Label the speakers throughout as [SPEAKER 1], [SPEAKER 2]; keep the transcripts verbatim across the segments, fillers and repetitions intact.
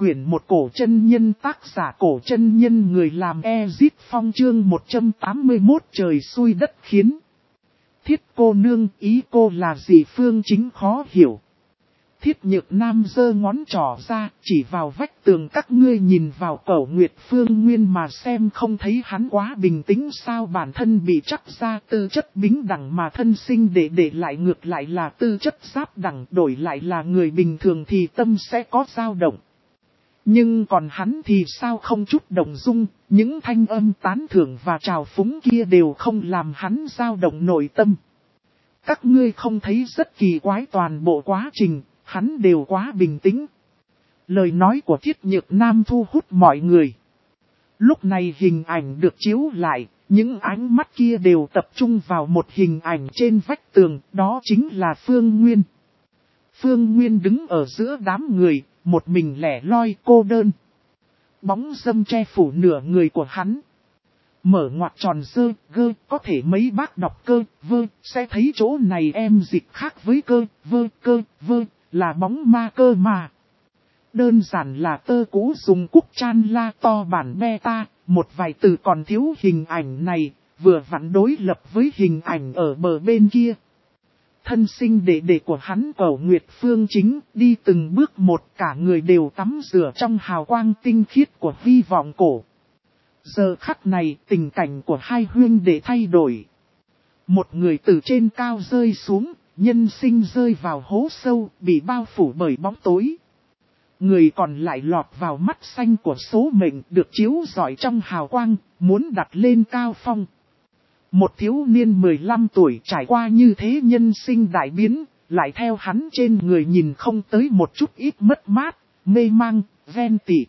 [SPEAKER 1] quyển một cổ chân nhân, tác giả cổ chân nhân, người làm Ezit Phong, chương một trăm tám mươi mốt trời xui đất khiến. Thiết cô nương, ý cô là gì? Phương Chính khó hiểu. Thiết Nhược Nam giơ ngón trỏ ra, chỉ vào vách tường. Các ngươi nhìn vào Cẩu Nguyệt Phương Nguyên mà xem, không thấy hắn quá bình tĩnh sao? Bản thân bị chắc ra tư chất bính đẳng mà thân sinh để để lại ngược lại là tư chất giáp đẳng, đổi lại là người bình thường thì tâm sẽ có dao động. Nhưng còn hắn thì sao không chút động dung, những thanh âm tán thưởng và trào phúng kia đều không làm hắn dao động nội tâm. Các ngươi không thấy rất kỳ quái, toàn bộ quá trình, hắn đều quá bình tĩnh. Lời nói của Thiết Nhược Nam thu hút mọi người. Lúc này hình ảnh được chiếu lại, những ánh mắt kia đều tập trung vào một hình ảnh trên vách tường, đó chính là Phương Nguyên. Phương Nguyên đứng ở giữa đám người, một mình lẻ loi cô đơn. Bóng râm che phủ nửa người của hắn. Mở ngoặc tròn dơ, gơ, có thể mấy bác đọc cơ, vơ, sẽ thấy chỗ này em dịch khác với cơ, vơ, cơ, vơ, là bóng ma cơ mà. Đơn giản là tơ cũ dùng cúc chan la to bản beta, một vài từ còn thiếu hình ảnh này, vừa vặn đối lập với hình ảnh ở bờ bên kia. Thân sinh đệ đệ của hắn Cẩu Nguyệt Phương Chính đi từng bước một, cả người đều tắm rửa trong hào quang tinh khiết của hy vọng cổ. Giờ khắc này tình cảnh của hai huynh đệ thay đổi. Một người từ trên cao rơi xuống, nhân sinh rơi vào hố sâu, bị bao phủ bởi bóng tối. Người còn lại lọt vào mắt xanh của số mệnh, được chiếu rọi trong hào quang, muốn đặt lên cao phong. Một thiếu niên mười lăm tuổi trải qua như thế nhân sinh đại biến, lại theo hắn trên người nhìn không tới một chút ít mất mát, mê mang, ghen tị.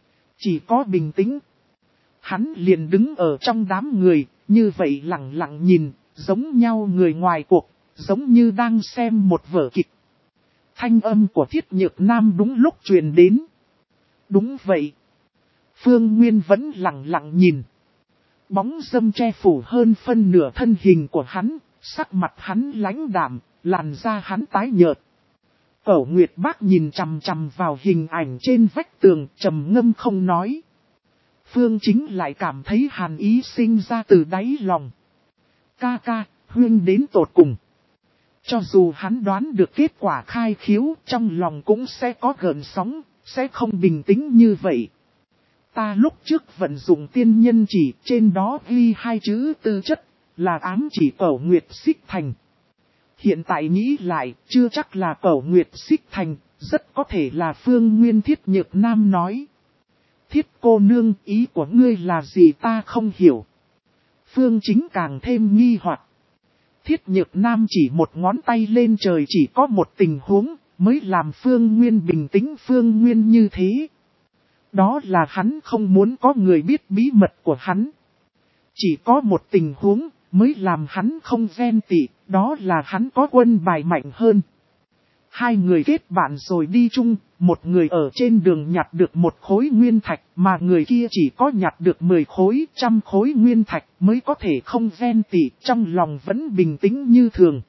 [SPEAKER 1] Chỉ có bình tĩnh. Hắn liền đứng ở trong đám người, như vậy lặng lặng nhìn, giống nhau người ngoài cuộc, giống như đang xem một vở kịch. Thanh âm của Thiết Nhược Nam đúng lúc truyền đến. Đúng vậy. Phương Nguyên vẫn lặng lặng nhìn. Bóng râm che phủ hơn phân nửa thân hình của hắn, sắc mặt hắn lãnh đạm, làn da hắn tái nhợt. Cẩu Nguyệt Bác nhìn chằm chằm vào hình ảnh trên vách tường, trầm ngâm không nói. Phương Chính lại cảm thấy hàn ý sinh ra từ đáy lòng. Ca ca, huyên đến tột cùng. Cho dù hắn đoán được kết quả khai khiếu, trong lòng cũng sẽ có gợn sóng, sẽ không bình tĩnh như vậy. Ta lúc trước vận dụng tiên nhân chỉ, trên đó ghi hai chữ tư chất, là ám chỉ Cẩu Nguyệt Xích Thành. Hiện tại nghĩ lại, chưa chắc là Cẩu Nguyệt Xích Thành, rất có thể là Phương Nguyên. Thiết Nhược Nam nói. Thiết cô nương, ý của ngươi là gì ta không hiểu. Phương Chính càng thêm nghi hoặc. Thiết Nhược Nam chỉ một ngón tay lên trời, chỉ có một tình huống mới làm Phương Nguyên bình tĩnh. Phương Nguyên như thế. Đó là hắn không muốn có người biết bí mật của hắn. Chỉ có một tình huống mới làm hắn không ghen tị, đó là hắn có quân bài mạnh hơn. Hai người kết bạn rồi đi chung, một người ở trên đường nhặt được một khối nguyên thạch, mà người kia chỉ có nhặt được mười khối, trăm khối nguyên thạch mới có thể không ghen tị, trong lòng vẫn bình tĩnh như thường.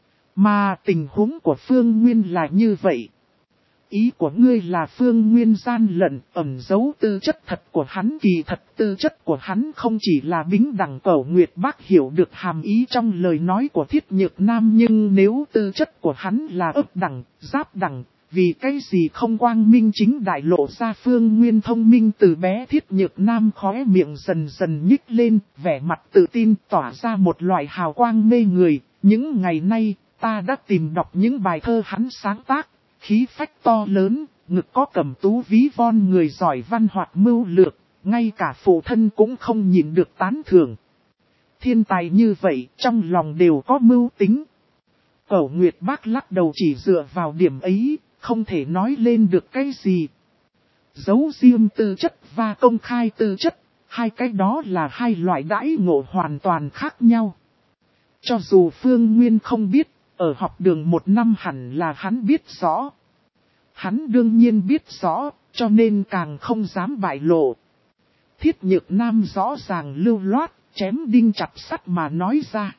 [SPEAKER 1] Mà tình huống của Phương Nguyên là như vậy. Ý của ngươi là Phương Nguyên gian lận, ẩn giấu tư chất thật của hắn. Kỳ thật tư chất của hắn không chỉ là bính đẳng. Cẩu Nguyệt Bác hiểu được hàm ý trong lời nói của Thiết Nhược Nam, nhưng nếu tư chất của hắn là ấp đẳng, giáp đẳng, vì cái gì không quang minh chính đại lộ ra Phương Nguyên thông minh từ bé? Thiết Nhược Nam khóe miệng dần dần nhích lên, vẻ mặt tự tin tỏa ra một loại hào quang mê người. Những ngày nay, ta đã tìm đọc những bài thơ hắn sáng tác. Khí phách to lớn, ngực có cầm tú ví von, người giỏi văn hoạt mưu lược, ngay cả phụ thân cũng không nhìn được tán thưởng. Thiên tài như vậy, trong lòng đều có mưu tính. Cẩu Nguyệt Bác lắc đầu, chỉ dựa vào điểm ấy, không thể nói lên được cái gì. Giấu riêng tư chất và công khai tư chất, hai cái đó là hai loại đãi ngộ hoàn toàn khác nhau. Cho dù Phương Nguyên không biết, ở học đường một năm hẳn là hắn biết rõ. Hắn đương nhiên biết rõ, cho nên càng không dám bại lộ. Thiết Nhược Nam rõ ràng lưu loát, chém đinh chặt sắt mà nói ra.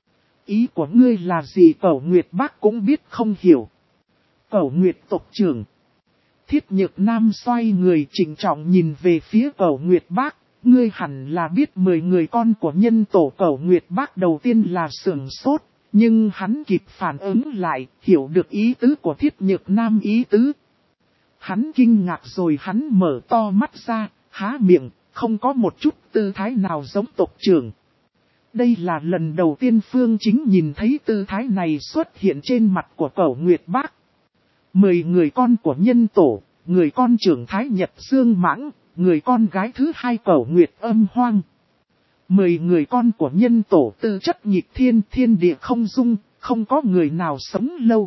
[SPEAKER 1] Ý của ngươi là gì? Cẩu Nguyệt Bác cũng biết không hiểu. Cẩu Nguyệt tộc trưởng. Thiết Nhược Nam xoay người trịnh trọng nhìn về phía Cẩu Nguyệt Bác, ngươi hẳn là biết mười người con của nhân tổ. Cẩu Nguyệt Bác đầu tiên là sửng sốt, nhưng hắn kịp phản ứng lại, hiểu được ý tứ của Thiết Nhược Nam ý tứ. Hắn kinh ngạc rồi hắn mở to mắt ra, há miệng, không có một chút tư thái nào giống tộc trưởng. Đây là lần đầu tiên Phương Chính nhìn thấy tư thái này xuất hiện trên mặt của Cẩu Nguyệt Bác. Mười người con của nhân tổ, người con trưởng Thái Nhật Dương Mãng, người con gái thứ hai Cẩu Nguyệt Âm Hoang. Mười người con của nhân tổ tư chất nhịp thiên, thiên địa không dung, không có người nào sống lâu.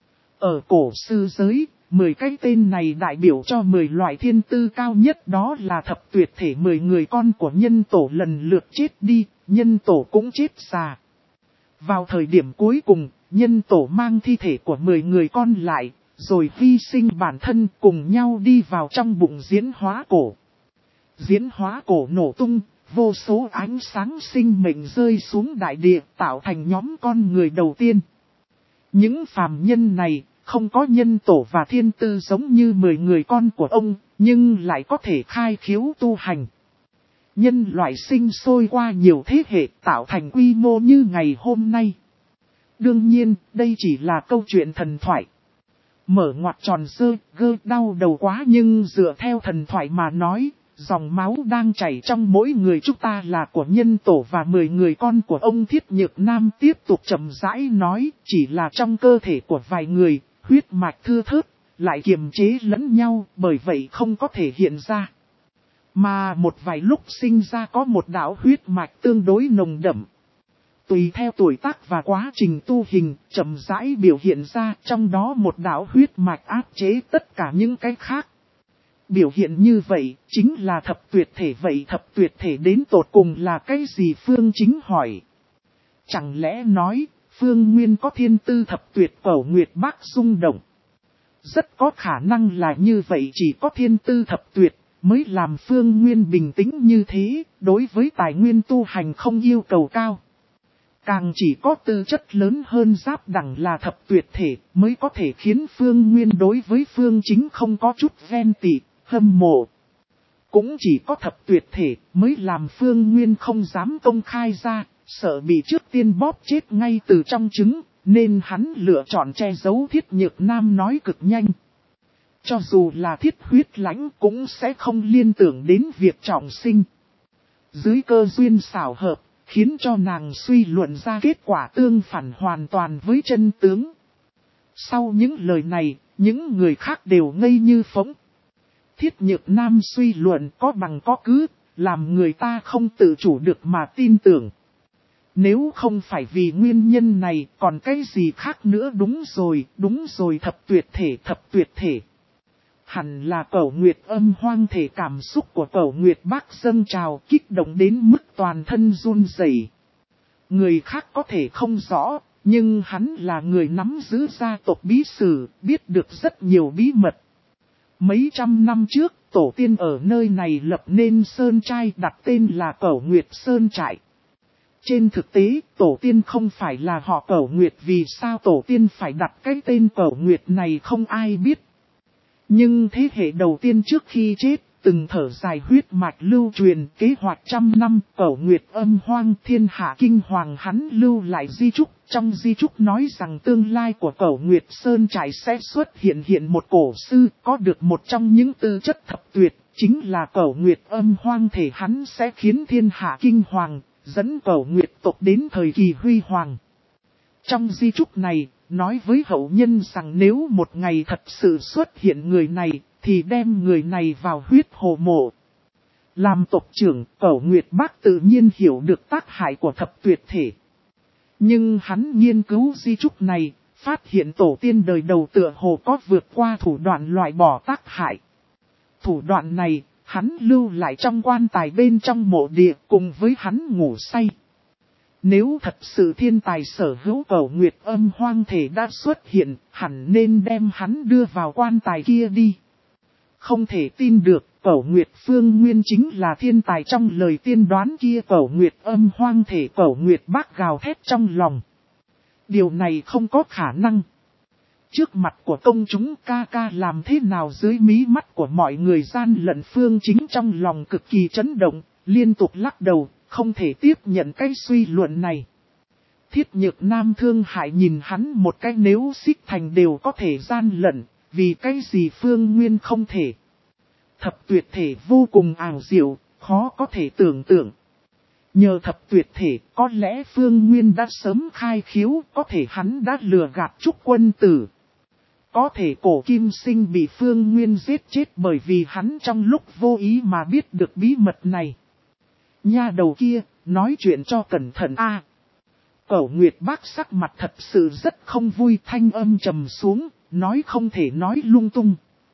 [SPEAKER 1] Ở cổ sư giới, mười cái tên này đại biểu cho mười loại thiên tư cao nhất, đó là thập tuyệt thể. Mười người con của nhân tổ lần lượt chết đi, nhân tổ cũng chết già. Vào thời điểm cuối cùng, nhân tổ mang thi thể của mười người con lại, rồi hy sinh bản thân cùng nhau đi vào trong bụng diễn hóa cổ. Diễn hóa cổ nổ tung, vô số ánh sáng sinh mệnh rơi xuống đại địa tạo thành nhóm con người đầu tiên. Những phàm nhân này không có nhân tổ và thiên tư giống như mười người con của ông, nhưng lại có thể khai khiếu tu hành. Nhân loại sinh sôi qua nhiều thế hệ tạo thành quy mô như ngày hôm nay. Đương nhiên, đây chỉ là câu chuyện thần thoại. Mở ngoặt tròn dơ, gơ đau đầu quá, nhưng dựa theo thần thoại mà nói, dòng máu đang chảy trong mỗi người chúng ta là của nhân tổ và mười người con của ông. Thiết Nhược Nam tiếp tục chậm rãi nói, chỉ là trong cơ thể của vài người, huyết mạch thưa thớt, lại kiềm chế lẫn nhau, bởi vậy không có thể hiện ra. Mà một vài lúc sinh ra có một đạo huyết mạch tương đối nồng đậm. Tùy theo tuổi tác và quá trình tu hình, chậm rãi biểu hiện ra, trong đó một đạo huyết mạch áp chế tất cả những cái khác. Biểu hiện như vậy, chính là thập tuyệt thể. Vậy thập tuyệt thể đến tột cùng là cái gì? Phương Chính hỏi. Chẳng lẽ nói, Phương Nguyên có thiên tư thập tuyệt? Cẩu Nguyệt Bác rung động. Rất có khả năng là như vậy, chỉ có thiên tư thập tuyệt mới làm Phương Nguyên bình tĩnh như thế, đối với tài nguyên tu hành không yêu cầu cao. Càng chỉ có tư chất lớn hơn giáp đẳng là thập tuyệt thể mới có thể khiến Phương Nguyên đối với Phương Chính không có chút ghen tị, hâm mộ. Cũng chỉ có thập tuyệt thể mới làm Phương Nguyên không dám công khai ra, sợ bị trước tiên bóp chết ngay từ trong trứng, nên hắn lựa chọn che giấu. Thiết Nhược Nam nói cực nhanh. Cho dù là Thiết Huyết Lãnh cũng sẽ không liên tưởng đến việc trọng sinh. Dưới cơ duyên xảo hợp, khiến cho nàng suy luận ra kết quả tương phản hoàn toàn với chân tướng. Sau những lời này, những người khác đều ngây như phỗng. Thiết Nhược Nam suy luận có bằng có cứ, làm người ta không tự chủ được mà tin tưởng. Nếu không phải vì nguyên nhân này, còn cái gì khác nữa? Đúng rồi, đúng rồi, thập tuyệt thể, thập tuyệt thể. Hẳn là Cẩu Nguyệt Âm Hoang thể. Cảm xúc của Cẩu Nguyệt Bác dâng trào, kích động đến mức toàn thân run rẩy. Người khác có thể không rõ, nhưng hắn là người nắm giữ gia tộc bí sử, biết được rất nhiều bí mật. Mấy trăm năm trước, tổ tiên ở nơi này lập nên sơn trai đặt tên là Cẩu Nguyệt Sơn Trại. Trên thực tế, tổ tiên không phải là họ Cẩu Nguyệt, vì sao tổ tiên phải đặt cái tên Cẩu Nguyệt này không ai biết. Nhưng thế hệ đầu tiên trước khi chết, từng thở dài huyết mạch lưu truyền kế hoạch trăm năm. Cẩu Nguyệt Âm Hoang thiên hạ kinh hoàng, hắn lưu lại di chúc. Trong di chúc nói rằng tương lai của Cẩu Nguyệt Sơn Trại sẽ xuất hiện hiện một cổ sư, có được một trong những tư chất thập tuyệt, chính là Cẩu Nguyệt Âm Hoang thể. Hắn sẽ khiến thiên hạ kinh hoàng, dẫn Cẩu Nguyệt tộc đến thời kỳ huy hoàng. Trong di chúc này, nói với hậu nhân rằng nếu một ngày thật sự xuất hiện người này, thì đem người này vào huyết hồ mộ. Làm tộc trưởng, Cẩu Nguyệt Bác tự nhiên hiểu được tác hại của thập tuyệt thể. Nhưng hắn nghiên cứu di chúc này, phát hiện tổ tiên đời đầu tựa hồ có vượt qua thủ đoạn loại bỏ tác hại. Thủ đoạn này, hắn lưu lại trong quan tài bên trong mộ địa cùng với hắn ngủ say. Nếu thật sự thiên tài sở hữu Cẩu Nguyệt Âm Hoang thể đã xuất hiện, hẳn nên đem hắn đưa vào quan tài kia đi. Không thể tin được, Cẩu Nguyệt Phương Nguyên chính là thiên tài trong lời tiên đoán kia. Cẩu Nguyệt Âm Hoang thể. Cẩu Nguyệt Bác gào thét trong lòng. Điều này không có khả năng. Trước mặt của công chúng ca ca làm thế nào dưới mí mắt của mọi người gian lận Phương Chính trong lòng cực kỳ chấn động, liên tục lắc đầu, không thể tiếp nhận cái suy luận này. Thiết Nhược Nam thương hại nhìn hắn một cái, nếu Xích Thành đều có thể gian lận, vì cái gì Phương Nguyên không thể. Thập tuyệt thể vô cùng ảo diệu, khó có thể tưởng tượng. Nhờ thập tuyệt thể, có lẽ Phương Nguyên đã sớm khai khiếu, có thể hắn đã lừa gạt Trúc Quân Tử. Có thể Cổ Kim Sinh bị Phương Nguyên giết chết bởi vì hắn trong lúc vô ý mà biết được bí mật này. Nha đầu kia, nói chuyện cho cẩn thận a. À, Cẩu Nguyệt Bác sắc mặt thật sự rất không vui, thanh âm trầm xuống, nói không thể nói lung tung.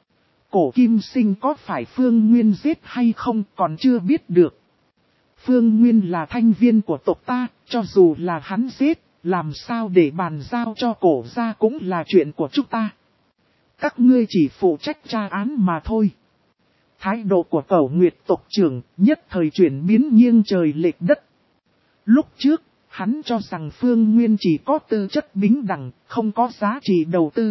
[SPEAKER 1] Cổ Kim Sinh có phải Phương Nguyên giết hay không còn chưa biết được. Phương Nguyên là thanh viên của tộc ta, cho dù là hắn giết, làm sao để bàn giao cho cổ gia cũng là chuyện của chúng ta. Các ngươi chỉ phụ trách tra án mà thôi. Thái độ của Cẩu Nguyệt tộc trưởng nhất thời chuyển biến nghiêng trời lệch đất. Lúc trước, hắn cho rằng Phương Nguyên chỉ có tư chất bình đẳng, không có giá trị đầu tư.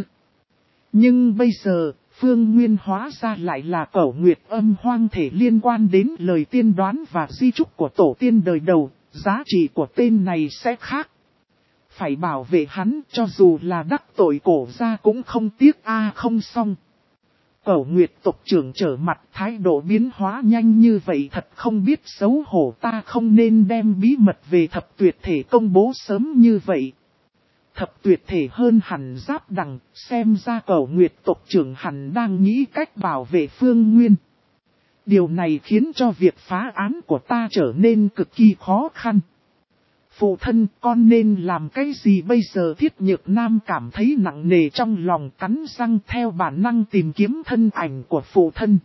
[SPEAKER 1] Nhưng bây giờ, Phương Nguyên hóa ra lại là Cẩu Nguyệt âm hoang thể liên quan đến lời tiên đoán và di chúc của tổ tiên đời đầu, giá trị của tên này sẽ khác. Phải bảo vệ hắn, cho dù là đắc tội cổ gia cũng không tiếc a. À, không xong. Cẩu Nguyệt tộc trưởng trở mặt, thái độ biến hóa nhanh như vậy thật không biết xấu hổ, ta không nên đem bí mật về thập tuyệt thể công bố sớm như vậy. Thập tuyệt thể hơn hẳn Giáp Đằng, xem ra Cẩu Nguyệt tộc trưởng hẳn đang nghĩ cách bảo vệ Phương Nguyên. Điều này khiến cho việc phá án của ta trở nên cực kỳ khó khăn. Phụ thân, con nên làm cái gì bây giờ? Thiết Nhược Nam cảm thấy nặng nề trong lòng, cắn răng theo bản năng tìm kiếm thân ảnh của phụ thân.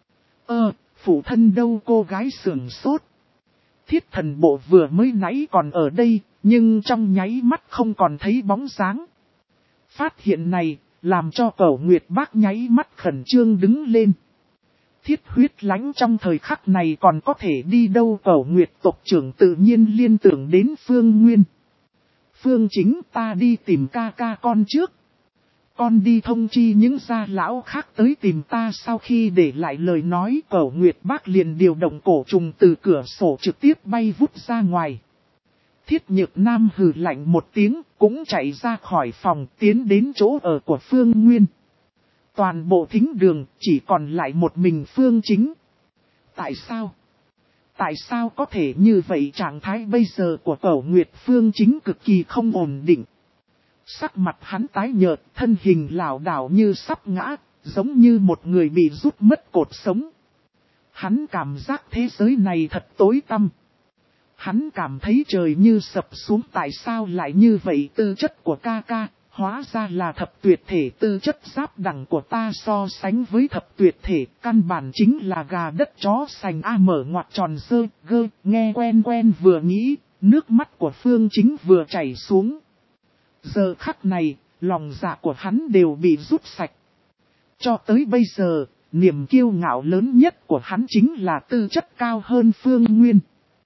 [SPEAKER 1] Ơ, phụ thân đâu? Cô gái sườn sốt. Thiết Thần Bộ vừa mới nãy còn ở đây, nhưng trong nháy mắt không còn thấy bóng dáng. Phát hiện này, làm cho Cẩu Nguyệt Bác nháy mắt khẩn trương đứng lên. Thiết Huyết Lãnh trong thời khắc này còn có thể đi đâu? Cẩu Nguyệt tộc trưởng tự nhiên liên tưởng đến Phương Nguyên. Phương Chính, ta đi tìm ca ca con trước. Con đi thông chi những gia lão khác tới tìm ta. Sau khi để lại lời nói, Cẩu Nguyệt Bác liền điều động cổ trùng từ cửa sổ trực tiếp bay vút ra ngoài. Thiết Nhược Nam hừ lạnh một tiếng, cũng chạy ra khỏi phòng, tiến đến chỗ ở của Phương Nguyên. Toàn bộ thính đường chỉ còn lại một mình Phương Chính. Tại sao? Tại sao có thể như vậy? Trạng thái bây giờ của Cẩu Nguyệt Phương Chính cực kỳ không ổn định. Sắc mặt hắn tái nhợt, thân hình lảo đảo như sắp ngã, giống như một người bị rút mất cột sống. Hắn cảm giác thế giới này thật tối tăm. Hắn cảm thấy trời như sập xuống, tại sao lại như vậy? Tư chất của ca ca, hóa ra là thập tuyệt thể. Tư chất Giáp Đằng của ta so sánh với thập tuyệt thể, căn bản chính là gà đất chó sành. A, mở ngoặt tròn dơ, gơ, nghe quen quen vừa nghĩ, nước mắt của Phương Chính vừa chảy xuống. Giờ khắc này, lòng dạ của hắn đều bị rút sạch. Cho tới bây giờ, niềm kiêu ngạo lớn nhất của hắn chính là tư chất cao hơn Phương Nguyên.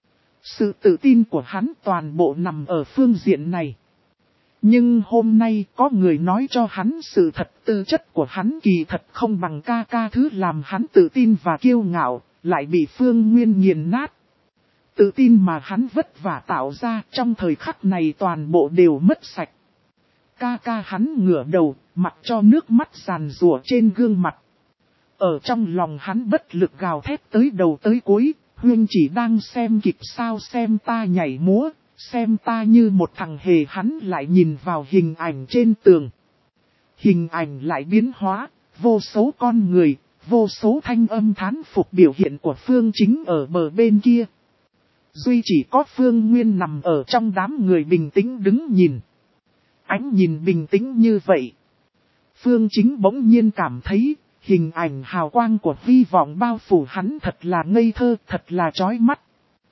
[SPEAKER 1] Sự tự tin của hắn toàn bộ nằm ở phương diện này. Nhưng hôm nay có người nói cho hắn sự thật, tư chất của hắn kỳ thật không bằng ca ca. Thứ làm hắn tự tin và kiêu ngạo, lại bị Phương Nguyên nghiền nát. Tự tin mà hắn vất vả tạo ra trong thời khắc này toàn bộ đều mất sạch. Ca ca hắn ngửa đầu, mặc cho nước mắt giàn rủa trên gương mặt. Ở trong lòng hắn bất lực gào thét tới đầu tới cuối. Huynh chỉ đang xem kịch sao? Xem ta nhảy múa, xem ta như một thằng hề. Hắn lại nhìn vào hình ảnh trên tường. Hình ảnh lại biến hóa, vô số con người, vô số thanh âm thán phục biểu hiện của Phương Chính ở bờ bên kia. Duy chỉ có Phương Nguyên nằm ở trong đám người bình tĩnh đứng nhìn. Ánh nhìn bình tĩnh như vậy. Phương Chính bỗng nhiên cảm thấy, hình ảnh hào quang của hy vọng bao phủ hắn thật là ngây thơ, thật là chói mắt.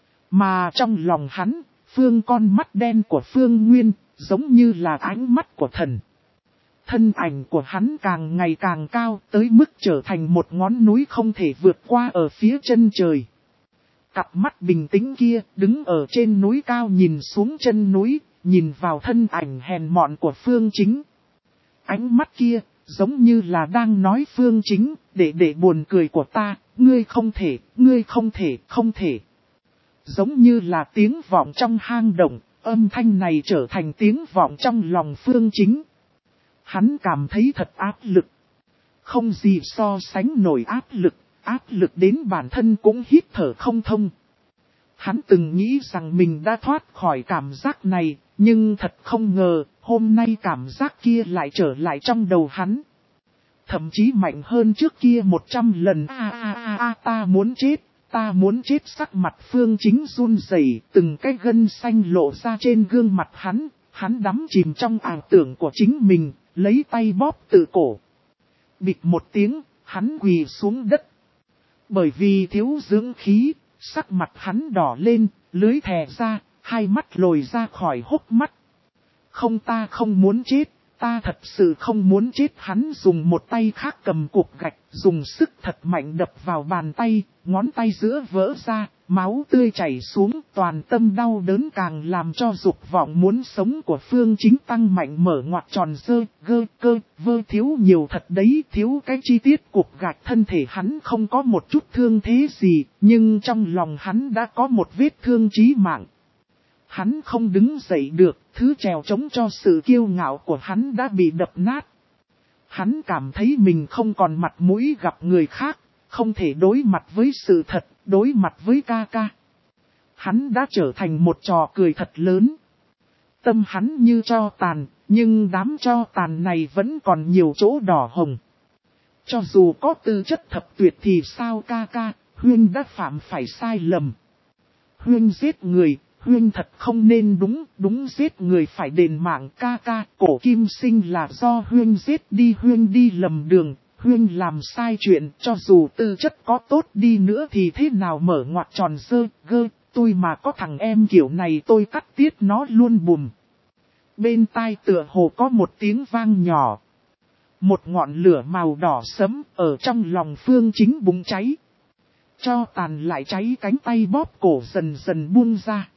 [SPEAKER 1] Mà trong lòng hắn, Phương con mắt đen của Phương Nguyên, giống như là ánh mắt của thần. Thân ảnh của hắn càng ngày càng cao, tới mức trở thành một ngón núi không thể vượt qua ở phía chân trời. Cặp mắt bình tĩnh kia, đứng ở trên núi cao nhìn xuống chân núi, nhìn vào thân ảnh hèn mọn của Phương Chính. Ánh mắt kia, giống như là đang nói Phương Chính, để để buồn cười của ta, ngươi không thể, ngươi không thể, không thể. Giống như là tiếng vọng trong hang động, âm thanh này trở thành tiếng vọng trong lòng Phương Chính. Hắn cảm thấy thật áp lực. Không gì so sánh nổi áp lực, áp lực đến bản thân cũng hít thở không thông. Hắn từng nghĩ rằng mình đã thoát khỏi cảm giác này, nhưng thật không ngờ, hôm nay cảm giác kia lại trở lại trong đầu hắn. Thậm chí mạnh hơn trước kia một trăm lần. A a a a ta muốn chết, ta muốn chết. Sắc mặt Phương Chính run rẩy, từng cái gân xanh lộ ra trên gương mặt hắn. Hắn đắm chìm trong ảo tưởng của chính mình, lấy tay bóp tự cổ. Bịch một tiếng, hắn quỳ xuống đất. Bởi vì thiếu dưỡng khí, sắc mặt hắn đỏ lên, lưới thè ra, hai mắt lồi ra khỏi hốc mắt. Không, ta không muốn chết, ta thật sự không muốn chết. Hắn dùng một tay khác cầm cục gạch, dùng sức thật mạnh đập vào bàn tay, ngón tay giữa vỡ ra, máu tươi chảy xuống. Toàn tâm đau đớn càng làm cho dục vọng muốn sống của Phương Chính tăng mạnh, mở ngoặt tròn dơ, gơ, cơ, vơ. Thiếu nhiều thật đấy, thiếu cái chi tiết cục gạch. Thân thể hắn không có một chút thương thế gì, nhưng trong lòng hắn đã có một vết thương chí mạng. Hắn không đứng dậy được, thứ chèo chống cho sự kiêu ngạo của hắn đã bị đập nát. Hắn cảm thấy mình không còn mặt mũi gặp người khác, không thể đối mặt với sự thật, đối mặt với ca ca. Hắn đã trở thành một trò cười thật lớn. Tâm hắn như tro tàn, nhưng đám tro tàn này vẫn còn nhiều chỗ đỏ hồng. Cho dù có tư chất thập tuyệt thì sao ca ca, Huyên đã phạm phải sai lầm. Huyên giết người. Huyên thật không nên đúng, đúng giết người phải đền mạng ca ca. Cổ Kim Sinh là do Huyên giết đi, Huyên đi lầm đường, Huyên làm sai chuyện. Cho dù tư chất có tốt đi nữa thì thế nào, mở ngoặt tròn dơ, gơ. Tôi mà có thằng em kiểu này tôi cắt tiết nó luôn bùm. Bên tai tựa hồ có một tiếng vang nhỏ. Một ngọn lửa màu đỏ sẫm ở trong lòng Phương Chính bùng cháy. Cho tàn lại cháy, cánh tay bóp cổ dần dần buông ra.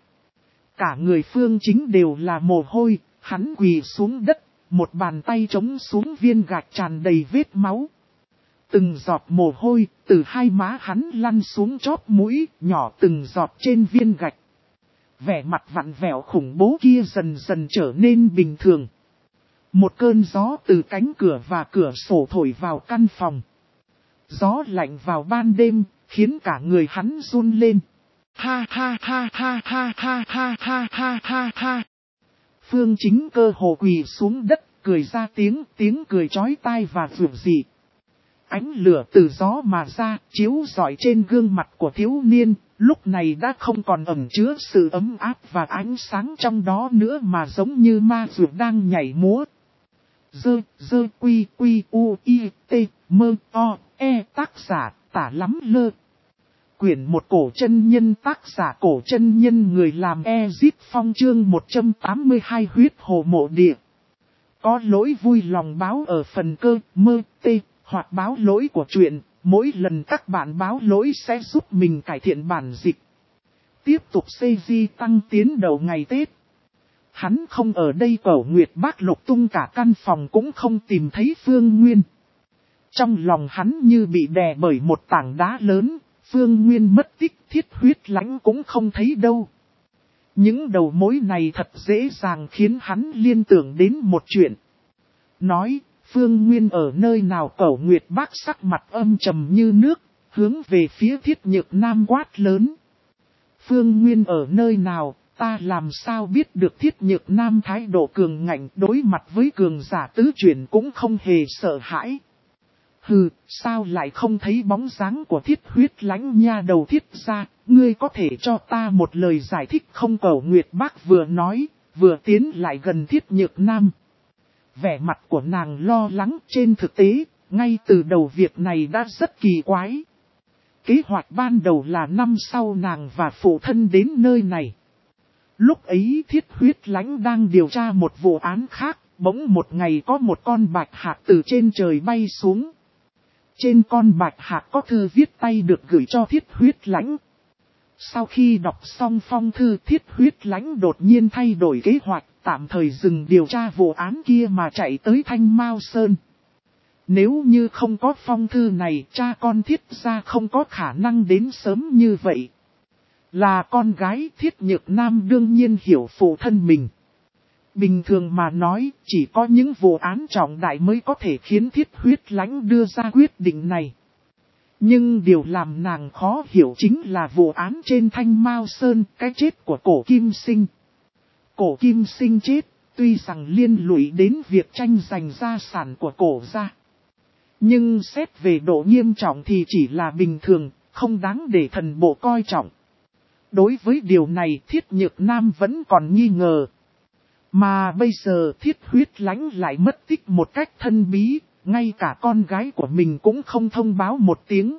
[SPEAKER 1] Cả người Phương Chính đều là mồ hôi, hắn quỳ xuống đất, một bàn tay chống xuống viên gạch tràn đầy vết máu. Từng giọt mồ hôi, từ hai má hắn lăn xuống chóp mũi, nhỏ từng giọt trên viên gạch. Vẻ mặt vặn vẹo khủng bố kia dần dần trở nên bình thường. Một cơn gió từ cánh cửa và cửa sổ thổi vào căn phòng. Gió lạnh vào ban đêm, khiến cả người hắn run lên. Ha ha ha ha ha ha ha ha ha ha ha. Phương Chính cơ hồ quỳ xuống đất, cười ra tiếng, tiếng cười chói tai và dịu dị. Ánh lửa từ gió mà ra, chiếu rọi trên gương mặt của thiếu niên, lúc này đã không còn ẩn chứa sự ấm áp và ánh sáng trong đó nữa, mà giống như ma dược đang nhảy múa. Dơ, dơ, quy, quy, u, i, t, mơ, o, e. Tác giả, Tả Lắm Lơ. Quyển một cổ chân nhân, tác giả Cổ Chân Nhân, người làm Ezip Phong. Chương một trăm tám mươi hai huyết hồ mộ địa. Có lỗi vui lòng báo ở phần cơ, mơ, tê, hoặc báo lỗi của truyện. Mỗi lần các bạn báo lỗi sẽ giúp mình cải thiện bản dịch. Tiếp tục xê giê tăng tiến đầu ngày Tết. Hắn không ở đây, Cẩu Nguyệt Bác lục tung cả căn phòng cũng không tìm thấy Phương Nguyên. Trong lòng hắn như bị đè bởi một tảng đá lớn. Phương Nguyên mất tích, Thiết Huyết Lãnh cũng không thấy đâu. Những đầu mối này thật dễ dàng khiến hắn liên tưởng đến một chuyện. Nói, Phương Nguyên ở nơi nào? Cẩu Nguyệt Bác sắc mặt âm trầm như nước, hướng về phía Thiết Nhược Nam quát lớn. Phương Nguyên ở nơi nào, ta làm sao biết được? Thiết Nhược Nam thái độ cường ngạnh, đối mặt với cường giả tứ chuyển cũng không hề sợ hãi. Hừ, sao lại không thấy bóng dáng của Thiết Huyết Lãnh nha đầu Thiết gia, ngươi có thể cho ta một lời giải thích không? Cẩu Nguyệt Bác vừa nói, vừa tiến lại gần Thiết Nhược Nam. Vẻ mặt của nàng lo lắng, trên thực tế, ngay từ đầu việc này đã rất kỳ quái. Kế hoạch ban đầu là năm sau nàng và phụ thân đến nơi này. Lúc ấy Thiết Huyết Lãnh đang điều tra một vụ án khác, bỗng một ngày có một con bạch hạc từ trên trời bay xuống. Trên con bạch hạc có thư viết tay được gửi cho Thiết Huyết Lãnh. Sau khi đọc xong phong thư, Thiết Huyết Lãnh đột nhiên thay đổi kế hoạch, tạm thời dừng điều tra vụ án kia mà chạy tới Thanh Mao Sơn. Nếu như không có phong thư này, cha con Thiết gia không có khả năng đến sớm như vậy. Là con gái, Thiết Nhược Nam đương nhiên hiểu phụ thân mình. Bình thường mà nói, chỉ có những vụ án trọng đại mới có thể khiến Thiết Huyết Lãnh đưa ra quyết định này. Nhưng điều làm nàng khó hiểu chính là vụ án trên Thanh Mao Sơn, cái chết của Cổ Kim Sinh. Cổ Kim Sinh chết, tuy rằng liên lụy đến việc tranh giành gia sản của Cổ gia. Nhưng xét về độ nghiêm trọng thì chỉ là bình thường, không đáng để thần bộ coi trọng. Đối với điều này Thiết Nhược Nam vẫn còn nghi ngờ. Mà bây giờ Thiết Huyết Lãnh lại mất tích một cách thân bí, ngay cả con gái của mình cũng không thông báo một tiếng.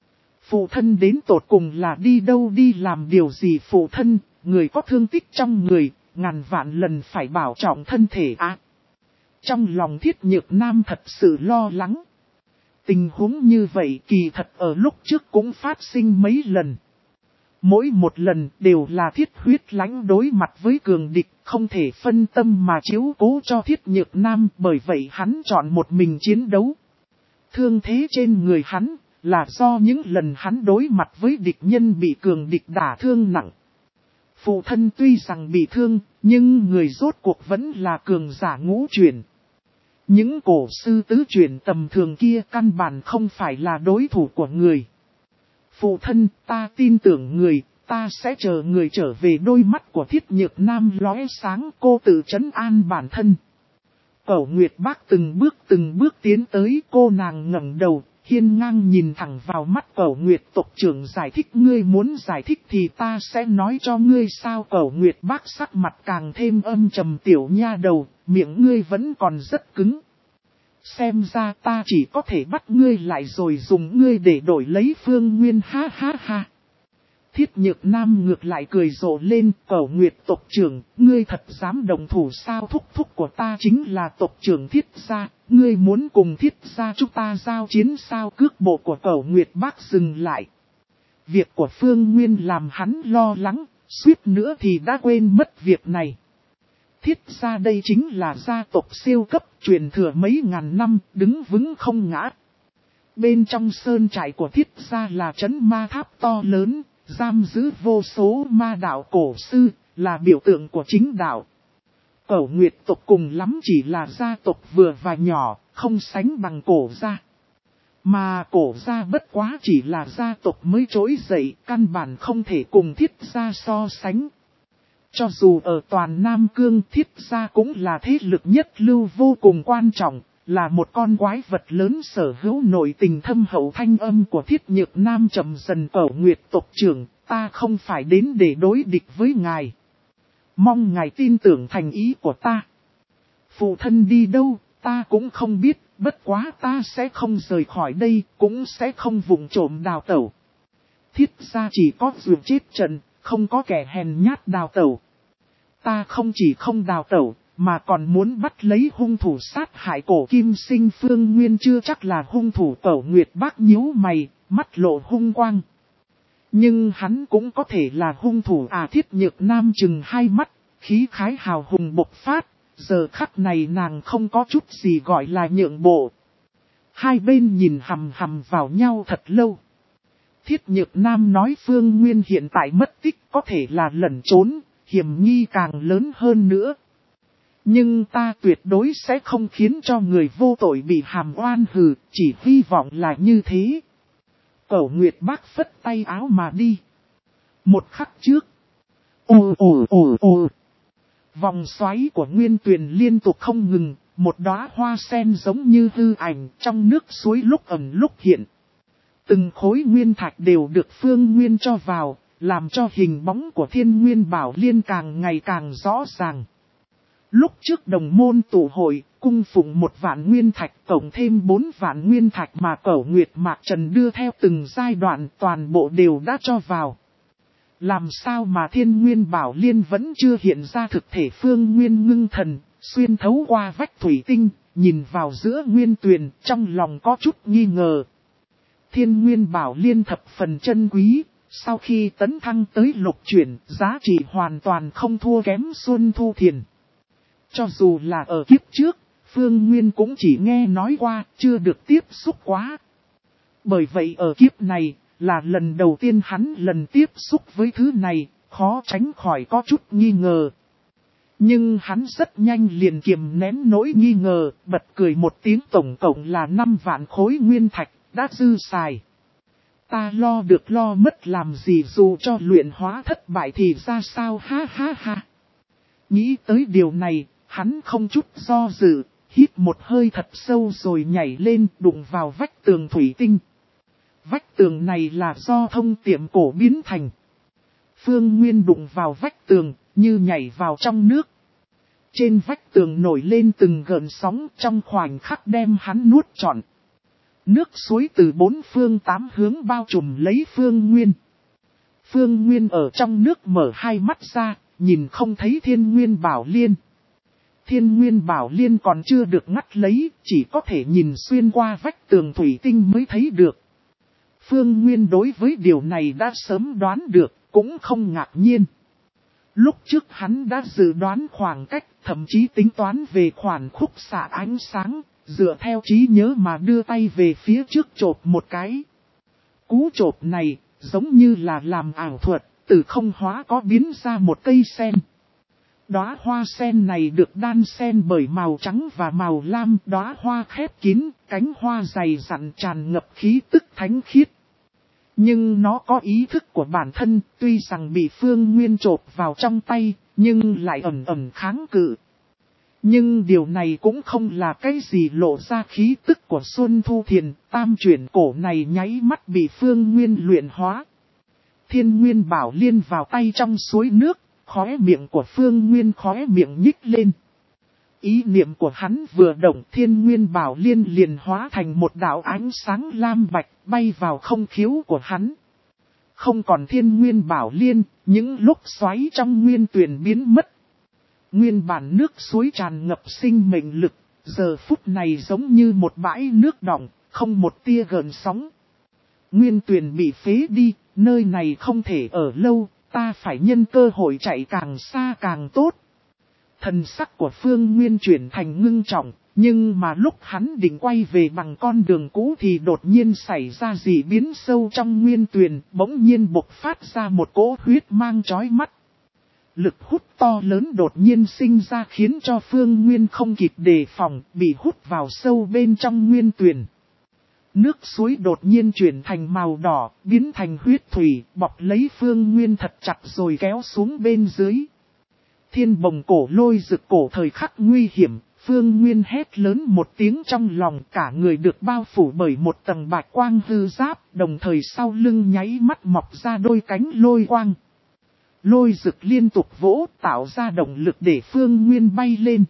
[SPEAKER 1] Phụ thân đến tột cùng là đi đâu đi làm điều gì phụ thân, người có thương tích trong người, ngàn vạn lần phải bảo trọng thân thể à. Trong lòng Thiết Nhược Nam thật sự lo lắng. Tình huống như vậy kỳ thật ở lúc trước cũng phát sinh mấy lần. Mỗi một lần đều là Thiết Huyết Lãnh đối mặt với cường địch, không thể phân tâm mà chiếu cố cho Thiết Nhược Nam, bởi vậy hắn chọn một mình chiến đấu. Thương thế trên người hắn là do những lần hắn đối mặt với địch nhân bị cường địch đả thương nặng. Phụ thân tuy rằng bị thương, nhưng người rốt cuộc vẫn là cường giả ngũ chuyển. Những cổ sư tứ chuyển tầm thường kia căn bản không phải là đối thủ của người. Phụ thân, ta tin tưởng người, ta sẽ chờ người trở về. Đôi mắt của Thiết Nhược Nam lóe sáng, cô tự trấn an bản thân. Cẩu Nguyệt Bác từng bước từng bước tiến tới, cô nàng ngẩng đầu, hiên ngang nhìn thẳng vào mắt Cẩu Nguyệt tộc trưởng giải thích. Ngươi muốn giải thích thì ta sẽ nói cho ngươi sao. Cẩu Nguyệt Bác sắc mặt càng thêm âm trầm, tiểu nha đầu, miệng ngươi vẫn còn rất cứng. Xem ra ta chỉ có thể bắt ngươi lại rồi dùng ngươi để đổi lấy Phương Nguyên, ha ha ha. Thiết Nhược Nam ngược lại cười rộ lên, Cẩu Nguyệt tộc trưởng, ngươi thật dám đồng thủ sao? Thúc thúc của ta chính là tộc trưởng Thiết gia, ngươi muốn cùng Thiết gia chúng ta giao chiến sao? Cước bộ của Cẩu Nguyệt Bác dừng lại. Việc của Phương Nguyên làm hắn lo lắng, suýt nữa thì đã quên mất việc này. Thiết gia đây chính là gia tộc siêu cấp, truyền thừa mấy ngàn năm, đứng vững không ngã. Bên trong sơn trại của Thiết gia là trấn ma tháp to lớn, giam giữ vô số ma đạo cổ sư, là biểu tượng của chính đạo. Cẩu Nguyệt tộc cùng lắm chỉ là gia tộc vừa và nhỏ, không sánh bằng Cổ gia. Mà Cổ gia bất quá chỉ là gia tộc mới trỗi dậy, căn bản không thể cùng Thiết gia so sánh. Cho dù ở toàn Nam Cương, Thiết gia cũng là thế lực nhất lưu vô cùng quan trọng, là một con quái vật lớn sở hữu nội tình thâm hậu. Thanh âm của Thiết Nhược Nam trầm dần. Cẩu Nguyệt tộc trưởng, ta không phải đến để đối địch với ngài. Mong ngài tin tưởng thành ý của ta. Phụ thân đi đâu, ta cũng không biết, bất quá ta sẽ không rời khỏi đây, cũng sẽ không vụng trộm đào tẩu. Thiết gia chỉ có ruột chết trận, không có kẻ hèn nhát đào tẩu. Ta không chỉ không đào tẩu, mà còn muốn bắt lấy hung thủ sát hại Cổ Kim Sinh. Phương Nguyên chưa chắc là hung thủ. Cẩu Nguyệt Bác nhíu mày, mắt lộ hung quang. Nhưng hắn cũng có thể là hung thủ à? Thiết Nhược Nam chừng hai mắt, khí khái hào hùng bộc phát, giờ khắc này nàng không có chút gì gọi là nhượng bộ. Hai bên nhìn hằm hằm vào nhau thật lâu. Thiết Nhược Nam nói Phương Nguyên hiện tại mất tích, có thể là lẩn trốn, hiểm nghi càng lớn hơn nữa. Nhưng ta tuyệt đối sẽ không khiến cho người vô tội bị hàm oan hừ, chỉ hy vọng là như thế. Cẩu Nguyệt Bác phất tay áo mà đi. Một khắc trước. Ồ ồ ồ ồ. Vòng xoáy của Nguyên Tuyền liên tục không ngừng, một đóa hoa sen giống như hư ảnh trong nước suối lúc ẩn lúc hiện. Từng khối nguyên thạch đều được Phương Nguyên cho vào, làm cho hình bóng của Thiên Nguyên Bảo Liên càng ngày càng rõ ràng. Lúc trước đồng môn tụ hội, cung phụng một vạn nguyên thạch cộng thêm bốn vạn nguyên thạch mà Cẩu Nguyệt Mạc Trần đưa theo từng giai đoạn, toàn bộ đều đã cho vào. Làm sao mà Thiên Nguyên Bảo Liên vẫn chưa hiện ra thực thể? Phương Nguyên ngưng thần, xuyên thấu qua vách thủy tinh, nhìn vào giữa nguyên tuyền, trong lòng có chút nghi ngờ. Thiên Nguyên Bảo Liên thập phần chân quý, sau khi tấn thăng tới lục chuyển, giá trị hoàn toàn không thua kém Xuân Thu Thiền. Cho dù là ở kiếp trước, Phương Nguyên cũng chỉ nghe nói qua, chưa được tiếp xúc quá. Bởi vậy ở kiếp này, là lần đầu tiên hắn lần tiếp xúc với thứ này, khó tránh khỏi có chút nghi ngờ. Nhưng hắn rất nhanh liền kiềm nén nỗi nghi ngờ, bật cười một tiếng, tổng cộng là năm vạn khối nguyên thạch, đã dư xài. Ta lo được lo mất làm gì, dù cho luyện hóa thất bại thì ra sao, ha ha ha. Nghĩ tới điều này, hắn không chút do dự, hít một hơi thật sâu rồi nhảy lên, đụng vào vách tường thủy tinh. Vách tường này là do thông tiệm cổ biến thành. Phương Nguyên đụng vào vách tường, như nhảy vào trong nước. Trên vách tường nổi lên từng gợn sóng, trong khoảnh khắc đem hắn nuốt trọn. Nước suối từ bốn phương tám hướng bao trùm lấy Phương Nguyên. Phương Nguyên ở trong nước mở hai mắt ra, nhìn không thấy Thiên Nguyên Bảo Liên. Thiên Nguyên Bảo Liên còn chưa được ngắt lấy, chỉ có thể nhìn xuyên qua vách tường thủy tinh mới thấy được. Phương Nguyên đối với điều này đã sớm đoán được, cũng không ngạc nhiên. Lúc trước hắn đã dự đoán khoảng cách, thậm chí tính toán về khoảng khúc xạ ánh sáng, dựa theo trí nhớ mà đưa tay về phía trước chộp một cái. Cú chộp này, giống như là làm ảo thuật, từ không hóa có biến ra một cây sen. Đóa hoa sen này được đan xen bởi màu trắng và màu lam, đóa hoa khép kín, cánh hoa dày dặn tràn ngập khí tức thánh khiết. Nhưng nó có ý thức của bản thân, tuy rằng bị Phương Nguyên chộp vào trong tay, nhưng lại ẩn ẩn kháng cự. Nhưng điều này cũng không là cái gì lộ ra khí tức của Xuân Thu Thiền, tam chuyển cổ này nháy mắt bị Phương Nguyên luyện hóa. Thiên Nguyên Bảo Liên vào tay trong suối nước, khóe miệng của Phương Nguyên khóe miệng nhích lên. Ý niệm của hắn vừa động, Thiên Nguyên Bảo Liên liền hóa thành một đạo ánh sáng lam bạch bay vào không khiếu của hắn. Không còn Thiên Nguyên Bảo Liên, những lúc xoáy trong nguyên tuyền biến mất. Nguyên bản nước suối tràn ngập sinh mệnh lực, giờ phút này giống như một bãi nước đọng, không một tia gợn sóng. Nguyên tuyền bị phế đi, nơi này không thể ở lâu, ta phải nhân cơ hội chạy càng xa càng tốt. Thần sắc của Phương Nguyên chuyển thành ngưng trọng, nhưng mà lúc hắn định quay về bằng con đường cũ thì đột nhiên xảy ra dị biến sâu trong nguyên tuyền, bỗng nhiên bộc phát ra một cỗ huyết mang chói mắt. Lực hút to lớn đột nhiên sinh ra khiến cho Phương Nguyên không kịp đề phòng, bị hút vào sâu bên trong nguyên tuyền. Nước suối đột nhiên chuyển thành màu đỏ, biến thành huyết thủy, bọc lấy Phương Nguyên thật chặt rồi kéo xuống bên dưới. Thiên bồng cổ lôi rực cổ thời khắc nguy hiểm, Phương Nguyên hét lớn một tiếng trong lòng, cả người được bao phủ bởi một tầng bạch quang hư giáp, đồng thời sau lưng nháy mắt mọc ra đôi cánh lôi quang. Lôi rực liên tục vỗ tạo ra động lực để Phương Nguyên bay lên.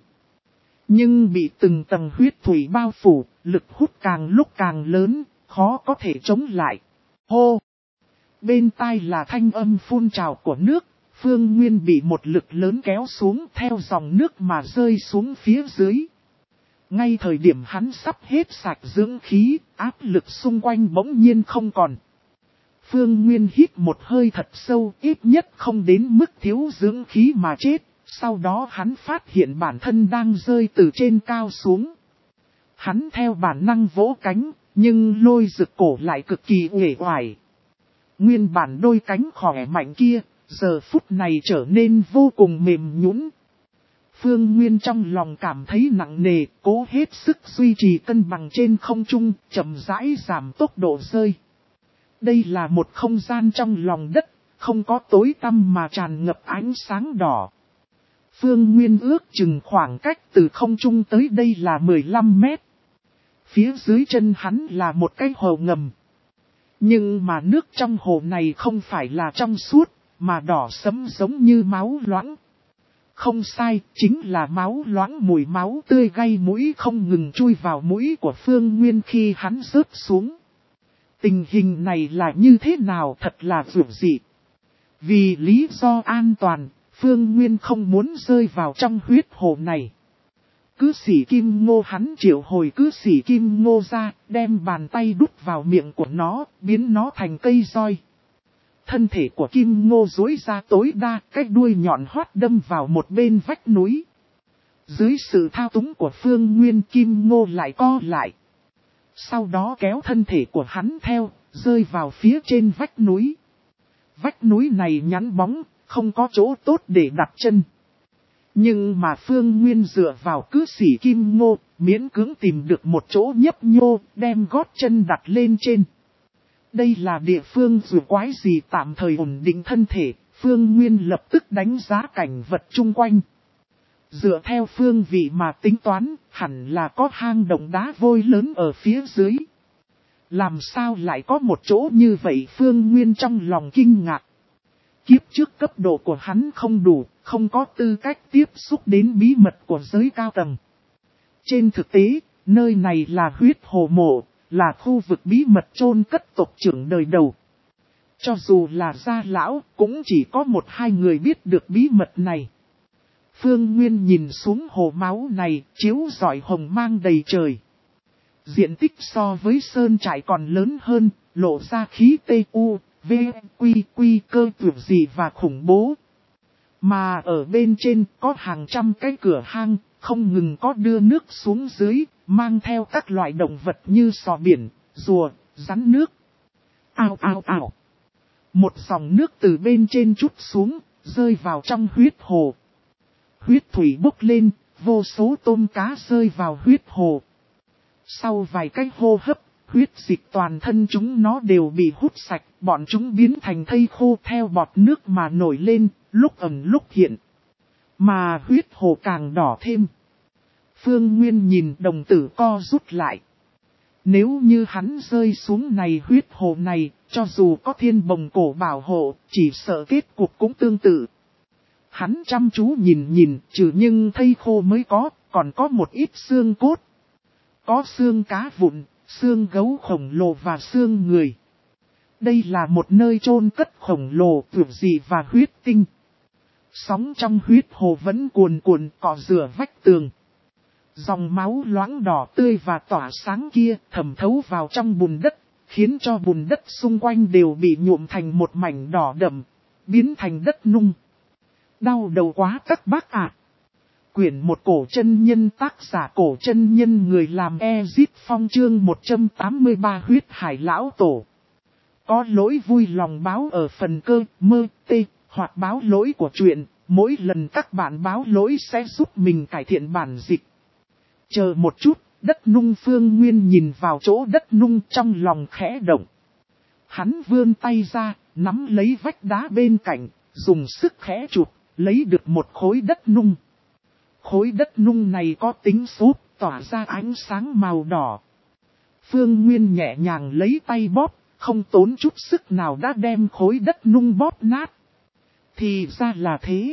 [SPEAKER 1] Nhưng bị từng tầng huyết thủy bao phủ, lực hút càng lúc càng lớn, khó có thể chống lại. Hô! Bên tai là thanh âm phun trào của nước, Phương Nguyên bị một lực lớn kéo xuống theo dòng nước mà rơi xuống phía dưới. Ngay thời điểm hắn sắp hết sạch dưỡng khí, áp lực xung quanh bỗng nhiên không còn. Phương Nguyên hít một hơi thật sâu, ít nhất không đến mức thiếu dưỡng khí mà chết. Sau đó hắn phát hiện bản thân đang rơi từ trên cao xuống. Hắn theo bản năng vỗ cánh, nhưng lôi rực cổ lại cực kỳ uể oải. Nguyên bản đôi cánh khỏe mạnh kia, giờ phút này trở nên vô cùng mềm nhũn. Phương Nguyên trong lòng cảm thấy nặng nề, cố hết sức duy trì cân bằng trên không trung, chậm rãi giảm tốc độ rơi. Đây là một không gian trong lòng đất, không có tối tăm mà tràn ngập ánh sáng đỏ. Phương Nguyên ước chừng khoảng cách từ không trung tới đây là mười lăm mét. Phía dưới chân hắn là một cái hồ ngầm. Nhưng mà nước trong hồ này không phải là trong suốt, mà đỏ sẫm giống như máu loãng. Không sai, chính là máu loãng, mùi máu tươi gây mũi không ngừng chui vào mũi của Phương Nguyên khi hắn rớt xuống. Tình hình này là như thế nào thật là dữ dị. Vì lý do an toàn, Phương Nguyên không muốn rơi vào trong huyết hồ này. Cứ xỉ kim ngô hắn triệu hồi cứ xỉ kim ngô ra, đem bàn tay đút vào miệng của nó, biến nó thành cây roi. Thân thể của kim ngô duỗi ra tối đa, cái đuôi nhọn hoắt đâm vào một bên vách núi. Dưới sự thao túng của Phương Nguyên, Kim Ngô lại co lại. Sau đó kéo thân thể của hắn theo, rơi vào phía trên vách núi. Vách núi này nhẵn bóng, không có chỗ tốt để đặt chân. Nhưng mà Phương Nguyên dựa vào cứ xỉ Kim Ngô, miễn cưỡng tìm được một chỗ nhấp nhô, đem gót chân đặt lên trên. Đây là địa phương dù quái gì tạm thời ổn định thân thể, Phương Nguyên lập tức đánh giá cảnh vật chung quanh. Dựa theo phương vị mà tính toán, hẳn là có hang động đá vôi lớn ở phía dưới. Làm sao lại có một chỗ như vậy, Phương Nguyên trong lòng kinh ngạc. Kiếp trước cấp độ của hắn không đủ, không có tư cách tiếp xúc đến bí mật của giới cao tầng. Trên thực tế, nơi này là huyết hồ mộ, là khu vực bí mật chôn cất tộc trưởng đời đầu. Cho dù là gia lão, cũng chỉ có một hai người biết được bí mật này. Phương Nguyên nhìn xuống hồ máu này, chiếu rọi hồng mang đầy trời. Diện tích so với sơn trại còn lớn hơn, lộ ra khí tê u, v, quy, quy cơ tuyệt dị và khủng bố. Mà ở bên trên có hàng trăm cái cửa hang, không ngừng có đưa nước xuống dưới, mang theo các loại động vật như sò biển, rùa, rắn nước. Ao ao ao. Một dòng nước từ bên trên trút xuống, rơi vào trong huyết hồ. Huyết thủy bốc lên, vô số tôm cá rơi vào huyết hồ. Sau vài cái hô hấp, huyết dịch toàn thân chúng nó đều bị hút sạch, bọn chúng biến thành thây khô theo bọt nước mà nổi lên, lúc ẩn lúc hiện. Mà huyết hồ càng đỏ thêm. Phương Nguyên nhìn đồng tử co rút lại. Nếu như hắn rơi xuống này huyết hồ này, cho dù có thiên bồng cổ bảo hộ, chỉ sợ kết cục cũng tương tự. Hắn chăm chú nhìn nhìn, trừ nhưng thây khô mới có, còn có một ít xương cốt. Có xương cá vụn, xương gấu khổng lồ và xương người. Đây là một nơi chôn cất khổng lồ, tuyệt dị và huyết tinh. Sóng trong huyết hồ vẫn cuồn cuộn cọ rửa vách tường. Dòng máu loãng đỏ tươi và tỏa sáng kia thẩm thấu vào trong bùn đất, khiến cho bùn đất xung quanh đều bị nhuộm thành một mảnh đỏ đậm, biến thành đất nung. Đau đầu quá các bác ạ. Quyển một cổ chân nhân, tác giả cổ chân nhân, người làm Ezit Phong, chương một trăm tám mươi ba huyết hải lão tổ. Có lỗi vui lòng báo ở phần cơ, mơ, tê, hoặc báo lỗi của truyện, mỗi lần các bạn báo lỗi sẽ giúp mình cải thiện bản dịch. Chờ một chút, đất nung. Phương Nguyên nhìn vào chỗ đất nung trong lòng khẽ động. Hắn vươn tay ra, nắm lấy vách đá bên cạnh, dùng sức khẽ chụp, lấy được một khối đất nung. Khối đất nung này có tính xốp, tỏa ra ánh sáng màu đỏ. Phương Nguyên nhẹ nhàng lấy tay bóp, không tốn chút sức nào đã đem khối đất nung bóp nát. Thì ra là thế.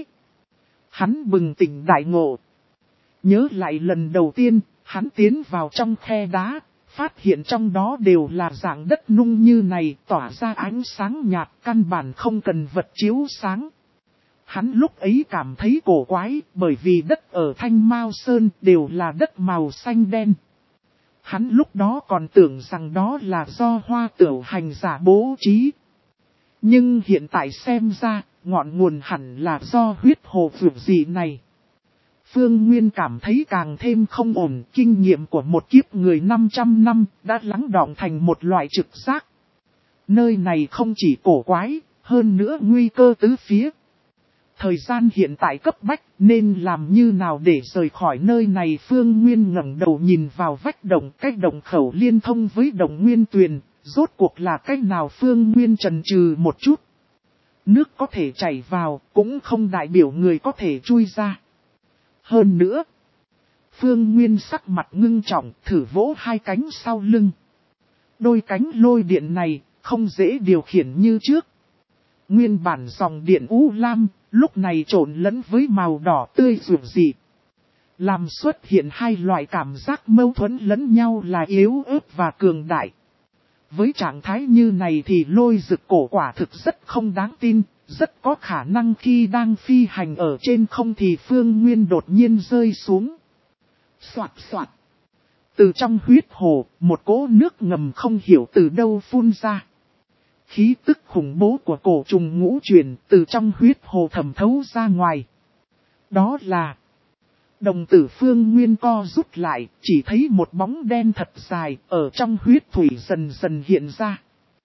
[SPEAKER 1] Hắn bừng tỉnh đại ngộ. Nhớ lại lần đầu tiên, hắn tiến vào trong khe đá, phát hiện trong đó đều là dạng đất nung như này, tỏa ra ánh sáng nhạt, căn bản không cần vật chiếu sáng. Hắn lúc ấy cảm thấy cổ quái, bởi vì đất ở Thanh Mao Sơn đều là đất màu xanh đen. Hắn lúc đó còn tưởng rằng đó là do Hoa Tửu hành giả bố trí. Nhưng hiện tại xem ra, ngọn nguồn hẳn là do huyết hồ vượt dị này. Phương Nguyên cảm thấy càng thêm không ổn, kinh nghiệm của một kiếp người năm trăm năm đã lắng đọng thành một loại trực giác. Nơi này không chỉ cổ quái, hơn nữa nguy cơ tứ phía. Thời gian hiện tại cấp bách, nên làm như nào để rời khỏi nơi này? Phương Nguyên ngẩng đầu nhìn vào vách động, cái động khẩu liên thông với động Nguyên Tuyền, rốt cuộc là cách nào? Phương Nguyên chần chừ một chút. Nước có thể chảy vào, cũng không đại biểu người có thể chui ra. Hơn nữa, Phương Nguyên sắc mặt ngưng trọng, thử vỗ hai cánh sau lưng. Đôi cánh lôi điện này, không dễ điều khiển như trước. Nguyên bản dòng điện u lam, lúc này trộn lẫn với màu đỏ tươi rực dị. Làm xuất hiện hai loại cảm giác mâu thuẫn lẫn nhau là yếu ớt và cường đại. Với trạng thái như này thì lôi rực cổ quả thực rất không đáng tin, rất có khả năng khi đang phi hành ở trên không thì Phương Nguyên đột nhiên rơi xuống. Soạt soạt. Từ trong huyết hồ, một cỗ nước ngầm không hiểu từ đâu phun ra. Khí tức khủng bố của cổ trùng ngũ truyền từ trong huyết hồ thẩm thấu ra ngoài. Đó là Đồng tử Phương Nguyên co rút lại, chỉ thấy một bóng đen thật dài ở trong huyết thủy dần dần hiện ra.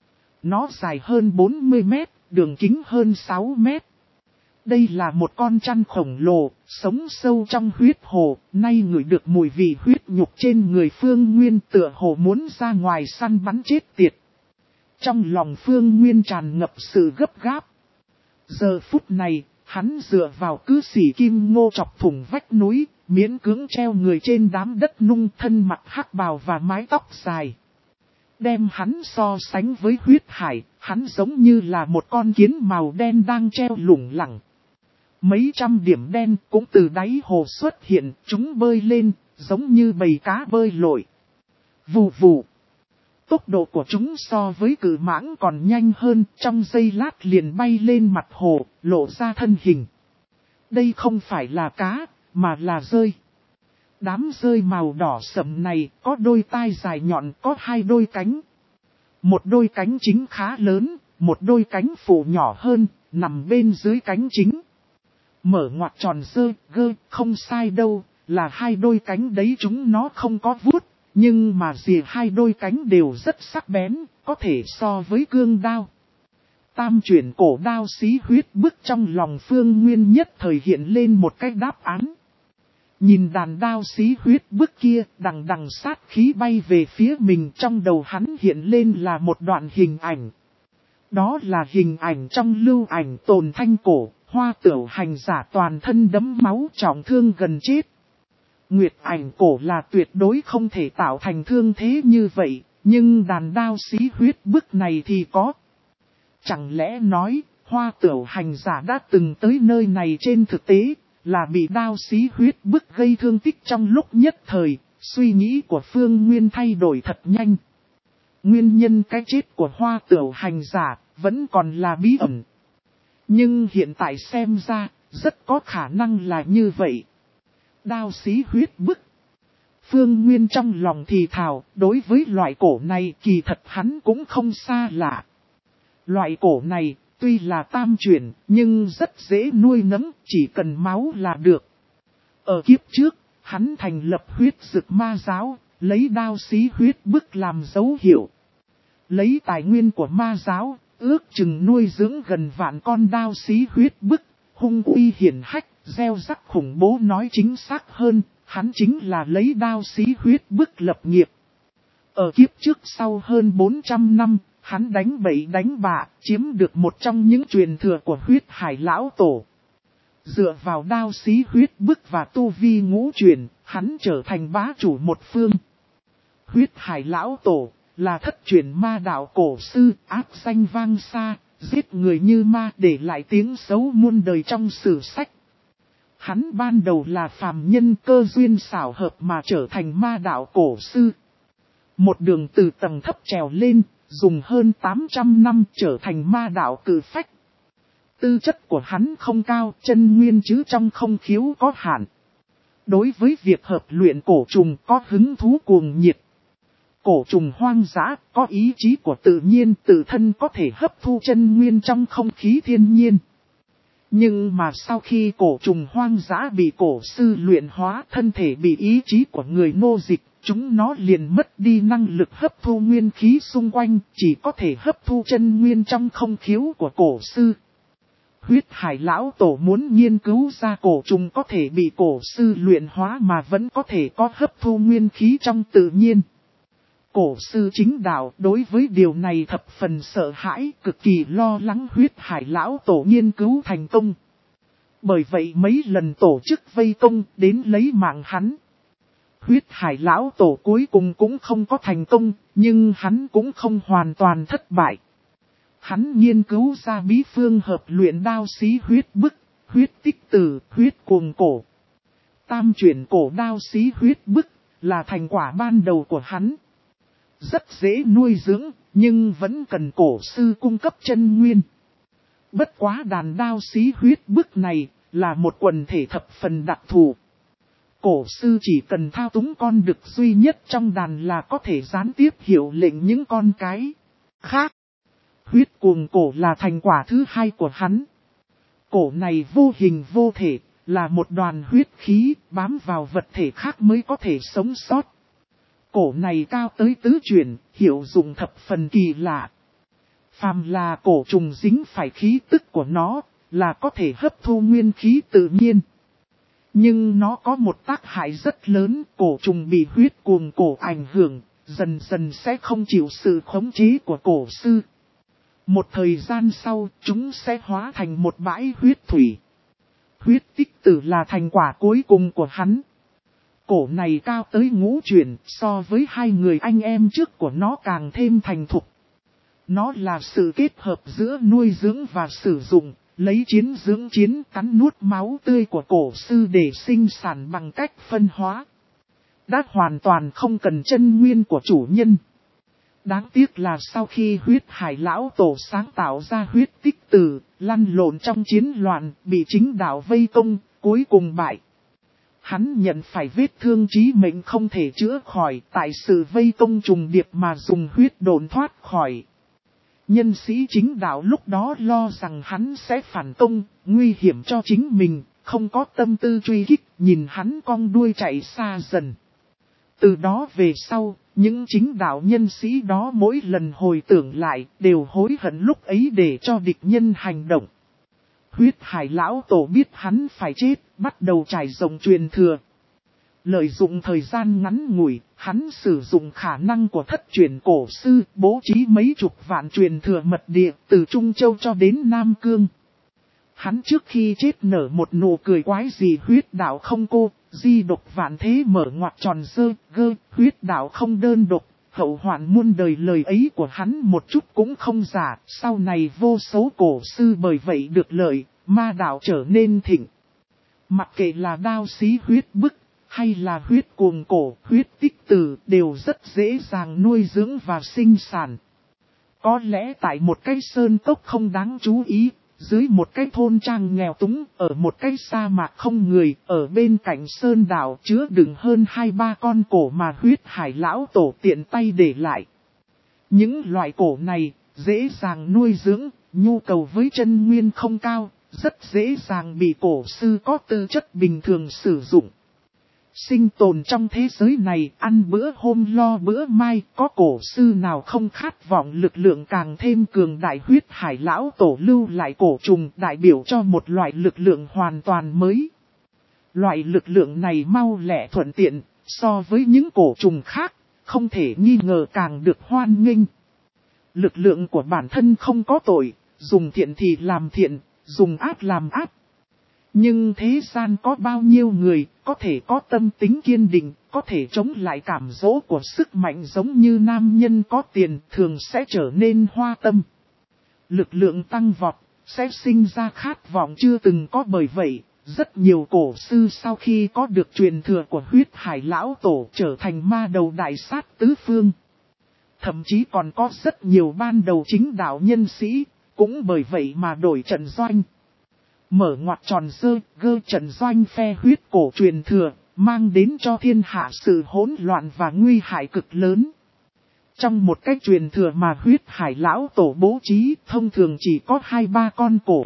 [SPEAKER 1] Nó dài hơn bốn mươi mét, đường kính hơn sáu mét. Đây là một con trăn khổng lồ, sống sâu trong huyết hồ, nay ngửi được mùi vị huyết nhục trên người Phương Nguyên tựa hồ muốn ra ngoài săn bắn chết tiệt. Trong lòng Phương Nguyên tràn ngập sự gấp gáp. Giờ phút này, hắn dựa vào cứ xỉ kim ngô chọc thủng vách núi, miễn cưỡng treo người trên đám đất nung thân mặc hắc bào và mái tóc dài. Đem hắn so sánh với huyết hải, hắn giống như là một con kiến màu đen đang treo lủng lẳng. Mấy trăm điểm đen cũng từ đáy hồ xuất hiện, chúng bơi lên, giống như bầy cá bơi lội. Vù vù. Tốc độ của chúng so với cự mãng còn nhanh hơn, trong giây lát liền bay lên mặt hồ, lộ ra thân hình. Đây không phải là cá, mà là rơi. Đám rơi màu đỏ sẫm này có đôi tai dài nhọn, có hai đôi cánh. Một đôi cánh chính khá lớn, một đôi cánh phụ nhỏ hơn, nằm bên dưới cánh chính. Mở ngoặc tròn rơi, gơ, không sai đâu, là hai đôi cánh đấy chúng nó không có vuốt. Nhưng mà rìa hai đôi cánh đều rất sắc bén, có thể so với cương đao. Tam chuyển cổ đao xí huyết bức trong lòng Phương Nguyên nhất thời hiện lên một cách đáp án. Nhìn đàn đao xí huyết bức kia đằng đằng sát khí bay về phía mình, trong đầu hắn hiện lên là một đoạn hình ảnh. Đó là hình ảnh trong lưu ảnh Tồn Thanh Cổ, Hoa Tửu hành giả toàn thân đẫm máu trọng thương gần chết. Nguyệt ảnh cổ là tuyệt đối không thể tạo thành thương thế như vậy, nhưng đàn đao xí huyết bức này thì có. Chẳng lẽ nói, Hoa Tửu hành giả đã từng tới nơi này trên thực tế, là bị đao xí huyết bức gây thương tích trong lúc nhất thời, suy nghĩ của Phương Nguyên thay đổi thật nhanh. Nguyên nhân cái chết của Hoa Tửu hành giả vẫn còn là bí ẩn. Nhưng hiện tại xem ra, rất có khả năng là như vậy. Đao xí huyết bức. Phương Nguyên trong lòng thì thào, đối với loại cổ này kỳ thật hắn cũng không xa lạ. Loại cổ này, tuy là tam chuyển, nhưng rất dễ nuôi nấng, chỉ cần máu là được. Ở kiếp trước, hắn thành lập huyết dực ma giáo, lấy đao xí huyết bức làm dấu hiệu. Lấy tài nguyên của ma giáo, ước chừng nuôi dưỡng gần vạn con đao xí huyết bức, hung uy hiển hách, gieo rắc khủng bố, nói chính xác hơn, hắn chính là lấy đao xí huyết bức lập nghiệp. Ở kiếp trước sau hơn bốn trăm năm, hắn đánh bậy đánh bạ, chiếm được một trong những truyền thừa của huyết hải lão tổ. Dựa vào đao xí huyết bức và tu vi ngũ truyền, hắn trở thành bá chủ một phương. Huyết hải lão tổ là thất truyền ma đạo cổ sư, ác danh vang xa, giết người như ma, để lại tiếng xấu muôn đời trong sử sách. Hắn ban đầu là phàm nhân, cơ duyên xảo hợp mà trở thành ma đạo cổ sư. Một đường từ tầng thấp trèo lên, dùng hơn tám trăm năm trở thành ma đạo cử phách. Tư chất của hắn không cao, chân nguyên chứ trong không khiếu có hạn. Đối với việc hợp luyện cổ trùng có hứng thú cuồng nhiệt. Cổ trùng hoang dã có ý chí của tự nhiên, tự thân có thể hấp thu chân nguyên trong không khí thiên nhiên. Nhưng mà sau khi cổ trùng hoang dã bị cổ sư luyện hóa, thân thể bị ý chí của người nô dịch, chúng nó liền mất đi năng lực hấp thu nguyên khí xung quanh, chỉ có thể hấp thu chân nguyên trong không khiếu của cổ sư. Huyết hải lão tổ muốn nghiên cứu ra cổ trùng có thể bị cổ sư luyện hóa mà vẫn có thể có hấp thu nguyên khí trong tự nhiên. Cổ sư chính đạo đối với điều này thập phần sợ hãi, cực kỳ lo lắng huyết hải lão tổ nghiên cứu thành công. Bởi vậy mấy lần tổ chức vây công đến lấy mạng hắn. Huyết hải lão tổ cuối cùng cũng không có thành công, nhưng hắn cũng không hoàn toàn thất bại. Hắn nghiên cứu ra bí phương hợp luyện đao xí huyết bức, huyết tích tử, huyết cuồng cổ. Tam chuyển cổ đao xí huyết bức là thành quả ban đầu của hắn. Rất dễ nuôi dưỡng, nhưng vẫn cần cổ sư cung cấp chân nguyên. Bất quá đàn đao xí huyết bức này là một quần thể thập phần đặc thù. Cổ sư chỉ cần thao túng con đực duy nhất trong đàn là có thể gián tiếp hiệu lệnh những con cái khác. Huyết cuồng cổ là thành quả thứ hai của hắn. Cổ này vô hình vô thể, là một đoàn huyết khí bám vào vật thể khác mới có thể sống sót. Cổ này cao tới tứ chuyển, hiệu dụng thập phần kỳ lạ. Phàm là cổ trùng dính phải khí tức của nó, là có thể hấp thu nguyên khí tự nhiên. Nhưng nó có một tác hại rất lớn, cổ trùng bị huyết cuồng cổ ảnh hưởng, dần dần sẽ không chịu sự khống chế của cổ sư. Một thời gian sau, chúng sẽ hóa thành một bãi huyết thủy. Huyết tích tử là thành quả cuối cùng của hắn. Cổ này cao tới ngũ chuyển, so với hai người anh em trước của nó càng thêm thành thục. Nó là sự kết hợp giữa nuôi dưỡng và sử dụng, lấy chiến dưỡng chiến, cắn nuốt máu tươi của cổ sư để sinh sản bằng cách phân hóa. Đã hoàn toàn không cần chân nguyên của chủ nhân. Đáng tiếc là sau khi huyết hải lão tổ sáng tạo ra huyết tích tử, lăn lộn trong chiến loạn, bị chính đạo vây công, cuối cùng bại. Hắn nhận phải vết thương chí mệnh không thể chữa khỏi, tại sự vây công trùng điệp mà dùng huyết đồn thoát khỏi. Nhân sĩ chính đạo lúc đó lo rằng hắn sẽ phản công, nguy hiểm cho chính mình, không có tâm tư truy kích, nhìn hắn cong đuôi chạy xa dần. Từ đó về sau, những chính đạo nhân sĩ đó mỗi lần hồi tưởng lại, đều hối hận lúc ấy để cho địch nhân hành động. Huyết hải lão tổ biết hắn phải chết, bắt đầu trải rộng truyền thừa. Lợi dụng thời gian ngắn ngủi, hắn sử dụng khả năng của thất truyền cổ sư, bố trí mấy chục vạn truyền thừa mật địa, từ Trung Châu cho đến Nam Cương. Hắn trước khi chết nở một nụ cười quái dị, huyết đạo không cô, di độc vạn thế mở ngoặc tròn dơ, gơ, huyết đạo không đơn độc, hậu hoạn muôn đời. Lời ấy của hắn một chút cũng không giả, sau này vô số cổ sư bởi vậy được lợi, ma đạo trở nên thịnh. Mặc kệ là đao xí huyết bức, hay là huyết cuồng cổ, huyết tích tử, đều rất dễ dàng nuôi dưỡng và sinh sản. Có lẽ tại một cái sơn cốc không đáng chú ý, dưới một cái thôn trang nghèo túng, ở một cái sa mạc không người, ở bên cạnh sơn đảo chứa đựng hơn hai ba con cổ mà huyết hải lão tổ tiện tay để lại. Những loại cổ này, dễ dàng nuôi dưỡng, nhu cầu với chân nguyên không cao, rất dễ dàng bị cổ sư có tư chất bình thường sử dụng. Sinh tồn trong thế giới này, ăn bữa hôm lo bữa mai, có cổ sư nào không khát vọng lực lượng càng thêm cường đại. Huyết hải lão tổ lưu lại cổ trùng đại biểu cho một loại lực lượng hoàn toàn mới. Loại lực lượng này mau lẹ thuận tiện, so với những cổ trùng khác, không thể nghi ngờ càng được hoan nghênh. Lực lượng của bản thân không có tội, dùng thiện thì làm thiện, dùng ác làm ác. Nhưng thế gian có bao nhiêu người có thể có tâm tính kiên định, có thể chống lại cảm dỗ của sức mạnh giống như nam nhân có tiền thường sẽ trở nên hoa tâm. Lực lượng tăng vọt, sẽ sinh ra khát vọng chưa từng có. Bởi vậy, rất nhiều cổ sư sau khi có được truyền thừa của huyết hải lão tổ trở thành ma đầu đại sát tứ phương. Thậm chí còn có rất nhiều ban đầu chính đạo nhân sĩ, cũng bởi vậy mà đổi trận doanh. Mở ngoặc tròn dơ, gơ trận doanh phe huyết cổ truyền thừa, mang đến cho thiên hạ sự hỗn loạn và nguy hại cực lớn. Trong một cách truyền thừa mà huyết hải lão tổ bố trí, thông thường chỉ có hai ba con cổ.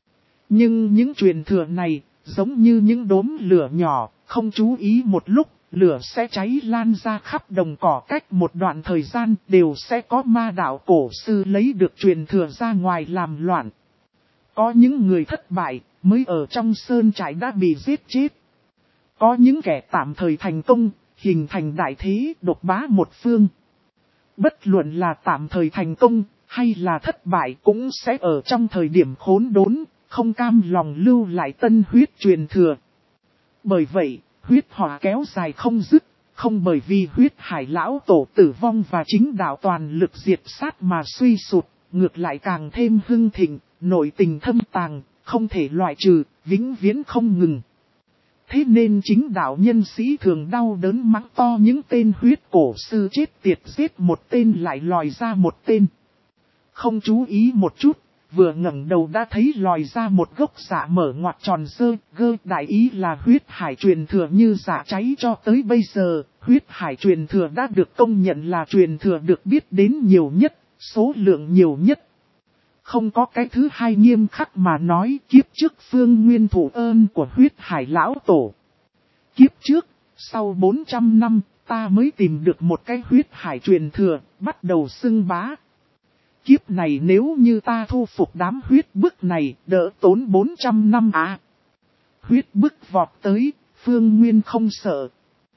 [SPEAKER 1] Nhưng những truyền thừa này, giống như những đốm lửa nhỏ, không chú ý một lúc, lửa sẽ cháy lan ra khắp đồng cỏ. Cách một đoạn thời gian đều sẽ có ma đạo cổ sư lấy được truyền thừa ra ngoài làm loạn. Có những người thất bại, mới ở trong sơn trại đã bị giết chết. Có những kẻ tạm thời thành công, hình thành đại thế độc bá một phương. Bất luận là tạm thời thành công, hay là thất bại cũng sẽ ở trong thời điểm khốn đốn, không cam lòng lưu lại tân huyết truyền thừa. Bởi vậy, huyết hỏa kéo dài không dứt, không bởi vì huyết hải lão tổ tử vong và chính đạo toàn lực diệt sát mà suy sụt, ngược lại càng thêm hưng thịnh. Nội tình thâm tàng, không thể loại trừ, vĩnh viễn không ngừng. Thế nên chính đạo nhân sĩ thường đau đớn mắng to những tên huyết cổ sư chết tiệt, giết một tên lại lòi ra một tên. Không chú ý một chút, vừa ngẩng đầu đã thấy lòi ra một gốc dạ mở ngoặc tròn dơ, gơ. Đại ý là huyết hải truyền thừa như dạ cháy cho tới bây giờ, huyết hải truyền thừa đã được công nhận là truyền thừa được biết đến nhiều nhất, số lượng nhiều nhất. Không có cái thứ hai nghiêm khắc mà nói, kiếp trước Phương Nguyên thụ ơn của huyết hải lão tổ. Kiếp trước, sau bốn trăm năm, ta mới tìm được một cái huyết hải truyền thừa, bắt đầu xưng bá. Kiếp này nếu như ta thu phục đám huyết bức này, đỡ tốn bốn trăm năm à. Huyết bức vọt tới, Phương Nguyên không sợ.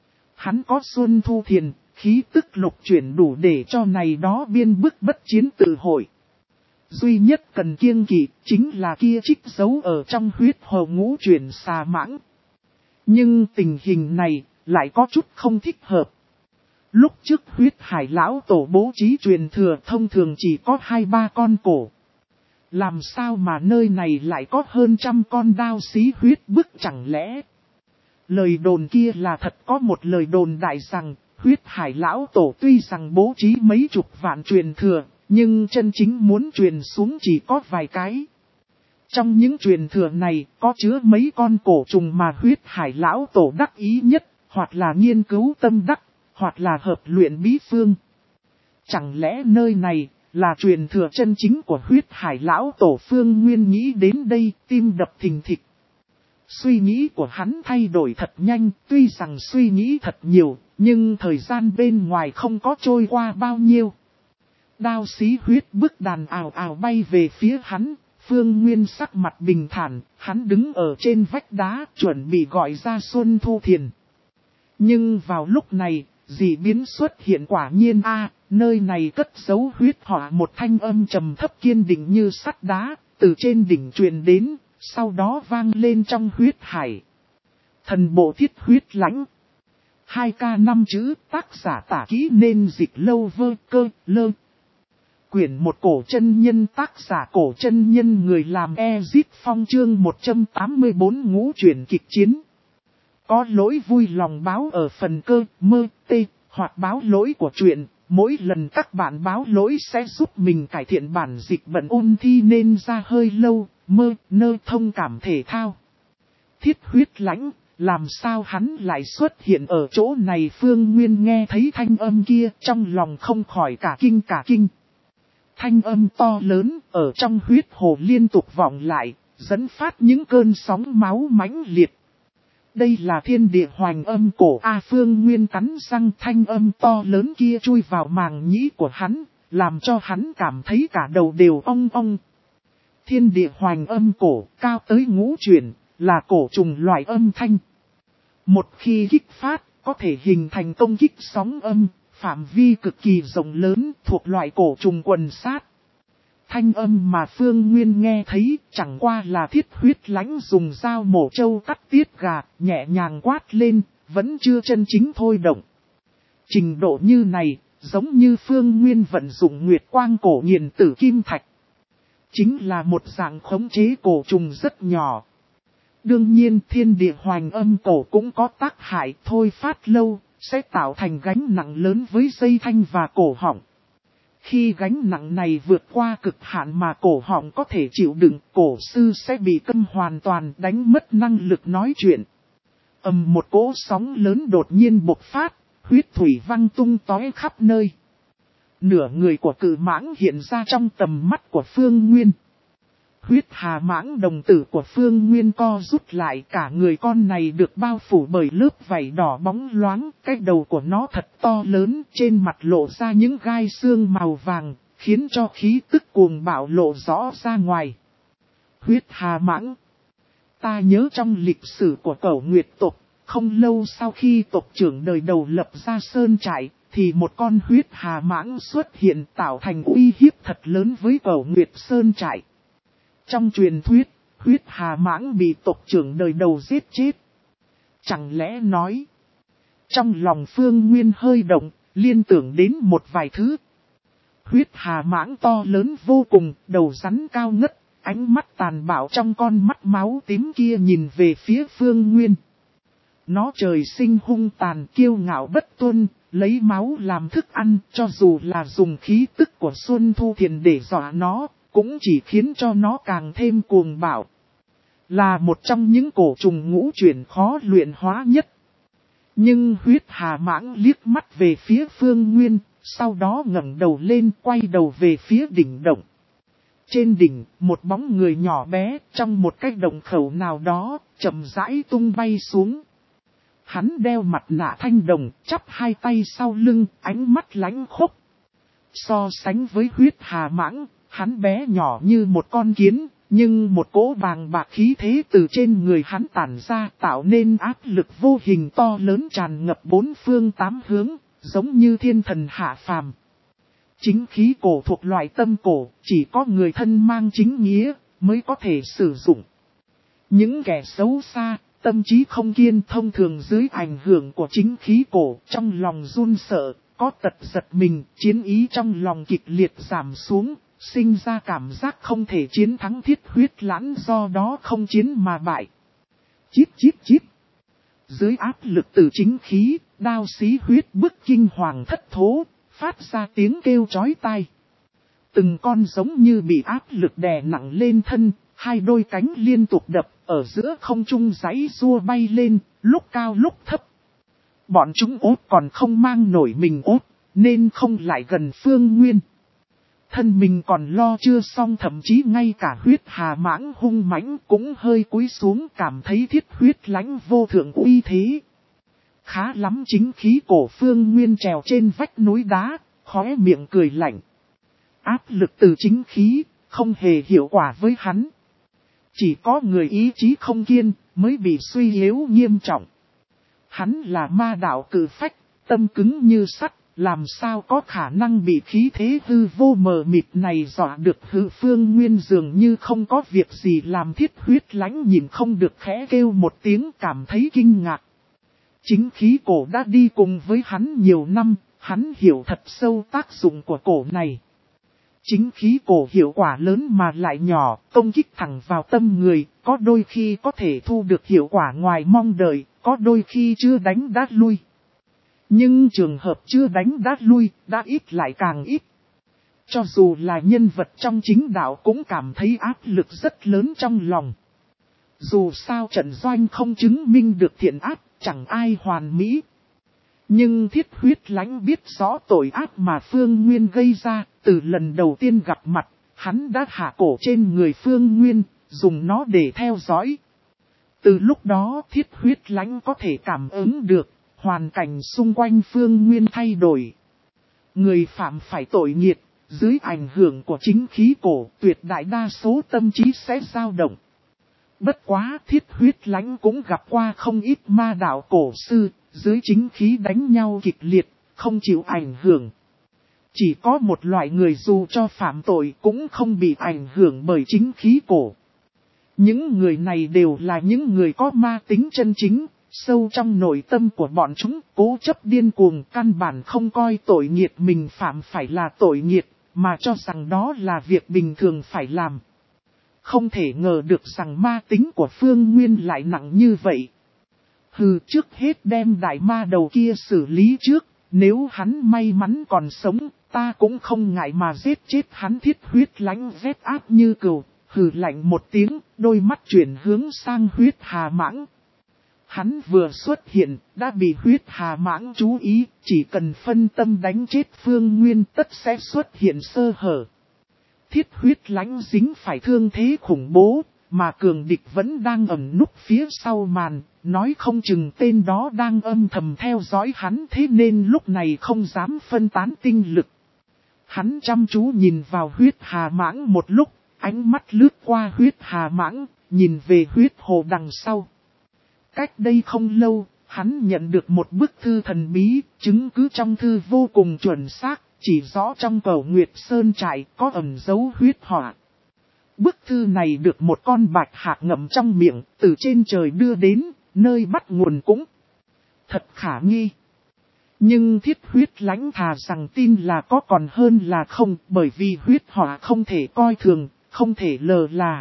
[SPEAKER 1] Hắn có Xuân Thu Thiền, khí tức lục chuyển đủ để cho này đó biên bức bất chiến tự hội. Duy nhất cần kiêng kỵ chính là kia trích giấu ở trong huyết hồ ngũ chuyển xà mãng. Nhưng tình hình này lại có chút không thích hợp. Lúc trước huyết hải lão tổ bố trí truyền thừa thông thường chỉ có hai ba con cổ. Làm sao mà nơi này lại có hơn trăm con đao xí huyết bức chẳng lẽ? Lời đồn kia là thật, có một lời đồn đại rằng, huyết hải lão tổ tuy rằng bố trí mấy chục vạn truyền thừa, nhưng chân chính muốn truyền xuống chỉ có vài cái. Trong những truyền thừa này có chứa mấy con cổ trùng mà huyết hải lão tổ đắc ý nhất, hoặc là nghiên cứu tâm đắc, hoặc là hợp luyện bí phương. Chẳng lẽ nơi này là truyền thừa chân chính của huyết hải lão tổ? Phương Nguyên nghĩ đến đây, tim đập thình thịch. Suy nghĩ của hắn thay đổi thật nhanh, tuy rằng suy nghĩ thật nhiều, nhưng thời gian bên ngoài không có trôi qua bao nhiêu. Đao xí huyết bức đàn ào ào bay về phía hắn, Phương Nguyên sắc mặt bình thản, hắn đứng ở trên vách đá chuẩn bị gọi ra Xuân Thu Thiền. Nhưng vào lúc này, dị biến xuất hiện quả nhiên a, nơi này cất giấu huyết hỏa, một thanh âm trầm thấp kiên định như sắt đá, từ trên đỉnh truyền đến, sau đó vang lên trong huyết hải. Thần bộ thiết huyết lãnh. hai K năm chữ, tác giả tả kỹ nên dịch lâu vơ cơ lơ. Quyển một cổ chân nhân, tác giả cổ chân nhân, người làm Ezit Phong, chương một trăm tám mươi bốn ngũ chuyển kịch chiến. Có lỗi vui lòng báo ở phần cơ, mơ, tê, hoặc báo lỗi của truyện. Mỗi lần các bạn báo lỗi sẽ giúp mình cải thiện bản dịch bận ôn thi nên ra hơi lâu, mơ, nơ thông cảm thể thao. Thiết huyết lãnh, làm sao hắn lại xuất hiện ở chỗ này? Phương Nguyên nghe thấy thanh âm kia, trong lòng không khỏi cả kinh cả kinh. Thanh âm to lớn, ở trong huyết hồ liên tục vọng lại, dẫn phát những cơn sóng máu mãnh liệt. Đây là thiên địa hoành âm cổ A. Phương Nguyên cắn răng, thanh âm to lớn kia chui vào màng nhĩ của hắn, làm cho hắn cảm thấy cả đầu đều ong ong. Thiên địa hoành âm cổ, cao tới ngũ chuyển, là cổ trùng loại âm thanh. Một khi kích phát, có thể hình thành công kích sóng âm, phạm vi cực kỳ rộng lớn, thuộc loại cổ trùng quần sát. Thanh âm mà Phương Nguyên nghe thấy chẳng qua là thiết huyết lãnh dùng dao mổ trâu cắt tiết gà, nhẹ nhàng quát lên, vẫn chưa chân chính thôi động. Trình độ như này, giống như Phương Nguyên vận dụng nguyệt quang cổ nghiền tử kim thạch. Chính là một dạng khống chế cổ trùng rất nhỏ. Đương nhiên thiên địa hoành âm cổ cũng có tác hại, thôi phát lâu, sẽ tạo thành gánh nặng lớn với dây thanh và cổ họng. Khi gánh nặng này vượt qua cực hạn mà cổ họng có thể chịu đựng, cổ sư sẽ bị câm hoàn toàn, đánh mất năng lực nói chuyện. Ầm, một cỗ sóng lớn đột nhiên bộc phát, huyết thủy văng tung tóe khắp nơi. Nửa người của cự mãng hiện ra trong tầm mắt của Phương Nguyên. Huyết hà mãng đồng tử của Phương Nguyên co rút lại, cả người con này được bao phủ bởi lớp vảy đỏ bóng loáng, cái đầu của nó thật to lớn, trên mặt lộ ra những gai xương màu vàng, khiến cho khí tức cuồng bạo lộ rõ ra ngoài. Huyết hà mãng. Ta nhớ trong lịch sử của Cẩu Nguyệt tộc, không lâu sau khi tộc trưởng đời đầu lập ra sơn trại, thì một con huyết hà mãng xuất hiện tạo thành uy hiếp thật lớn với Cẩu Nguyệt sơn trại. Trong truyền thuyết, huyết hà mãng bị tộc trưởng đời đầu giết chết. Chẳng lẽ nói, trong lòng Phương Nguyên hơi động, liên tưởng đến một vài thứ. Huyết hà mãng to lớn vô cùng, đầu rắn cao ngất, ánh mắt tàn bạo trong con mắt máu tím kia nhìn về phía Phương Nguyên. Nó trời sinh hung tàn, kiêu ngạo bất tuân, lấy máu làm thức ăn, cho dù là dùng khí tức của Xuân Thu Thiền để dọa nó, cũng chỉ khiến cho nó càng thêm cuồng bạo. Là một trong những cổ trùng ngũ chuyển khó luyện hóa nhất. Nhưng huyết hà mãng liếc mắt về phía Phương Nguyên, sau đó ngẩng đầu lên quay đầu về phía đỉnh động. Trên đỉnh, một bóng người nhỏ bé, trong một cái động khẩu nào đó, chậm rãi tung bay xuống. Hắn đeo mặt nạ thanh đồng, chắp hai tay sau lưng, ánh mắt lãnh khốc. So sánh với huyết hà mãng, hắn bé nhỏ như một con kiến, nhưng một cỗ bàng bạc khí thế từ trên người hắn tản ra tạo nên áp lực vô hình to lớn tràn ngập bốn phương tám hướng, giống như thiên thần hạ phàm. Chính khí cổ thuộc loại tâm cổ, chỉ có người thân mang chính nghĩa, mới có thể sử dụng. Những kẻ xấu xa, tâm trí không kiên thông thường dưới ảnh hưởng của chính khí cổ, trong lòng run sợ, có tật giật mình, chiến ý trong lòng kịch liệt giảm xuống, sinh ra cảm giác không thể chiến thắng thiết huyết lãnh, do đó không chiến mà bại. Chíp chíp chíp. Dưới áp lực từ chính khí, đao xí huyết bức kinh hoàng thất thố, phát ra tiếng kêu chói tai. Từng con giống như bị áp lực đè nặng lên thân, hai đôi cánh liên tục đập, ở giữa không trung giãy giụa bay lên, lúc cao lúc thấp. Bọn chúng ốt còn không mang nổi mình ốt, nên không lại gần Phương Nguyên. Thân mình còn lo chưa xong, thậm chí ngay cả huyết hà mãng hung mãnh cũng hơi cúi xuống, cảm thấy thiết huyết lãnh vô thượng uy thế. Khá lắm, chính khí cổ Phương Nguyên trèo trên vách núi đá, khóe miệng cười lạnh. Áp lực từ chính khí, không hề hiệu quả với hắn. Chỉ có người ý chí không kiên, mới bị suy yếu nghiêm trọng. Hắn là ma đạo cử phách, tâm cứng như sắt, làm sao có khả năng bị khí thế hư vô mờ mịt này dọa được. Hư Phương Nguyên dường như không có việc gì làm, thiết huyết lãnh nhìn không được khẽ kêu một tiếng, cảm thấy kinh ngạc. Chính khí cổ đã đi cùng với hắn nhiều năm, hắn hiểu thật sâu tác dụng của cổ này. Chính khí cổ hiệu quả lớn mà lại nhỏ, công kích thẳng vào tâm người, có đôi khi có thể thu được hiệu quả ngoài mong đợi, có đôi khi chưa đánh đã lui. Nhưng trường hợp chưa đánh đã lui, đã ít lại càng ít. Cho dù là nhân vật trong chính đạo cũng cảm thấy áp lực rất lớn trong lòng. Dù sao trận doanh không chứng minh được thiện ác, chẳng ai hoàn mỹ. Nhưng thiết huyết lãnh biết rõ tội ác mà Phương Nguyên gây ra, từ lần đầu tiên gặp mặt, hắn đã hạ cổ trên người Phương Nguyên, dùng nó để theo dõi. Từ lúc đó thiết huyết lãnh có thể cảm ứng được, hoàn cảnh xung quanh Phương Nguyên thay đổi. Người phạm phải tội nghiệt, dưới ảnh hưởng của chính khí cổ, tuyệt đại đa số tâm trí sẽ dao động. Bất quá thiết huyết lãnh cũng gặp qua không ít ma đạo cổ sư, dưới chính khí đánh nhau kịch liệt, không chịu ảnh hưởng. Chỉ có một loại người dù cho phạm tội cũng không bị ảnh hưởng bởi chính khí cổ. Những người này đều là những người có ma tính chân chính, sâu trong nội tâm của bọn chúng cố chấp điên cuồng, căn bản không coi tội nghiệt mình phạm phải là tội nghiệt, mà cho rằng đó là việc bình thường phải làm. Không thể ngờ được rằng ma tính của Phương Nguyên lại nặng như vậy. Hừ, trước hết đem đại ma đầu kia xử lý trước, nếu hắn may mắn còn sống, ta cũng không ngại mà giết chết hắn. Thiết huyết lãnh rét áp như cừu, hừ lạnh một tiếng, đôi mắt chuyển hướng sang huyết hà mãng. Hắn vừa xuất hiện, đã bị huyết hà mãng chú ý, chỉ cần phân tâm đánh chết Phương Nguyên tất sẽ xuất hiện sơ hở. Thiết huyết lãnh dính phải thương thế khủng bố, mà cường địch vẫn đang ẩn núp phía sau màn, nói không chừng tên đó đang âm thầm theo dõi hắn, thế nên lúc này không dám phân tán tinh lực. Hắn chăm chú nhìn vào huyết hà mãng một lúc, ánh mắt lướt qua huyết hà mãng, nhìn về huyết hồ đằng sau. Cách đây không lâu, hắn nhận được một bức thư thần bí, chứng cứ trong thư vô cùng chuẩn xác, chỉ rõ trong Cẩu Nguyệt Sơn trại có ẩn dấu huyết hỏa. Bức thư này được một con bạch hạc ngậm trong miệng, từ trên trời đưa đến, nơi bắt nguồn cũng thật khả nghi. Nhưng thiết huyết lãnh thà rằng tin là có còn hơn là không, bởi vì huyết hỏa không thể coi thường, không thể lờ là.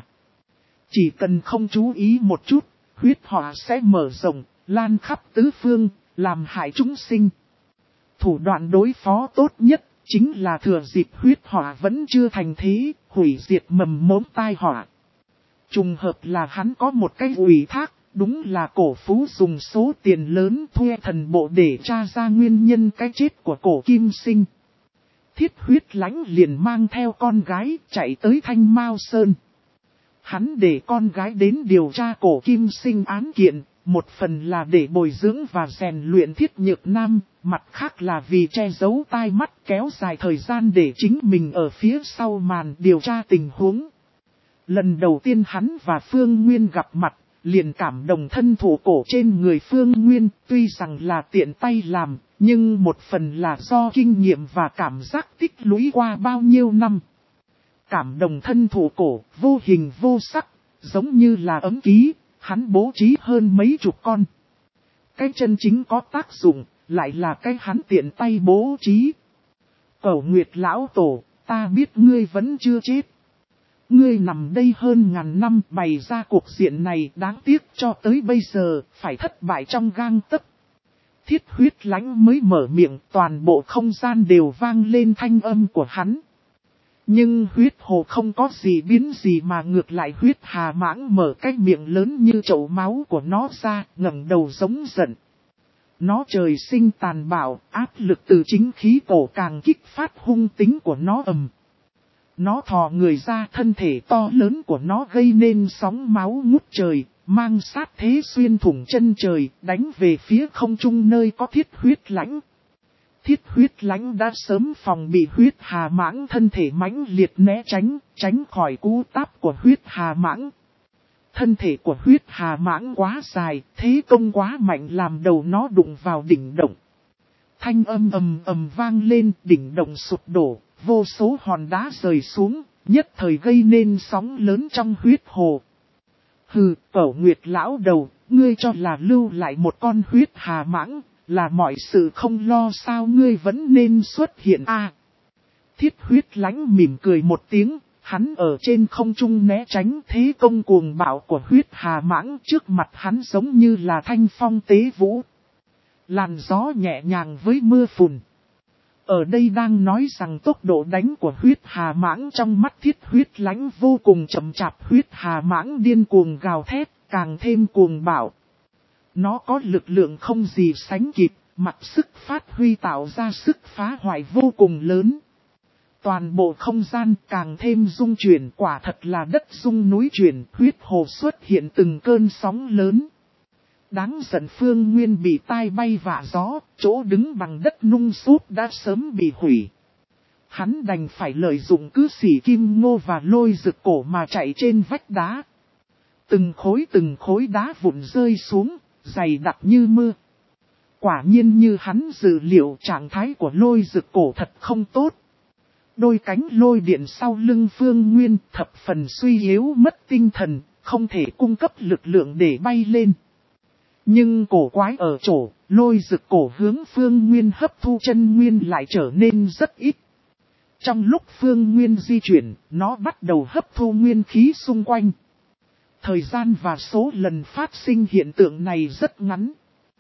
[SPEAKER 1] Chỉ cần không chú ý một chút, huyết hỏa sẽ mở rộng, lan khắp tứ phương, làm hại chúng sinh. Thủ đoạn đối phó tốt nhất, chính là thừa dịp huyết hỏa vẫn chưa thành thế, hủy diệt mầm mống tai họa. Trùng hợp là hắn có một cái ủy thác, đúng là cổ phú dùng số tiền lớn thuê thần bộ để tra ra nguyên nhân cái chết của cổ kim sinh. Thiết Huyết Lãnh liền mang theo con gái chạy tới Thanh Mao Sơn. Hắn để con gái đến điều tra Cổ Kim Sinh án kiện, một phần là để bồi dưỡng và rèn luyện Thiết Nhược Nam, mặt khác là vì che giấu tai mắt kéo dài thời gian để chính mình ở phía sau màn điều tra tình huống. Lần đầu tiên hắn và Phương Nguyên gặp mặt, liền cảm động thân thủ cổ trên người Phương Nguyên, tuy rằng là tiện tay làm, nhưng một phần là do kinh nghiệm và cảm giác tích lũy qua bao nhiêu năm. Cảm động thân thủ cổ, vô hình vô sắc, giống như là ấm ký, hắn bố trí hơn mấy chục con. Cái chân chính có tác dụng, lại là cái hắn tiện tay bố trí. Cẩu Nguyệt lão tổ, ta biết ngươi vẫn chưa chết. Ngươi nằm đây hơn ngàn năm bày ra cuộc diện này đáng tiếc cho tới bây giờ, phải thất bại trong gang tấc. Thiết Huyết Lãnh mới mở miệng, toàn bộ không gian đều vang lên thanh âm của hắn. Nhưng huyết hồ không có gì biến gì mà ngược lại huyết hà mãng mở cái miệng lớn như chậu máu của nó ra, ngẩng đầu giống giận. Nó trời sinh tàn bạo, áp lực từ chính khí cổ càng kích phát hung tính của nó ầm. Nó thò người ra, thân thể to lớn của nó gây nên sóng máu ngút trời, mang sát thế xuyên thủng chân trời, đánh về phía không trung nơi có Thiết Huyết Lãnh. Thiết Huyết Lãnh đã sớm phòng bị huyết hà mãng thân thể mãnh liệt né tránh, tránh khỏi cú táp của huyết hà mãng. Thân thể của huyết hà mãng quá dài, thế công quá mạnh làm đầu nó đụng vào đỉnh động. Thanh âm ầm ầm vang lên, đỉnh động sụp đổ, vô số hòn đá rơi xuống, nhất thời gây nên sóng lớn trong huyết hồ. Hừ, Cẩu Nguyệt lão đầu, ngươi cho là lưu lại một con huyết hà mãng, là mọi sự không lo sao ngươi vẫn nên xuất hiện a. À, Thiết Huyết Lãnh mỉm cười một tiếng, hắn ở trên không trung né tránh thế công cuồng bạo của huyết hà mãng, trước mặt hắn giống như là thanh phong tế vũ. Làn gió nhẹ nhàng với mưa phùn. Ở đây đang nói rằng tốc độ đánh của huyết hà mãng trong mắt Thiết Huyết Lãnh vô cùng chậm chạp, huyết hà mãng điên cuồng gào thét, càng thêm cuồng bạo. Nó có lực lượng không gì sánh kịp, mặc sức phát huy tạo ra sức phá hoại vô cùng lớn. Toàn bộ không gian càng thêm rung chuyển, quả thật là đất rung núi chuyển, huyết hồ xuất hiện từng cơn sóng lớn. Đáng giận Phương Nguyên bị tai bay vạ gió, chỗ đứng bằng đất nung súp đã sớm bị hủy. Hắn đành phải lợi dụng cứ xỉ kim ngô và lôi rực cổ mà chạy trên vách đá. Từng khối từng khối đá vụn rơi xuống, dày đặc như mưa. Quả nhiên như hắn dự liệu, trạng thái của lôi rực cổ thật không tốt. Đôi cánh lôi điện sau lưng Phương Nguyên thập phần suy yếu mất tinh thần, không thể cung cấp lực lượng để bay lên. Nhưng cổ quái ở chỗ, lôi rực cổ hướng Phương Nguyên hấp thu chân nguyên lại trở nên rất ít. Trong lúc Phương Nguyên di chuyển, nó bắt đầu hấp thu nguyên khí xung quanh. Thời gian và số lần phát sinh hiện tượng này rất ngắn.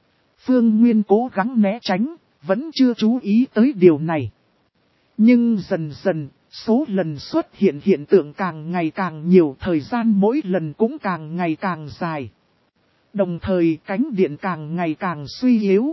[SPEAKER 1] Phương Nguyên cố gắng né tránh, vẫn chưa chú ý tới điều này. Nhưng dần dần, số lần xuất hiện hiện tượng càng ngày càng nhiều, thời gian mỗi lần cũng càng ngày càng dài. Đồng thời cánh điện càng ngày càng suy yếu.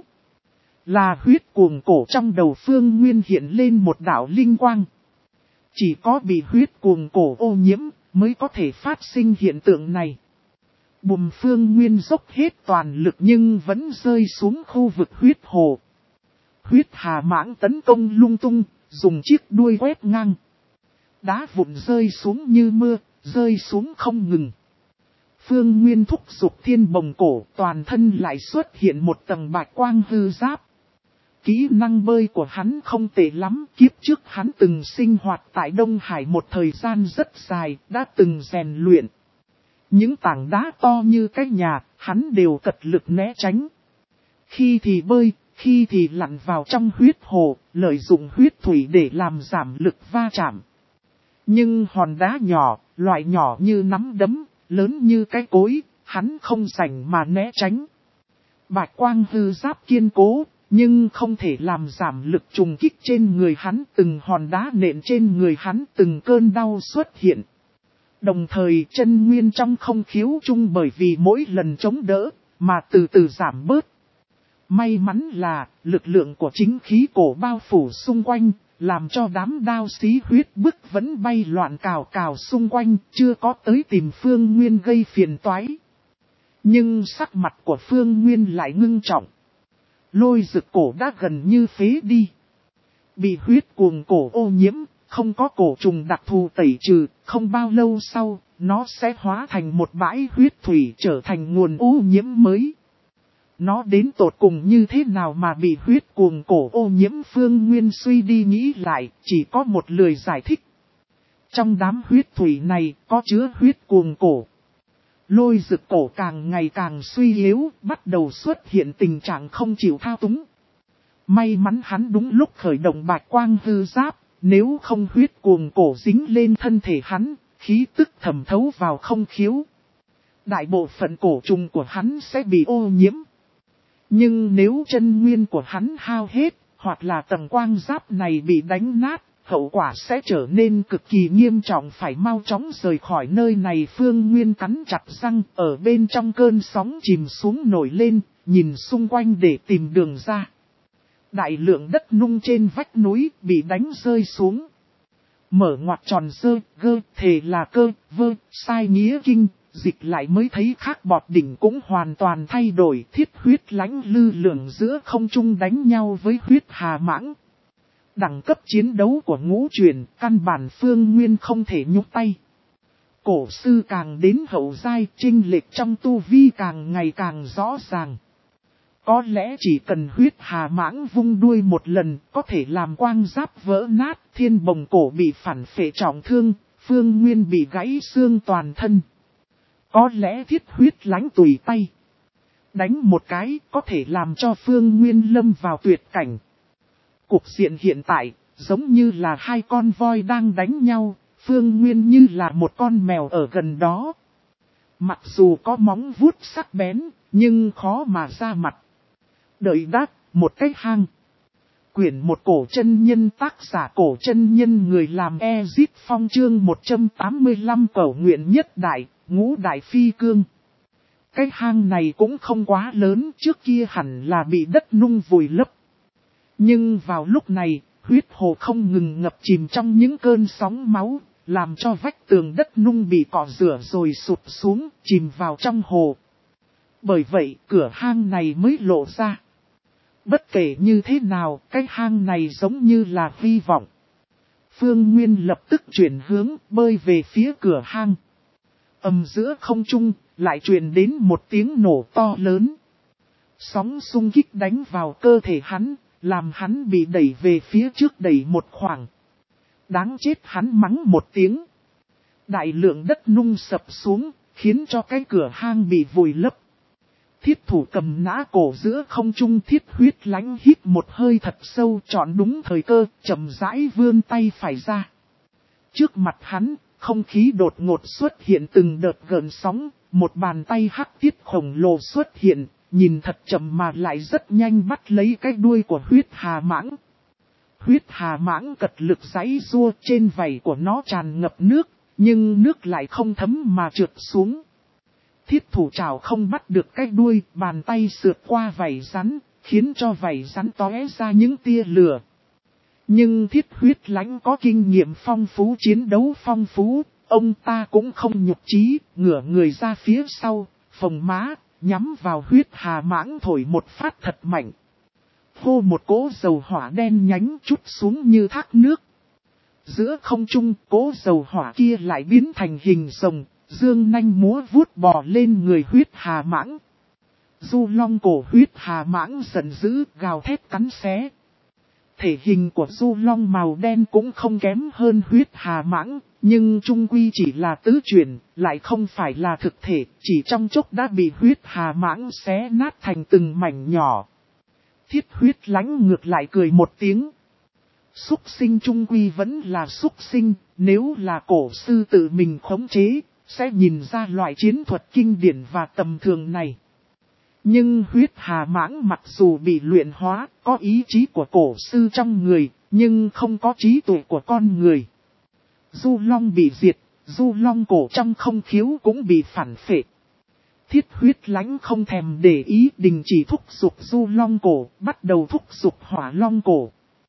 [SPEAKER 1] Là huyết cuồng cổ trong đầu Phương Nguyên hiện lên một đạo linh quang. Chỉ có bị huyết cuồng cổ ô nhiễm mới có thể phát sinh hiện tượng này. Bùm, Phương Nguyên dốc hết toàn lực nhưng vẫn rơi xuống khu vực huyết hồ. Huyết hà mãng tấn công lung tung, dùng chiếc đuôi quét ngang. Đá vụn rơi xuống như mưa, rơi xuống không ngừng. Phương Nguyên thúc giục thiên bồng cổ, toàn thân lại xuất hiện một tầng bạch quang hư giáp. Kỹ năng bơi của hắn không tệ lắm, kiếp trước hắn từng sinh hoạt tại Đông Hải một thời gian rất dài, đã từng rèn luyện. Những tảng đá to như cái nhà, hắn đều cật lực né tránh. Khi thì bơi, khi thì lặn vào trong huyết hồ, lợi dụng huyết thủy để làm giảm lực va chạm. Nhưng hòn đá nhỏ, loại nhỏ như nắm đấm, lớn như cái cối, hắn không rảnh mà né tránh. Bạch quang hư giáp kiên cố, nhưng không thể làm giảm lực trùng kích trên người hắn, từng hòn đá nện trên người hắn, từng cơn đau xuất hiện. Đồng thời chân nguyên trong không khiếu chung bởi vì mỗi lần chống đỡ, mà từ từ giảm bớt. May mắn là, lực lượng của chính khí cổ bao phủ xung quanh, làm cho đám đao xí huyết bức vẫn bay loạn cào cào xung quanh, chưa có tới tìm Phương Nguyên gây phiền toái. Nhưng sắc mặt của Phương Nguyên lại ngưng trọng. Lôi Dực cổ đã gần như phế đi. Bị huyết cuồng cổ ô nhiễm, không có cổ trùng đặc thù tẩy trừ, không bao lâu sau, nó sẽ hóa thành một bãi huyết thủy trở thành nguồn ô nhiễm mới. Nó đến tột cùng như thế nào mà bị huyết cuồng cổ ô nhiễm? Phương Nguyên suy đi nghĩ lại, chỉ có một lời giải thích. Trong đám huyết thủy này có chứa huyết cuồng cổ. Lôi Dực cổ càng ngày càng suy yếu, bắt đầu xuất hiện tình trạng không chịu thao túng. May mắn hắn đúng lúc khởi động bạch quang hư giáp, nếu không huyết cuồng cổ dính lên thân thể hắn, khí tức thẩm thấu vào không khiếu. Đại bộ phận cổ trùng của hắn sẽ bị ô nhiễm. Nhưng nếu chân nguyên của hắn hao hết, hoặc là tầng quang giáp này bị đánh nát, hậu quả sẽ trở nên cực kỳ nghiêm trọng, phải mau chóng rời khỏi nơi này. Phương Nguyên cắn chặt răng, ở bên trong cơn sóng chìm xuống nổi lên, nhìn xung quanh để tìm đường ra. Đại lượng đất nung trên vách núi bị đánh rơi xuống. Mở ngoặc tròn dơ, gơ, thề là cơ, vơ, sai nghĩa kinh, dịch lại mới thấy khác bọt đỉnh cũng hoàn toàn thay đổi. Thiết huyết lãnh lư lửng giữa không trung đánh nhau với huyết hà mãng. Đẳng cấp chiến đấu của ngũ truyền, căn bản Phương Nguyên không thể nhúc tay. Cổ sư càng đến hậu giai, chênh lệch trong tu vi càng ngày càng rõ ràng. Có lẽ chỉ cần huyết hà mãng vung đuôi một lần, có thể làm quang giáp vỡ nát, thiên bồng cổ bị phản phệ trọng thương, Phương Nguyên bị gãy xương toàn thân. Có lẽ thiết huyết lãnh tùy tay. Đánh một cái, có thể làm cho Phương Nguyên lâm vào tuyệt cảnh. Cục diện hiện tại, giống như là hai con voi đang đánh nhau, Phương Nguyên như là một con mèo ở gần đó. Mặc dù có móng vuốt sắc bén, nhưng khó mà ra mặt. Đợi đáp, một cái hang. Quyển một cổ chân nhân, tác giả cổ chân nhân, người làm Ezit Phong, chương một trăm tám mươi lăm cầu nguyện nhất đại, ngũ đại phi cương. Cái hang này cũng không quá lớn, trước kia hẳn là bị đất nung vùi lấp. Nhưng vào lúc này, huyết hồ không ngừng ngập chìm trong những cơn sóng máu, làm cho vách tường đất nung bị cọ rửa rồi sụp xuống, chìm vào trong hồ. Bởi vậy, cửa hang này mới lộ ra. Bất kể như thế nào, cái hang này giống như là hy vọng. Phương Nguyên lập tức chuyển hướng, bơi về phía cửa hang. Ầm giữa không trung, lại truyền đến một tiếng nổ to lớn. Sóng xung kích đánh vào cơ thể hắn, làm hắn bị đẩy về phía trước đẩy một khoảng. Đáng chết, hắn mắng một tiếng. Đại lượng đất nung sập xuống, khiến cho cái cửa hang bị vùi lấp. Thiết thủ cầm nã cổ giữa không trung, thiết huyết lãnh hít một hơi thật sâu, chọn đúng thời cơ, chậm rãi vươn tay phải ra. Trước mặt hắn, không khí đột ngột xuất hiện từng đợt gợn sóng, một bàn tay hắc thiết khổng lồ xuất hiện, nhìn thật chậm mà lại rất nhanh bắt lấy cái đuôi của huyết hà mãng. Huyết hà mãng cật lực giãy giụa, trên vảy của nó tràn ngập nước, nhưng nước lại không thấm mà trượt xuống. Thiết thủ trảo không bắt được cái đuôi, bàn tay sượt qua vảy rắn, khiến cho vảy rắn tóe ra những tia lửa. Nhưng thiết huyết lãnh có kinh nghiệm phong phú, chiến đấu phong phú, ông ta cũng không nhục chí, ngửa người ra phía sau, phồng má, nhắm vào huyết hà mãng thổi một phát thật mạnh. Hô, một cỗ dầu hỏa đen nhánh chút xuống như thác nước. Giữa không trung, cỗ dầu hỏa kia lại biến thành hình rồng, dương nanh múa vuốt bò lên người huyết hà mãng. Du long cổ huyết hà mãng giận dữ, gào thét cắn xé. Thể hình của du long màu đen cũng không kém hơn huyết hà mãng, nhưng trung quy chỉ là tứ chuyển, lại không phải là thực thể, chỉ trong chốc đã bị huyết hà mãng xé nát thành từng mảnh nhỏ. Thiết huyết lãnh ngược lại cười một tiếng. Súc sinh trung quy vẫn là súc sinh, nếu là cổ sư tự mình khống chế, sẽ nhìn ra loại chiến thuật kinh điển và tầm thường này. Nhưng huyết hà mãng mặc dù bị luyện hóa, có ý chí của cổ sư trong người, nhưng không có trí tuệ của con người. Du long bị diệt, du long cổ trong không khiếu cũng bị phản phệ. Thiết huyết lãnh không thèm để ý, đình chỉ thúc giục du long cổ, bắt đầu thúc giục hỏa long cổ.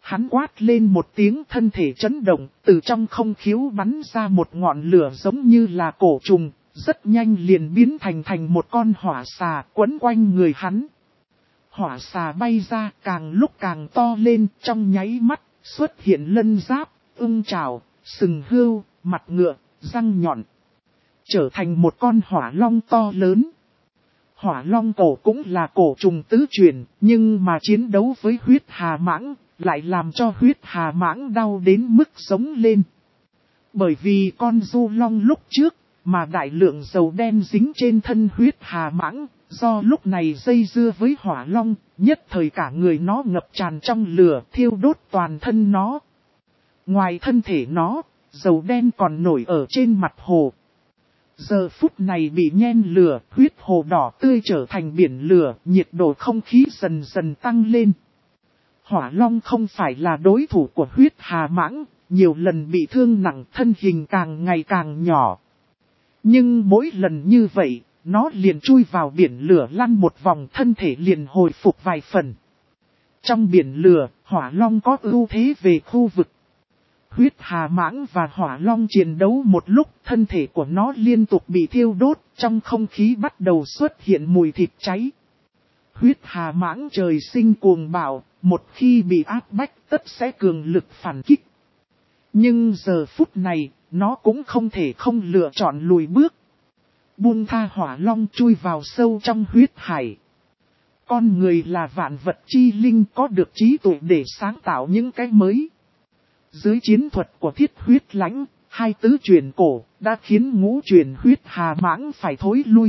[SPEAKER 1] Hắn quát lên một tiếng, thân thể chấn động, từ trong không khiếu bắn ra một ngọn lửa giống như là cổ trùng, rất nhanh liền biến thành thành một con hỏa xà quấn quanh người hắn. Hỏa xà bay ra càng lúc càng to lên, trong nháy mắt, xuất hiện lân giáp, ưng trảo, sừng hươu, mặt ngựa, răng nhọn. Trở thành một con hỏa long to lớn. Hỏa long cổ cũng là cổ trùng tứ truyền, nhưng mà chiến đấu với huyết hà mãng, lại làm cho huyết hà mãng đau đến mức sống lên. Bởi vì con du long lúc trước, mà đại lượng dầu đen dính trên thân huyết hà mãng, do lúc này dây dưa với hỏa long, nhất thời cả người nó ngập tràn trong lửa, thiêu đốt toàn thân nó. Ngoài thân thể nó, dầu đen còn nổi ở trên mặt hồ. Giờ phút này bị nhen lửa, huyết hồ đỏ tươi trở thành biển lửa, nhiệt độ không khí dần dần tăng lên. Hỏa long không phải là đối thủ của huyết hà mãng, nhiều lần bị thương nặng, thân hình càng ngày càng nhỏ. Nhưng mỗi lần như vậy, nó liền chui vào biển lửa lăn một vòng, thân thể liền hồi phục vài phần. Trong biển lửa, hỏa long có ưu thế về khu vực. Huyết hà mãng và hỏa long chiến đấu một lúc, thân thể của nó liên tục bị thiêu đốt, trong không khí bắt đầu xuất hiện mùi thịt cháy. Huyết hà mãng trời sinh cuồng bạo, một khi bị áp bách tất sẽ cường lực phản kích. Nhưng giờ phút này, nó cũng không thể không lựa chọn lùi bước. Buông tha hỏa long chui vào sâu trong huyết hải. Con người là vạn vật chi linh, có được trí tuệ để sáng tạo những cái mới. Dưới chiến thuật của Thiết Huyết Lãnh, hai tứ truyền cổ đã khiến ngũ truyền huyết hà mãng phải thối lui.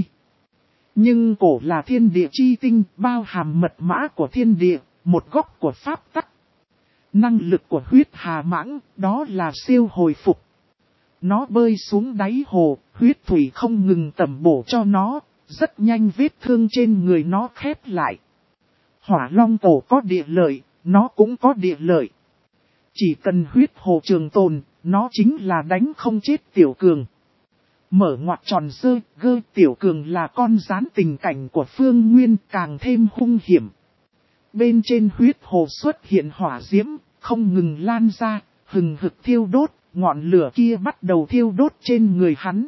[SPEAKER 1] Nhưng cổ là thiên địa chi tinh, bao hàm mật mã của thiên địa, một góc của pháp tắc. Năng lực của huyết hà mãng, đó là siêu hồi phục. Nó bơi xuống đáy hồ, huyết thủy không ngừng tẩm bổ cho nó, rất nhanh vết thương trên người nó khép lại. Hỏa long cổ có địa lợi, nó cũng có địa lợi. Chỉ cần huyết hồ trường tồn, nó chính là đánh không chết tiểu cường. Mở ngoặc tròn dơ, gơ tiểu cường là con gián tình cảnh của Phương Nguyên, càng thêm hung hiểm. Bên trên huyết hồ xuất hiện hỏa diễm, không ngừng lan ra, hừng hực thiêu đốt, ngọn lửa kia bắt đầu thiêu đốt trên người hắn.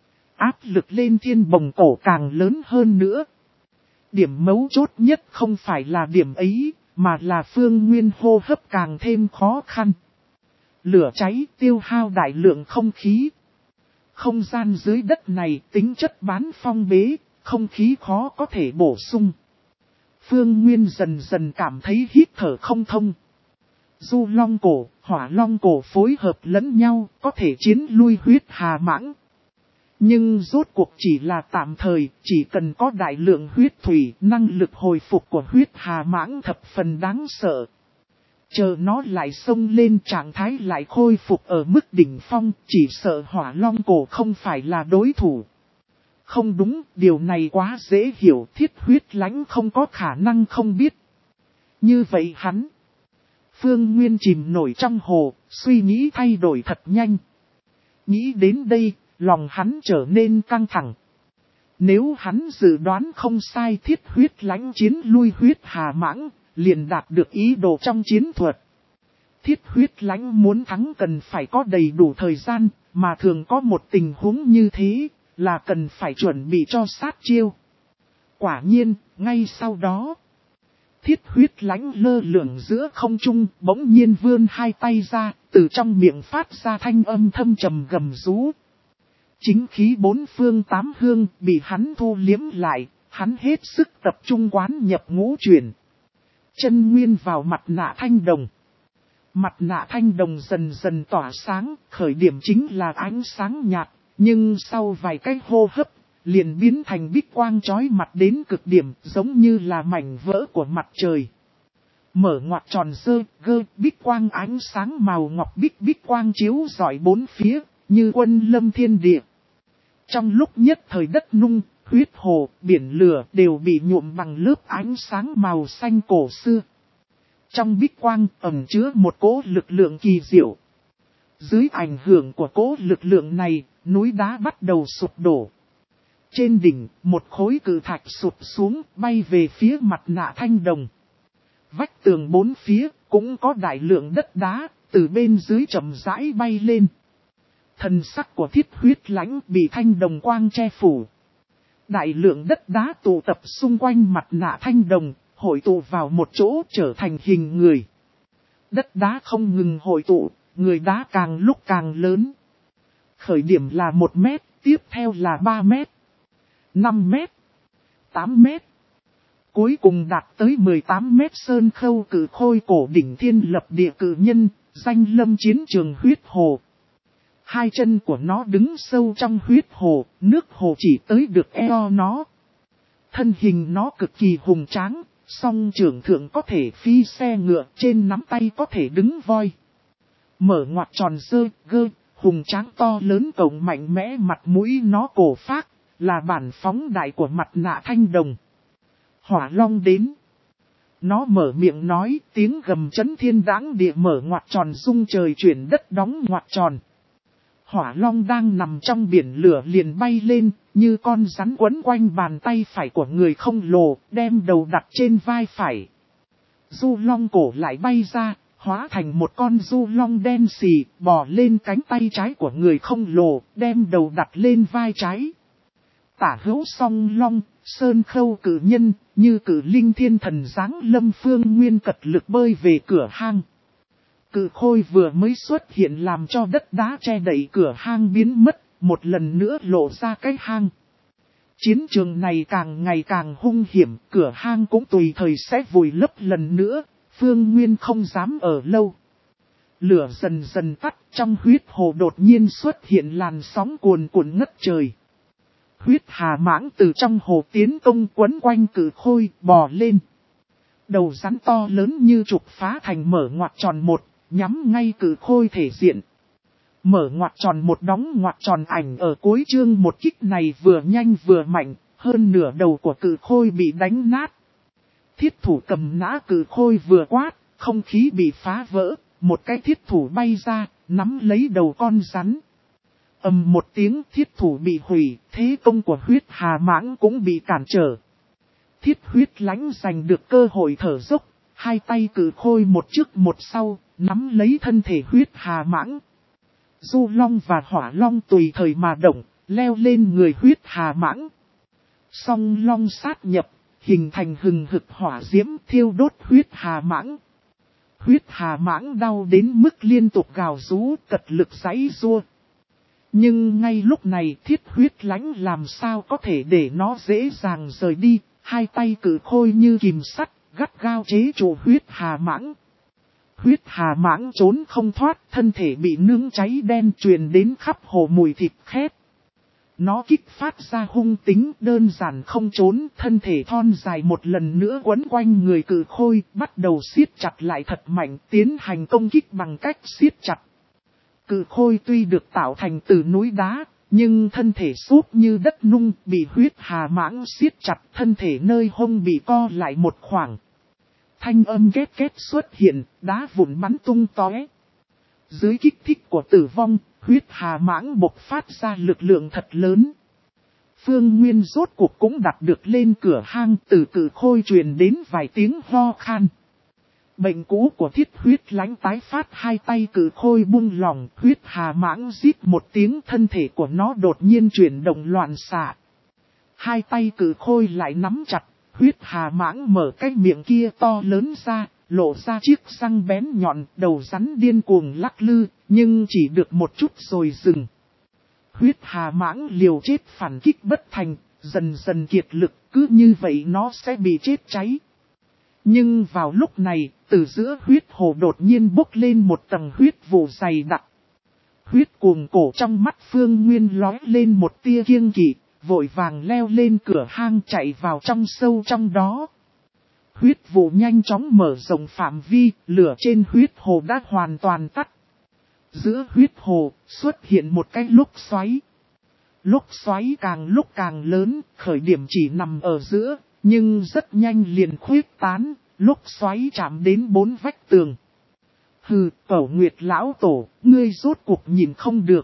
[SPEAKER 1] Áp lực lên thiên bồng cổ càng lớn hơn nữa. Điểm mấu chốt nhất không phải là điểm ấy, mà là Phương Nguyên hô hấp càng thêm khó khăn. Lửa cháy tiêu hao đại lượng không khí. Không gian dưới đất này tính chất bán phong bế, không khí khó có thể bổ sung. Phương Nguyên dần dần cảm thấy hít thở không thông. Du long cổ, hỏa long cổ phối hợp lẫn nhau, có thể chiến lui huyết hà mãng. Nhưng rốt cuộc chỉ là tạm thời, chỉ cần có đại lượng huyết thủy, năng lực hồi phục của huyết hà mãng thập phần đáng sợ. Chờ nó lại xông lên trạng thái lại khôi phục ở mức đỉnh phong, chỉ sợ hỏa long cổ không phải là đối thủ. Không đúng, điều này quá dễ hiểu, Thiết Huyết Lãnh không có khả năng không biết. Như vậy hắn, Phương Nguyên chìm nổi trong hồ, suy nghĩ thay đổi thật nhanh. Nghĩ đến đây, lòng hắn trở nên căng thẳng. Nếu hắn dự đoán không sai, Thiết Huyết Lãnh chiến lui huyết hà mãng, liền đạt được ý đồ trong chiến thuật. Thiết Huyết Lãnh muốn thắng cần phải có đầy đủ thời gian, mà thường có một tình huống như thế, là cần phải chuẩn bị cho sát chiêu. Quả nhiên, ngay sau đó, Thiết Huyết Lãnh lơ lửng giữa không trung, bỗng nhiên vươn hai tay ra, từ trong miệng phát ra thanh âm thâm trầm gầm rú. Chính khí bốn phương tám hương bị hắn thu liếm lại, hắn hết sức tập trung quán nhập ngũ chuyển. Chân nguyên vào mặt nạ thanh đồng. Mặt nạ thanh đồng dần dần tỏa sáng, khởi điểm chính là ánh sáng nhạt, nhưng sau vài cái hô hấp, liền biến thành bích quang chói mặt đến cực điểm, giống như là mảnh vỡ của mặt trời. Mở ngoặc tròn dơ, gơ, bích quang ánh sáng màu ngọc bích bích quang chiếu rọi bốn phía, như quân lâm thiên địa. Trong lúc nhất thời đất nung, huyết hồ, biển lửa đều bị nhuộm bằng lớp ánh sáng màu xanh cổ xưa. Trong bích quang ẩn chứa một cỗ lực lượng kỳ diệu. Dưới ảnh hưởng của cỗ lực lượng này, núi đá bắt đầu sụp đổ. Trên đỉnh, một khối cự thạch sụp xuống, bay về phía mặt nạ thanh đồng. Vách tường bốn phía, cũng có đại lượng đất đá, từ bên dưới chậm rãi bay lên. Thần sắc của Thiết Huyết Lãnh bị thanh đồng quang che phủ. Đại lượng đất đá tụ tập xung quanh mặt nạ thanh đồng, hội tụ vào một chỗ trở thành hình người. Đất đá không ngừng hội tụ, người đá càng lúc càng lớn. Khởi điểm là một mét, tiếp theo là ba mét, năm mét, tám mét. Cuối cùng đạt tới mười tám mét sơn khâu cử khôi cổ đỉnh thiên lập địa cử nhân, danh lâm chiến trường huyết hồ. Hai chân của nó đứng sâu trong huyết hồ, nước hồ chỉ tới được eo nó. Thân hình nó cực kỳ hùng tráng, song trưởng thượng có thể phi xe ngựa, trên nắm tay có thể đứng voi. Mở ngoặt tròn dơ, gơ, hùng tráng to lớn cộng mạnh mẽ, mặt mũi nó cổ phác, là bản phóng đại của mặt nạ thanh đồng. Hỏa Long đến. Nó mở miệng nói, tiếng gầm chấn thiên đãng địa, mở ngoặt tròn rung trời chuyển đất, đóng ngoặt tròn. Hỏa Long đang nằm trong biển lửa liền bay lên, như con rắn quấn quanh bàn tay phải của người khổng lồ, đem đầu đặt trên vai phải. Du Long cổ lại bay ra, hóa thành một con du long đen xì, bò lên cánh tay trái của người khổng lồ, đem đầu đặt lên vai trái. Tả hữu song long, sơn khâu cử nhân, như cử linh thiên thần giáng lâm, phương nguyên cật lực bơi về cửa hang. Cự khôi vừa mới xuất hiện làm cho đất đá che đậy cửa hang biến mất, một lần nữa lộ ra cái hang. Chiến trường này càng ngày càng hung hiểm, cửa hang cũng tùy thời sẽ vùi lấp lần nữa, Phương Nguyên không dám ở lâu. Lửa dần dần tắt, trong huyết hồ đột nhiên xuất hiện làn sóng cuồn cuộn ngất trời. Huyết hà mãng từ trong hồ tiến công quấn quanh cự khôi, bò lên. Đầu rắn to lớn như trục phá thành mở ngoặt tròn một, nhắm ngay cự khôi thể diện. Mở ngoặt tròn một, đóng ngoặt tròn ảnh ở cuối chương một kích này vừa nhanh vừa mạnh, hơn nửa đầu của cự khôi bị đánh nát. Thiết thủ cầm nã cự khôi vừa quát, không khí bị phá vỡ, một cái thiết thủ bay ra, nắm lấy đầu con rắn. Ầm một tiếng, thiết thủ bị hủy, thế công của huyết hà mãng cũng bị cản trở. Thiết Huyết Lãnh giành được cơ hội thở dốc, hai tay cự khôi một trước một sau, nắm lấy thân thể huyết hà mãng. Du Long và Hỏa Long tùy thời mà động, leo lên người huyết hà mãng. Song Long sát nhập, hình thành hừng hực hỏa diễm thiêu đốt huyết hà mãng. Huyết hà mãng đau đến mức liên tục gào rú, cật lực giãy giụa. Nhưng ngay lúc này Thiết Huyết Lãnh làm sao có thể để nó dễ dàng rời đi, hai tay cự khôi như kìm sắt, gắt gao chế trụ huyết hà mãng. Huyết hà mãng trốn không thoát, thân thể bị nướng cháy đen truyền đến khắp hồ mùi thịt khét. Nó kích phát ra hung tính, đơn giản không trốn, thân thể thon dài một lần nữa quấn quanh người cự khôi, bắt đầu siết chặt lại thật mạnh, tiến hành công kích bằng cách siết chặt. Cự khôi tuy được tạo thành từ núi đá, nhưng thân thể súp như đất nung, bị huyết hà mãng siết chặt, thân thể nơi hông bị co lại một khoảng. Thanh âm két két xuất hiện, đá vụn bắn tung tóe. Dưới kích thích của tử vong, huyết hà mãng bộc phát ra lực lượng thật lớn. Phương Nguyên rốt cuộc cũng đặt được lên cửa hang, từ cự khôi truyền đến vài tiếng ho khan. Bệnh cũ của Thiết Huyết Lãnh tái phát, hai tay cự khôi buông lỏng, huyết hà mãng rít một tiếng, thân thể của nó đột nhiên chuyển động loạn xạ. Hai tay cự khôi lại nắm chặt, huyết hà mãng mở cái miệng kia to lớn ra, lộ ra chiếc răng bén nhọn, đầu rắn điên cuồng lắc lư, nhưng chỉ được một chút rồi dừng. Huyết hà mãng liều chết phản kích bất thành, dần dần kiệt lực, cứ như vậy nó sẽ bị chết cháy. Nhưng vào lúc này, từ giữa huyết hồ đột nhiên bốc lên một tầng huyết vụ dày đặc. Huyết cuồng cổ trong mắt Phương Nguyên lóe lên một tia kiêng kỵ, vội vàng leo lên cửa hang chạy vào trong sâu trong đó. Huyết vụ nhanh chóng mở rộng phạm vi, lửa trên huyết hồ đã hoàn toàn tắt. Giữa huyết hồ xuất hiện một cái lốc xoáy. Lốc xoáy càng lúc càng lớn, khởi điểm chỉ nằm ở giữa, nhưng rất nhanh liền khuyết tán, lốc xoáy chạm đến bốn vách tường. Hừ, Cẩu Nguyệt lão tổ, ngươi rốt cuộc nhìn không được.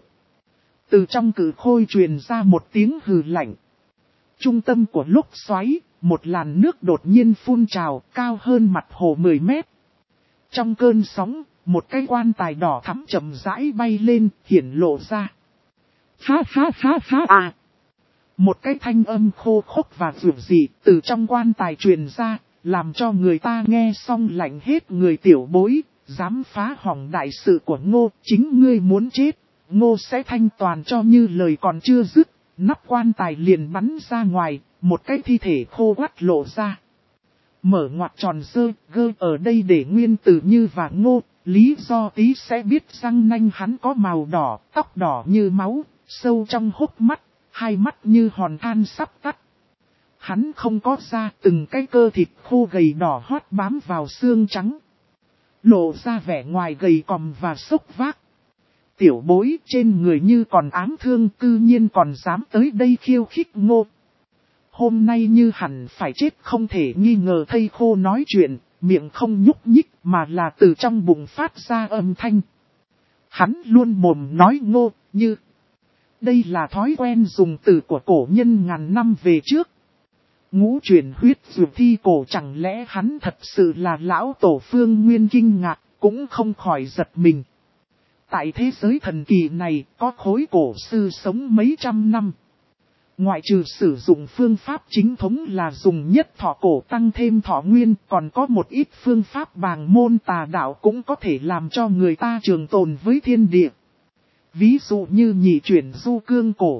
[SPEAKER 1] Từ trong cự khôi truyền ra một tiếng hừ lạnh. Trung tâm của lốc xoáy, một làn nước đột nhiên phun trào, cao hơn mặt hồ mười mét. Trong cơn sóng, một cái quan tài đỏ thắm chậm rãi bay lên, hiển lộ ra. Ha ha ha ha à! Một cái thanh âm khô khốc và dịu dị từ trong quan tài truyền ra, làm cho người ta nghe xong lạnh hết người. Tiểu bối, dám phá hỏng đại sự của Ngô, chính ngươi muốn chết, Ngô sẽ thanh toàn cho. Như lời còn chưa dứt, nắp quan tài liền bắn ra ngoài, một cái thi thể khô quắt lộ ra. Mở ngoặc tròn dơ, gơ ở đây để nguyên tử Như và Ngô, lý do tí sẽ biết răng nanh hắn có màu đỏ, tóc đỏ như máu, sâu trong hốc mắt, hai mắt như hòn than sắp tắt. Hắn không có da, từng cái cơ thịt khô gầy đỏ hót bám vào xương trắng, lộ ra vẻ ngoài gầy còm và sốc vác. Tiểu bối trên người Như còn ám thương, cư nhiên còn dám tới đây khiêu khích Ngô. Hôm nay Như hẳn phải chết không thể nghi ngờ. Thây khô nói chuyện, miệng không nhúc nhích mà là từ trong bụng phát ra âm thanh. Hắn luôn mồm nói Ngô, Như. Đây là thói quen dùng từ của cổ nhân ngàn năm về trước. Ngũ truyền huyết dược thi cổ, chẳng lẽ hắn thật sự là lão tổ Phương Nguyên? Kinh ngạc, cũng không khỏi giật mình. Tại thế giới thần kỳ này, có khối cổ sư sống mấy trăm năm. Ngoại trừ sử dụng phương pháp chính thống là dùng nhất thọ cổ tăng thêm thọ nguyên, còn có một ít phương pháp bàng môn tà đạo cũng có thể làm cho người ta trường tồn với thiên địa. Ví dụ như nhị chuyển du cương cổ.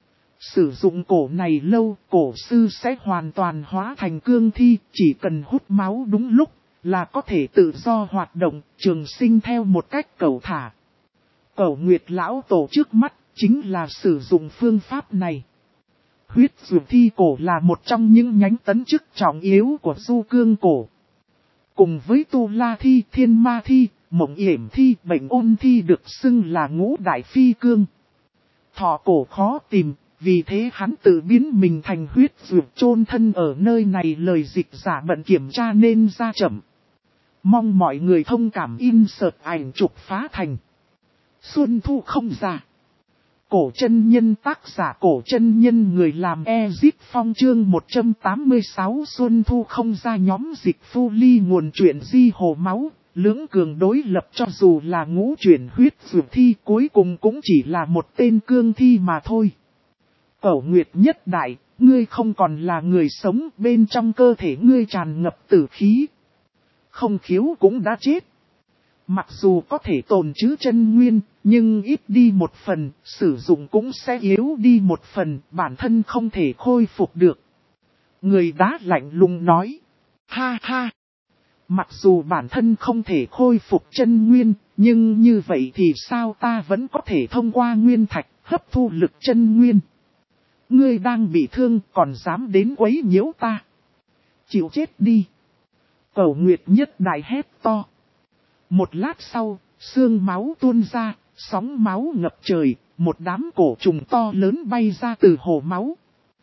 [SPEAKER 1] Sử dụng cổ này lâu, cổ sư sẽ hoàn toàn hóa thành cương thi, chỉ cần hút máu đúng lúc, là có thể tự do hoạt động, trường sinh theo một cách cẩu thả. Cẩu Nguyệt lão tổ trước mắt, chính là sử dụng phương pháp này. Huyết dược thi cổ là một trong những nhánh tấn chức trọng yếu của du cương cổ. Cùng với tu la thi, thiên ma thi, mộng yểm thi, bệnh ôn thi được xưng là ngũ đại phi cương. Thọ cổ khó tìm, vì thế hắn tự biến mình thành huyết dược chôn thân ở nơi này. Lời dịch giả bận kiểm tra nên ra chậm. Mong mọi người thông cảm. Insert ảnh chụp phá thành. Xuân thu không ra. Cổ chân nhân, tác giả Cổ chân nhân, người làm Ezip Phong. Chương một trăm tám mươi sáu Xuân thu không ra. Nhóm dịch phu ly nguồn chuyện di hồ máu, lưỡng cường đối lập. Cho dù là ngũ chuyển huyết dược thi, cuối cùng cũng chỉ là một tên cương thi mà thôi. Cẩu Nguyệt nhất đại, ngươi không còn là người sống, bên trong cơ thể ngươi tràn ngập tử khí. Không khiếu cũng đã chết. Mặc dù có thể tồn trữ chân nguyên, nhưng ít đi một phần, sử dụng cũng sẽ yếu đi một phần, bản thân không thể khôi phục được. Người đá lạnh lùng nói. Ha ha! Mặc dù bản thân không thể khôi phục chân nguyên, nhưng như vậy thì sao ta vẫn có thể thông qua nguyên thạch, hấp thu lực chân nguyên. Ngươi đang bị thương, còn dám đến quấy nhiễu ta. Chịu chết đi! Cẩu Nguyệt nhất đại hét to. Một lát sau, xương máu tuôn ra, sóng máu ngập trời, một đám cổ trùng to lớn bay ra từ hồ máu.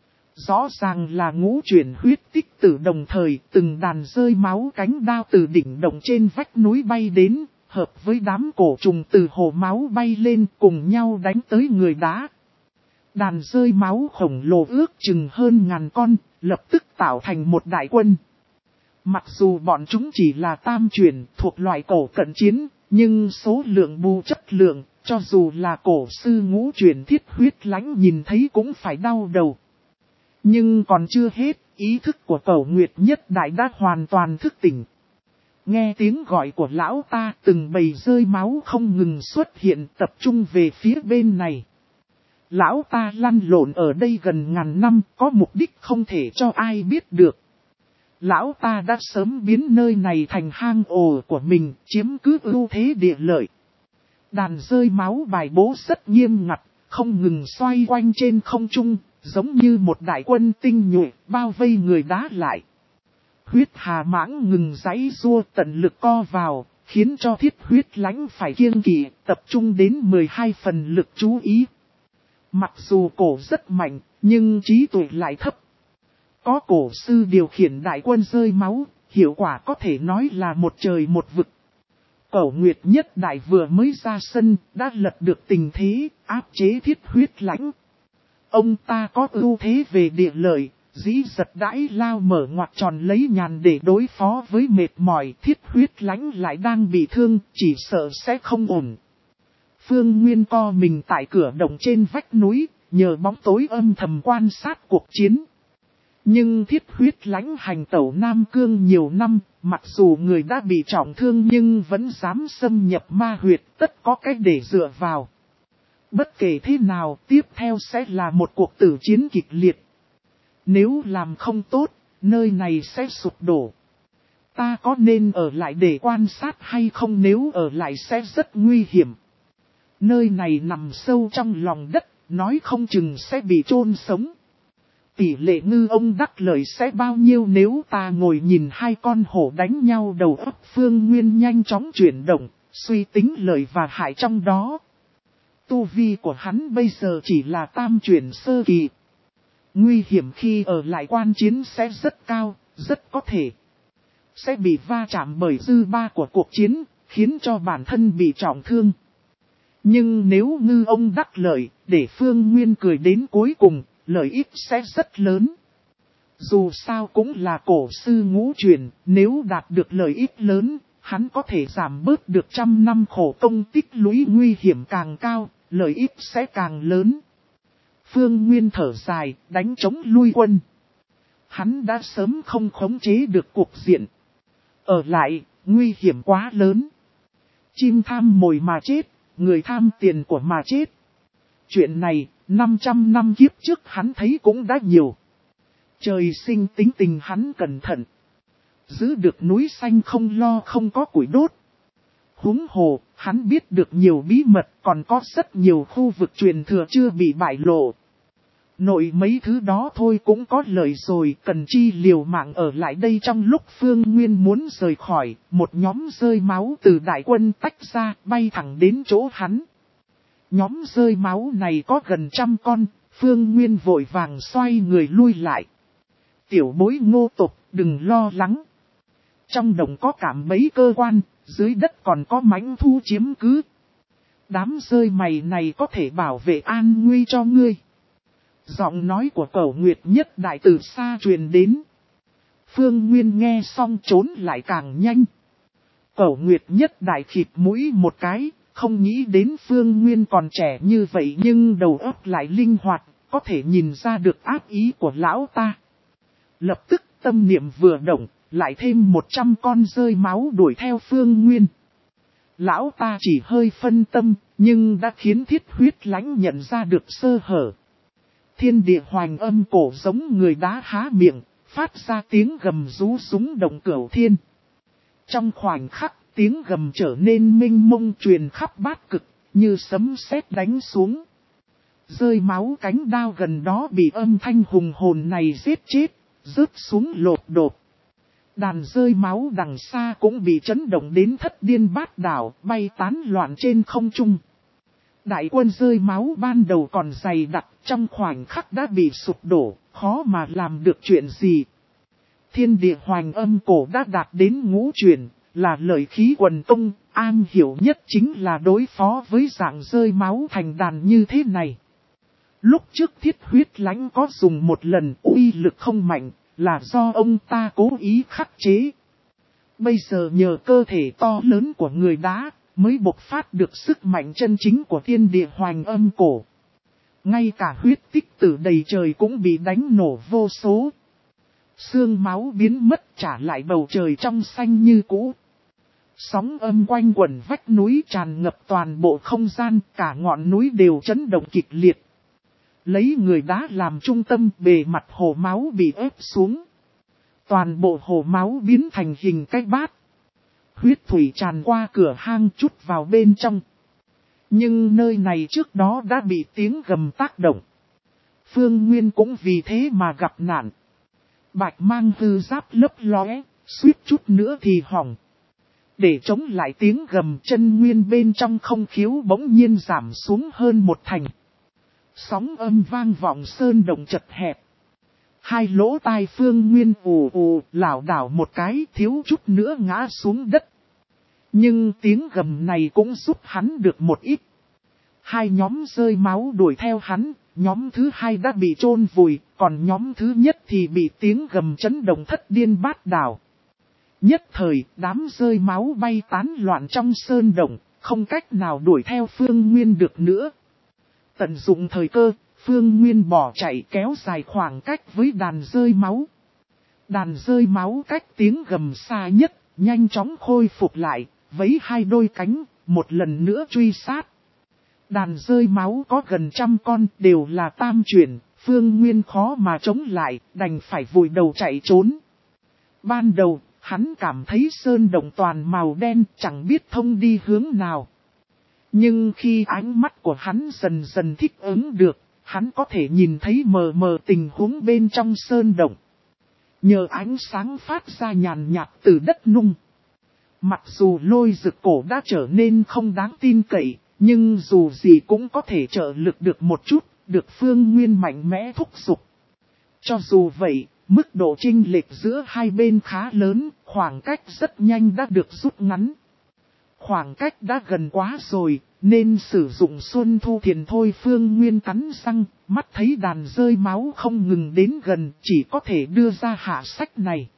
[SPEAKER 1] Rõ ràng là ngũ chuyển huyết tích tử. Đồng thời, từng đàn rơi máu cánh đao từ đỉnh động trên vách núi bay đến, hợp với đám cổ trùng từ hồ máu bay lên, cùng nhau đánh tới người đá. Đàn rơi máu khổng lồ ước chừng hơn ngàn con, lập tức tạo thành một đại quân. Mặc dù bọn chúng chỉ là tam chuyển thuộc loại cổ cận chiến, nhưng số lượng bù chất lượng, cho dù là cổ sư ngũ chuyển Thiết Huyết Lãnh nhìn thấy cũng phải đau đầu. Nhưng còn chưa hết, ý thức của Cẩu Nguyệt nhất đại đã hoàn toàn thức tỉnh. Nghe tiếng gọi của lão ta, từng bầy rơi máu không ngừng xuất hiện, tập trung về phía bên này. Lão ta lăn lộn ở đây gần ngàn năm, có mục đích không thể cho ai biết được. Lão ta đã sớm biến nơi này thành hang ổ của mình, chiếm cứ ưu thế địa lợi. Đàn rơi máu bài bố rất nghiêm ngặt, không ngừng xoay quanh trên không trung, giống như một đại quân tinh nhuệ, bao vây người đá lại. Huyết Hà Mãng ngừng giãy giụa, tận lực co vào, khiến cho Thiết Huyết Lãnh phải kiêng kỵ, tập trung đến mười hai phần lực chú ý. Mặc dù cổ rất mạnh, nhưng trí tuệ lại thấp. Có cổ sư điều khiển đại quân rơi máu, hiệu quả có thể nói là một trời một vực. Cẩu Nguyệt nhất đại vừa mới ra sân, đã lật được tình thế, áp chế Thiết Huyết Lãnh. Ông ta có ưu thế về địa lợi, dĩ giật đãi lao mở ngoặt tròn lấy nhàn để đối phó với mệt mỏi. Thiết huyết lãnh lại đang bị thương, chỉ sợ sẽ không ổn. Phương Nguyên co mình tại cửa động trên vách núi, nhờ bóng tối âm thầm quan sát cuộc chiến. Nhưng thiết huyết lãnh hành tẩu Nam Cương nhiều năm, mặc dù người đã bị trọng thương nhưng vẫn dám xâm nhập ma huyệt, tất có cách để dựa vào. Bất kể thế nào, tiếp theo sẽ là một cuộc tử chiến kịch liệt. Nếu làm không tốt, nơi này sẽ sụp đổ. Ta có nên ở lại để quan sát hay không? Nếu ở lại sẽ rất nguy hiểm. Nơi này nằm sâu trong lòng đất, nói không chừng sẽ bị chôn sống. Tỷ lệ ngư ông đắc lợi sẽ bao nhiêu nếu ta ngồi nhìn hai con hổ đánh nhau? Đầu óc Phương Nguyên nhanh chóng chuyển động, suy tính lợi và hại trong đó. Tu vi của hắn bây giờ chỉ là tam chuyển sơ kỳ. Nguy hiểm khi ở lại quan chiến sẽ rất cao, rất có thể sẽ bị va chạm bởi dư ba của cuộc chiến, khiến cho bản thân bị trọng thương. Nhưng nếu ngư ông đắc lợi, để Phương Nguyên cười đến cuối cùng, lợi ích sẽ rất lớn. Dù sao cũng là cổ sư ngũ truyền, nếu đạt được lợi ích lớn, hắn có thể giảm bớt được trăm năm khổ công tích lũy. Nguy hiểm càng cao, lợi ích sẽ càng lớn. Phương Nguyên thở dài, đánh chống lui quân. Hắn đã sớm không khống chế được cuộc diện. Ở lại, nguy hiểm quá lớn. Chim tham mồi mà chết, người tham tiền của mà chết. Chuyện này, năm trăm năm kiếp trước hắn thấy cũng đã nhiều. Trời sinh tính tình hắn cẩn thận. Giữ được núi xanh không lo không có củi đốt. Huống hồ, hắn biết được nhiều bí mật, còn có rất nhiều khu vực truyền thừa chưa bị bại lộ. Nội mấy thứ đó thôi cũng có lợi rồi, cần chi liều mạng ở lại đây. Trong lúc Phương Nguyên muốn rời khỏi, một nhóm rơi máu từ đại quân tách ra, bay thẳng đến chỗ hắn. Nhóm rơi máu này có gần trăm con, Phương Nguyên vội vàng xoay người lui lại. Tiểu bối Ngô Tục, đừng lo lắng. Trong đồng có cảm mấy cơ quan, dưới đất còn có mãnh thu chiếm cứ. Đám rơi mày này có thể bảo vệ an nguy cho ngươi. Giọng nói của Cẩu Nguyệt Nhất Đại từ xa truyền đến. Phương Nguyên nghe xong trốn lại càng nhanh. Cẩu Nguyệt Nhất Đại khịt mũi một cái, không nghĩ đến Phương Nguyên còn trẻ như vậy nhưng đầu óc lại linh hoạt, có thể nhìn ra được ác ý của lão ta. Lập tức tâm niệm vừa động, lại thêm một trăm con rơi máu đuổi theo Phương Nguyên. Lão ta chỉ hơi phân tâm, nhưng đã khiến thiết huyết lãnh nhận ra được sơ hở. Thiên địa hoành âm cổ giống người đá há miệng, phát ra tiếng gầm rú súng động cửu thiên. Trong khoảnh khắc, tiếng gầm trở nên mênh mông truyền khắp bát cực, như sấm sét đánh xuống. Rơi máu cánh đao gần đó bị âm thanh hùng hồn này giết chết, rớt xuống lột đột. Đàn rơi máu đằng xa cũng bị chấn động đến thất điên bát đảo, bay tán loạn trên không trung. Đại quân rơi máu ban đầu còn dày đặc, trong khoảnh khắc đã bị sụp đổ, khó mà làm được chuyện gì. Thiên địa hoành âm cổ đã đạt đến ngũ truyền, là lợi khí quần tung, an hiểu nhất chính là đối phó với dạng rơi máu thành đàn như thế này. Lúc trước thiết huyết lãnh có dùng một lần, uy lực không mạnh, là do ông ta cố ý khắc chế. Bây giờ nhờ cơ thể to lớn của người đá, mới bộc phát được sức mạnh chân chính của thiên địa hoành âm cổ. Ngay cả huyết tích tử đầy trời cũng bị đánh nổ vô số. Xương máu biến mất trả lại bầu trời trong xanh như cũ. Sóng âm quanh quẩn vách núi tràn ngập toàn bộ không gian, cả ngọn núi đều chấn động kịch liệt. Lấy người đá làm trung tâm, bề mặt hồ máu bị ép xuống. Toàn bộ hồ máu biến thành hình cái bát. Huyết thủy tràn qua cửa hang chút vào bên trong. Nhưng nơi này trước đó đã bị tiếng gầm tác động. Phương Nguyên cũng vì thế mà gặp nạn. Bạch mang hư giáp lấp lóe, suýt chút nữa thì hỏng. Để chống lại tiếng gầm, chân nguyên bên trong không khiếu bỗng nhiên giảm xuống hơn một thành. Sóng âm vang vọng sơn động chật hẹp. Hai lỗ tai Phương Nguyên ù ù lảo đảo một cái, thiếu chút nữa ngã xuống đất. Nhưng tiếng gầm này cũng giúp hắn được một ít. Hai nhóm rơi máu đuổi theo hắn, nhóm thứ hai đã bị chôn vùi, còn nhóm thứ nhất thì bị tiếng gầm chấn động thất điên bát đảo. Nhất thời, đám rơi máu bay tán loạn trong sơn động, không cách nào đuổi theo Phương Nguyên được nữa. Tận dụng thời cơ, Phương Nguyên bỏ chạy kéo dài khoảng cách với đàn rơi máu. Đàn rơi máu cách tiếng gầm xa nhất, nhanh chóng khôi phục lại, vẫy hai đôi cánh, một lần nữa truy sát. Đàn rơi máu có gần trăm con, đều là tam chuyển, Phương Nguyên khó mà chống lại, đành phải vùi đầu chạy trốn. Ban đầu, hắn cảm thấy sơn động toàn màu đen, chẳng biết thông đi hướng nào. Nhưng khi ánh mắt của hắn dần dần thích ứng được, hắn có thể nhìn thấy mờ mờ tình huống bên trong sơn động. Nhờ ánh sáng phát ra nhàn nhạt từ đất nung. Mặc dù lôi rực cổ đã trở nên không đáng tin cậy, nhưng dù gì cũng có thể trợ lực được một chút, được Phương Nguyên mạnh mẽ thúc giục. Cho dù vậy, mức độ chênh lệch giữa hai bên khá lớn, khoảng cách rất nhanh đã được rút ngắn. Khoảng cách đã gần quá rồi, nên sử dụng Xuân Thu Thiền thôi. Phương Nguyên cắn răng, mắt thấy đàn rơi máu không ngừng đến gần, chỉ có thể đưa ra hạ sách này.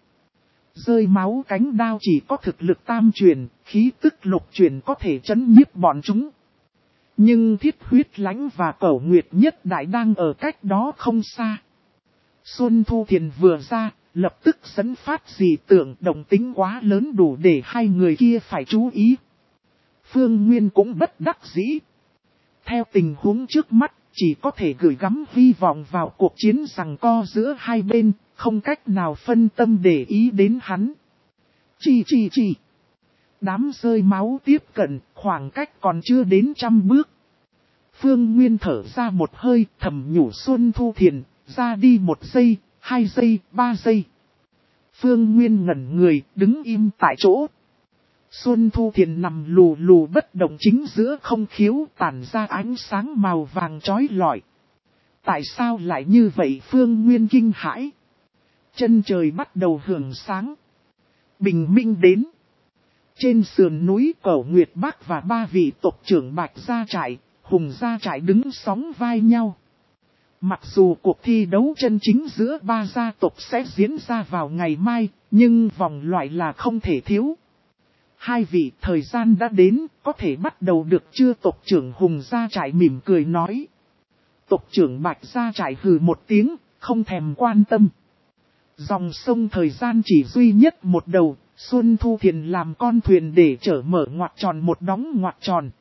[SPEAKER 1] Rơi máu cánh đao chỉ có thực lực tam truyền, khí tức lục truyền có thể chấn nhiếp bọn chúng. Nhưng Thiết Huyết Lãnh và Cẩu Nguyệt Nhất Đại đang ở cách đó không xa. Xuân Thu Thiền vừa ra, lập tức dẫn phát dị tượng, động tính quá lớn đủ để hai người kia phải chú ý. Phương Nguyên cũng bất đắc dĩ. Theo tình huống trước mắt, chỉ có thể gửi gắm hy vọng vào cuộc chiến giằng co giữa hai bên, không cách nào phân tâm để ý đến hắn. Chi chi chi. Đám rơi máu tiếp cận, khoảng cách còn chưa đến trăm bước. Phương Nguyên thở ra một hơi, thầm nhủ Xuân Thu Thiền, ra đi một giây, hai giây, ba giây. Phương Nguyên ngẩn người, đứng im tại chỗ. Xuân Thu Thiền nằm lù lù bất động chính giữa không khiếu, tản ra ánh sáng màu vàng chói lọi. Tại sao lại như vậy? Phương Nguyên kinh hãi. Chân trời bắt đầu hưởng sáng. Bình minh đến. Trên sườn núi Cẩu Nguyệt Bắc và ba vị tộc trưởng Bạch Gia Trại, Hùng Gia Trại đứng sóng vai nhau. Mặc dù cuộc thi đấu chân chính giữa ba gia tộc sẽ diễn ra vào ngày mai, nhưng vòng loại là không thể thiếu. Hai vị, thời gian đã đến, có thể bắt đầu được chưa? Tộc trưởng Hùng Gia Trại mỉm cười nói. Tộc trưởng Bạch Gia Trại hừ một tiếng, không thèm quan tâm. Dòng sông thời gian chỉ duy nhất một đầu, Xuân Thu Thiền làm con thuyền để chở mở ngoặc tròn một đóng ngoặc tròn.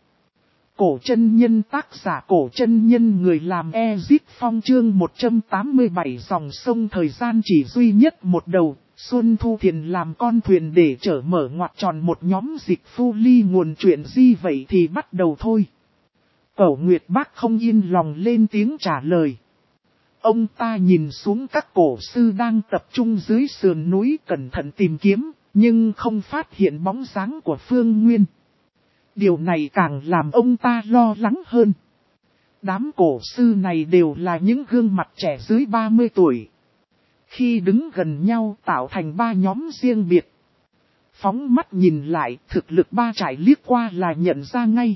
[SPEAKER 1] Cổ chân nhân, tác giả Cổ chân nhân, người làm Ezip Phong. Chương một trăm tám mươi bảy. Dòng sông thời gian chỉ duy nhất một đầu, Xuân Thu Thiền làm con thuyền để chở mở ngoặc tròn một nhóm dịch phu ly nguồn. Chuyện gì vậy thì bắt đầu thôi. Cẩu Nguyệt Bác không yên lòng lên tiếng trả lời. Ông ta nhìn xuống các cổ sư đang tập trung dưới sườn núi cẩn thận tìm kiếm, nhưng không phát hiện bóng dáng của Phương Nguyên. Điều này càng làm ông ta lo lắng hơn. Đám cổ sư này đều là những gương mặt trẻ dưới ba mươi tuổi. Khi đứng gần nhau tạo thành ba nhóm riêng biệt. Phóng mắt nhìn lại, thực lực ba trại liếc qua là nhận ra ngay.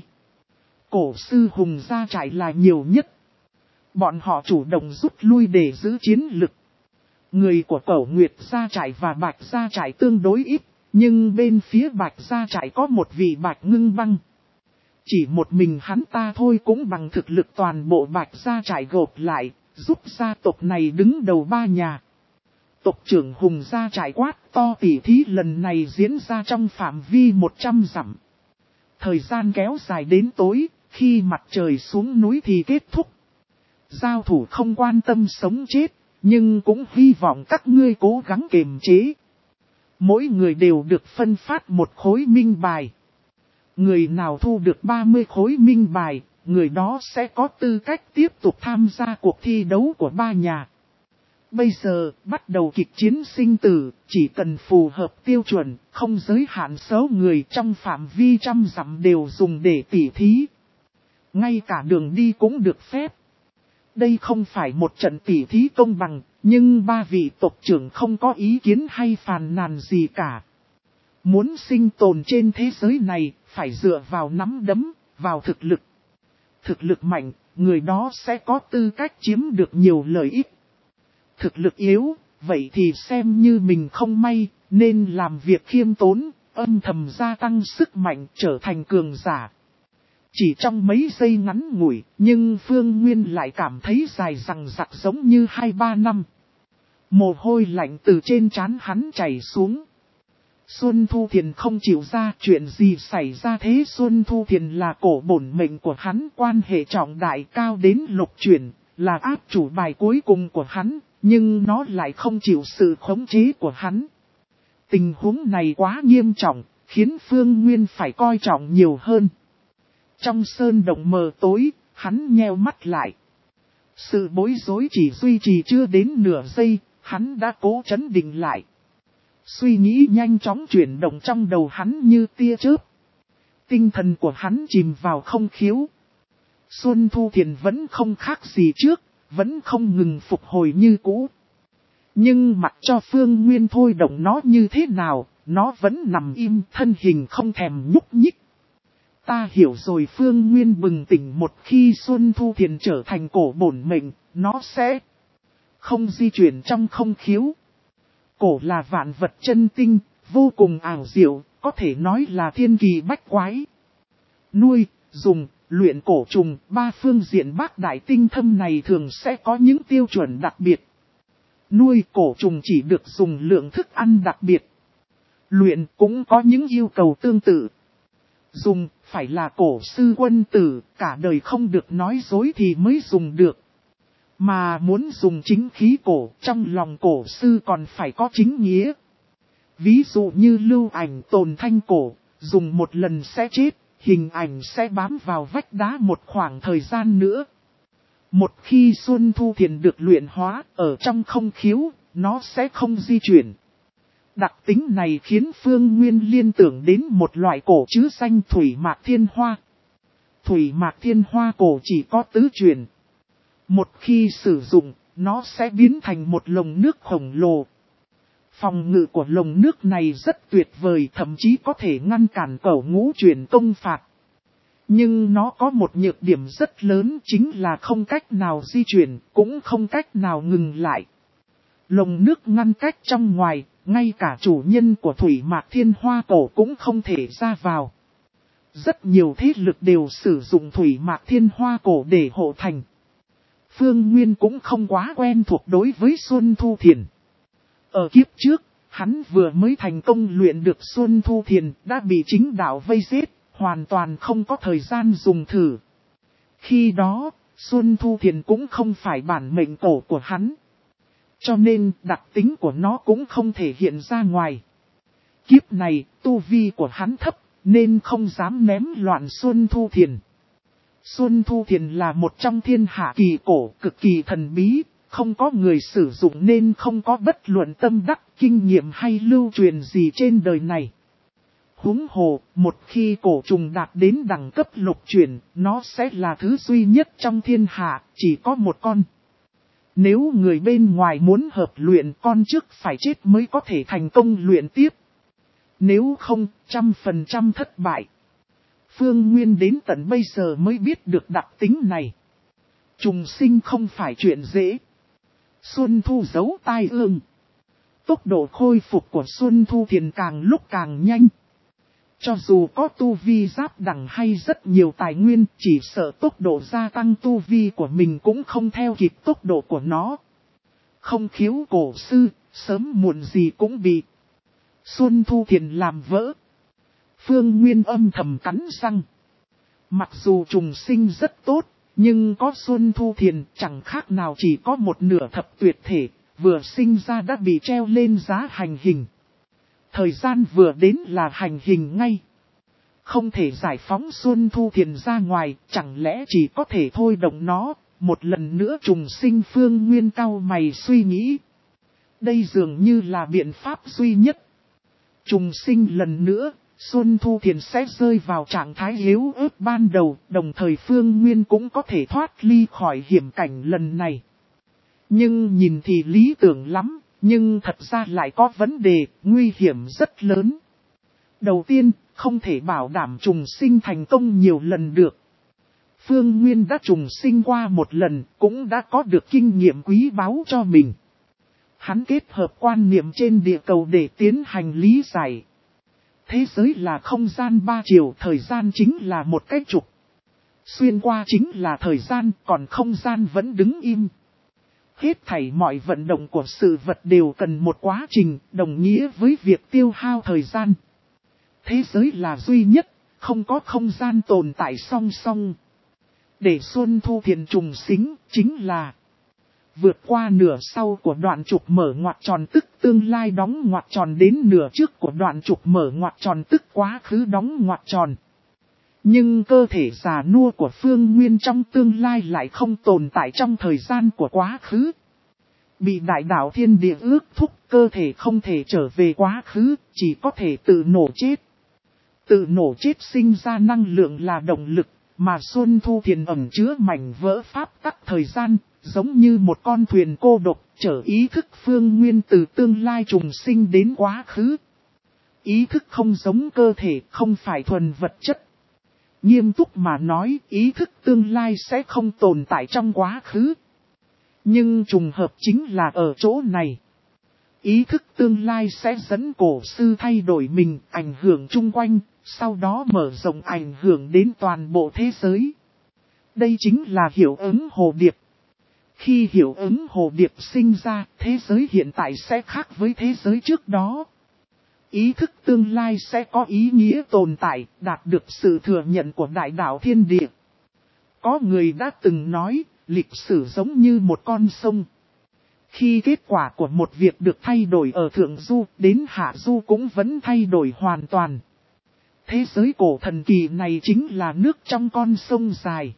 [SPEAKER 1] Cổ sư Hùng Gia Trại là nhiều nhất. Bọn họ chủ động rút lui để giữ chiến lực. Người của Cẩu Nguyệt Gia Trại và Bạch Gia Trại tương đối ít, nhưng bên phía Bạch Gia Trại có một vị Bạch Ngưng Băng. Chỉ một mình hắn ta thôi cũng bằng thực lực toàn bộ Bạch Gia Trại gộp lại, giúp gia tộc này đứng đầu ba nhà. Tộc trưởng Hùng Gia Trại quát to, tỉ thí lần này diễn ra trong phạm vi một trăm dặm. Thời gian kéo dài đến tối, khi mặt trời xuống núi thì kết thúc. Giao thủ không quan tâm sống chết, nhưng cũng hy vọng các ngươi cố gắng kiềm chế. Mỗi người đều được phân phát một khối minh bài. Người nào thu được ba mươi khối minh bài, người đó sẽ có tư cách tiếp tục tham gia cuộc thi đấu của ba nhà. Bây giờ, bắt đầu kịch chiến sinh tử, chỉ cần phù hợp tiêu chuẩn, không giới hạn số người trong phạm vi trăm dặm đều dùng để tỉ thí. Ngay cả đường đi cũng được phép. Đây không phải một trận tỉ thí công bằng, nhưng ba vị tộc trưởng không có ý kiến hay phàn nàn gì cả. Muốn sinh tồn trên thế giới này, phải dựa vào nắm đấm, vào thực lực. Thực lực mạnh, người đó sẽ có tư cách chiếm được nhiều lợi ích. Thực lực yếu, vậy thì xem như mình không may, nên làm việc khiêm tốn, âm thầm gia tăng sức mạnh trở thành cường giả. Chỉ trong mấy giây ngắn ngủi, nhưng Phương Nguyên lại cảm thấy dài dằng dặc giống như hai ba năm. Mồ hôi lạnh từ trên trán hắn chảy xuống. Xuân Thu Thiền không chịu ra chuyện gì xảy ra thế. Xuân Thu Thiền là cổ bổn mệnh của hắn, quan hệ trọng đại cao đến lục chuyển, là áp chủ bài cuối cùng của hắn, nhưng nó lại không chịu sự khống chế của hắn. Tình huống này quá nghiêm trọng, khiến Phương Nguyên phải coi trọng nhiều hơn. Trong sơn động mờ tối, hắn nheo mắt lại. Sự bối rối chỉ duy trì chưa đến nửa giây, hắn đã cố trấn định lại. Suy nghĩ nhanh chóng chuyển động trong đầu hắn như tia chớp. Tinh thần của hắn chìm vào không khiếu. Xuân Thu Thiền vẫn không khác gì trước, vẫn không ngừng phục hồi như cũ. Nhưng mặc cho Phương Nguyên thôi động nó như thế nào, nó vẫn nằm im, thân hình không thèm nhúc nhích. Ta hiểu rồi. Phương Nguyên bừng tỉnh. Một khi Xuân Thu Thiền trở thành cổ bổn mệnh, nó sẽ không di chuyển trong không khiếu. Cổ là vạn vật chân tinh, vô cùng ảo diệu, có thể nói là thiên kỳ bách quái. Nuôi, dùng, luyện cổ trùng, ba phương diện bác đại tinh thâm này thường sẽ có những tiêu chuẩn đặc biệt. Nuôi cổ trùng chỉ được dùng lượng thức ăn đặc biệt. Luyện cũng có những yêu cầu tương tự. Dùng, phải là cổ sư quân tử, cả đời không được nói dối thì mới dùng được. Mà muốn dùng chính khí cổ, trong lòng cổ sư còn phải có chính nghĩa. Ví dụ như lưu ảnh tồn thanh cổ, dùng một lần sẽ chết, hình ảnh sẽ bám vào vách đá một khoảng thời gian nữa. Một khi Xuân Thu Thiền được luyện hóa, ở trong không khiếu, nó sẽ không di chuyển. Đặc tính này khiến Phương Nguyên liên tưởng đến một loại cổ chứ danh thủy mạc thiên hoa. Thủy mạc thiên hoa cổ chỉ có tứ chuyển. Một khi sử dụng, nó sẽ biến thành một lồng nước khổng lồ. Phòng ngự của lồng nước này rất tuyệt vời, thậm chí có thể ngăn cản cẩu ngũ chuyển công phạt. Nhưng nó có một nhược điểm rất lớn, chính là không cách nào di chuyển, cũng không cách nào ngừng lại. Lồng nước ngăn cách trong ngoài, ngay cả chủ nhân của thủy mạc thiên hoa cổ cũng không thể ra vào. Rất nhiều thế lực đều sử dụng thủy mạc thiên hoa cổ để hộ thành. Phương Nguyên cũng không quá quen thuộc đối với Xuân Thu Thiền. Ở kiếp trước, hắn vừa mới thành công luyện được Xuân Thu Thiền, đã bị chính đạo vây giết, hoàn toàn không có thời gian dùng thử. Khi đó, Xuân Thu Thiền cũng không phải bản mệnh cổ của hắn. Cho nên, đặc tính của nó cũng không thể hiện ra ngoài. Kiếp này, tu vi của hắn thấp, nên không dám ném loạn Xuân Thu Thiền. Xuân Thu Thiền là một trong thiên hạ kỳ cổ, cực kỳ thần bí, không có người sử dụng nên không có bất luận tâm đắc, kinh nghiệm hay lưu truyền gì trên đời này. Huống hồ, một khi cổ trùng đạt đến đẳng cấp lục chuyển, nó sẽ là thứ duy nhất trong thiên hạ, chỉ có một con. Nếu người bên ngoài muốn hợp luyện, con trước phải chết mới có thể thành công luyện tiếp. Nếu không, trăm phần trăm thất bại. Phương Nguyên đến tận bây giờ mới biết được đặc tính này. Trùng sinh không phải chuyện dễ. Xuân Thu giấu tai ương. Tốc độ khôi phục của Xuân Thu Thiền càng lúc càng nhanh. Cho dù có tu vi giáp đẳng hay rất nhiều tài nguyên, chỉ sợ tốc độ gia tăng tu vi của mình cũng không theo kịp tốc độ của nó. Không khiếu cổ sư, sớm muộn gì cũng bị Xuân Thu Thiền làm vỡ. Phương Nguyên âm thầm cắn răng. Mặc dù trùng sinh rất tốt, nhưng có Xuân Thu Thiền chẳng khác nào chỉ có một nửa thập tuyệt thể, vừa sinh ra đã bị treo lên giá hành hình. Thời gian vừa đến là hành hình ngay. Không thể giải phóng Xuân Thu Thiền ra ngoài, chẳng lẽ chỉ có thể thôi động nó, một lần nữa trùng sinh. Phương Nguyên cau mày suy nghĩ. Đây dường như là biện pháp duy nhất. Trùng sinh lần nữa, Xuân Thu Thiền sẽ rơi vào trạng thái yếu ớt ban đầu, đồng thời Phương Nguyên cũng có thể thoát ly khỏi hiểm cảnh lần này. Nhưng nhìn thì lý tưởng lắm, nhưng thật ra lại có vấn đề, nguy hiểm rất lớn. Đầu tiên, không thể bảo đảm trùng sinh thành công nhiều lần được. Phương Nguyên đã trùng sinh qua một lần, cũng đã có được kinh nghiệm quý báu cho mình. Hắn kết hợp quan niệm trên địa cầu để tiến hành lý giải. Thế giới là không gian ba chiều, thời gian chính là một cái trục. Xuyên qua chính là thời gian, còn không gian vẫn đứng im. Hết thảy mọi vận động của sự vật đều cần một quá trình, đồng nghĩa với việc tiêu hao thời gian. Thế giới là duy nhất, không có không gian tồn tại song song. Để Xuân Thu Thiền trùng sinh, chính là vượt qua nửa sau của đoạn trục mở ngoặc tròn tức tương lai đóng ngoặc tròn đến nửa trước của đoạn trục mở ngoặc tròn tức quá khứ đóng ngoặc tròn. Nhưng cơ thể già nua của Phương Nguyên trong tương lai lại không tồn tại trong thời gian của quá khứ. Bị đại đạo thiên địa ước thúc, cơ thể không thể trở về quá khứ, chỉ có thể tự nổ chết. Tự nổ chết sinh ra năng lượng là động lực, mà Xuân Thu Thiền ẩn chứa mảnh vỡ pháp tắc thời gian, giống như một con thuyền cô độc, chở ý thức Phương Nguyên từ tương lai trùng sinh đến quá khứ. Ý thức không giống cơ thể, không phải thuần vật chất. Nghiêm túc mà nói, ý thức tương lai sẽ không tồn tại trong quá khứ. Nhưng trùng hợp chính là ở chỗ này. Ý thức tương lai sẽ dẫn cổ sư thay đổi mình, ảnh hưởng chung quanh, sau đó mở rộng ảnh hưởng đến toàn bộ thế giới. Đây chính là hiệu ứng hồ điệp. Khi hiệu ứng hồ điệp sinh ra, thế giới hiện tại sẽ khác với thế giới trước đó. Ý thức tương lai sẽ có ý nghĩa tồn tại, đạt được sự thừa nhận của đại đạo thiên địa. Có người đã từng nói, lịch sử giống như một con sông. Khi kết quả của một việc được thay đổi ở thượng du, đến hạ du cũng vẫn thay đổi hoàn toàn. Thế giới cổ thần kỳ này chính là nước trong con sông dài.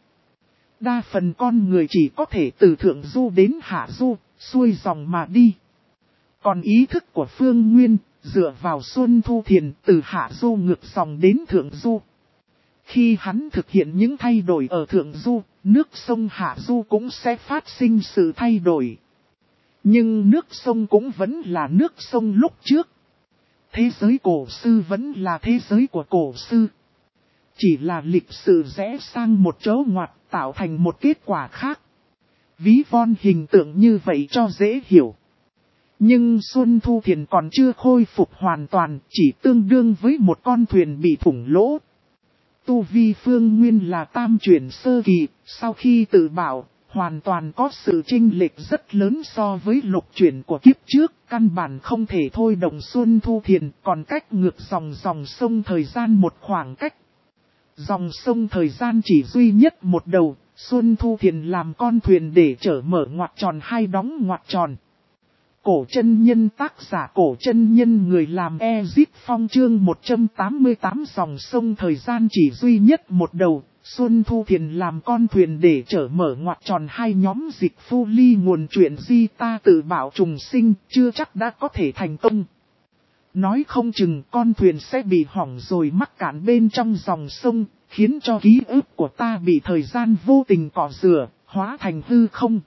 [SPEAKER 1] Đa phần con người chỉ có thể từ thượng du đến hạ du, xuôi dòng mà đi. Còn ý thức của Phương Nguyên, dựa vào Xuân Thu Thiền từ hạ du ngược dòng đến thượng du. Khi hắn thực hiện những thay đổi ở thượng du, nước sông hạ du cũng sẽ phát sinh sự thay đổi. Nhưng nước sông cũng vẫn là nước sông lúc trước. Thế giới cổ sư vẫn là thế giới của cổ sư. Chỉ là lịch sử rẽ sang một chỗ ngoặt tạo thành một kết quả khác. Ví von hình tượng như vậy cho dễ hiểu. Nhưng Xuân Thu Thiền còn chưa khôi phục hoàn toàn, chỉ tương đương với một con thuyền bị thủng lỗ. Tu vi Phương Nguyên là tam chuyển sơ kỳ, sau khi tự bảo, hoàn toàn có sự chênh lệch rất lớn so với lục chuyển của kiếp trước, căn bản không thể thôi động Xuân Thu Thiền, còn cách ngược dòng dòng sông thời gian một khoảng cách. Dòng sông thời gian chỉ duy nhất một đầu, Xuân Thu Thiền làm con thuyền để chở mở ngoặc tròn hay đóng ngoặc tròn. Cổ chân nhân tác giả cổ chân nhân người làm Ezip Phong chương một trăm tám mươi tám dòng sông thời gian chỉ duy nhất một đầu, Xuân Thu Thiền làm con thuyền để chở mở ngoặc tròn hai nhóm dịch phu ly nguồn chuyện di ta tự bảo trùng sinh chưa chắc đã có thể thành công. Nói không chừng con thuyền sẽ bị hỏng rồi mắc cạn bên trong dòng sông, khiến cho ký ức của ta bị thời gian vô tình cọ rửa, hóa thành hư không.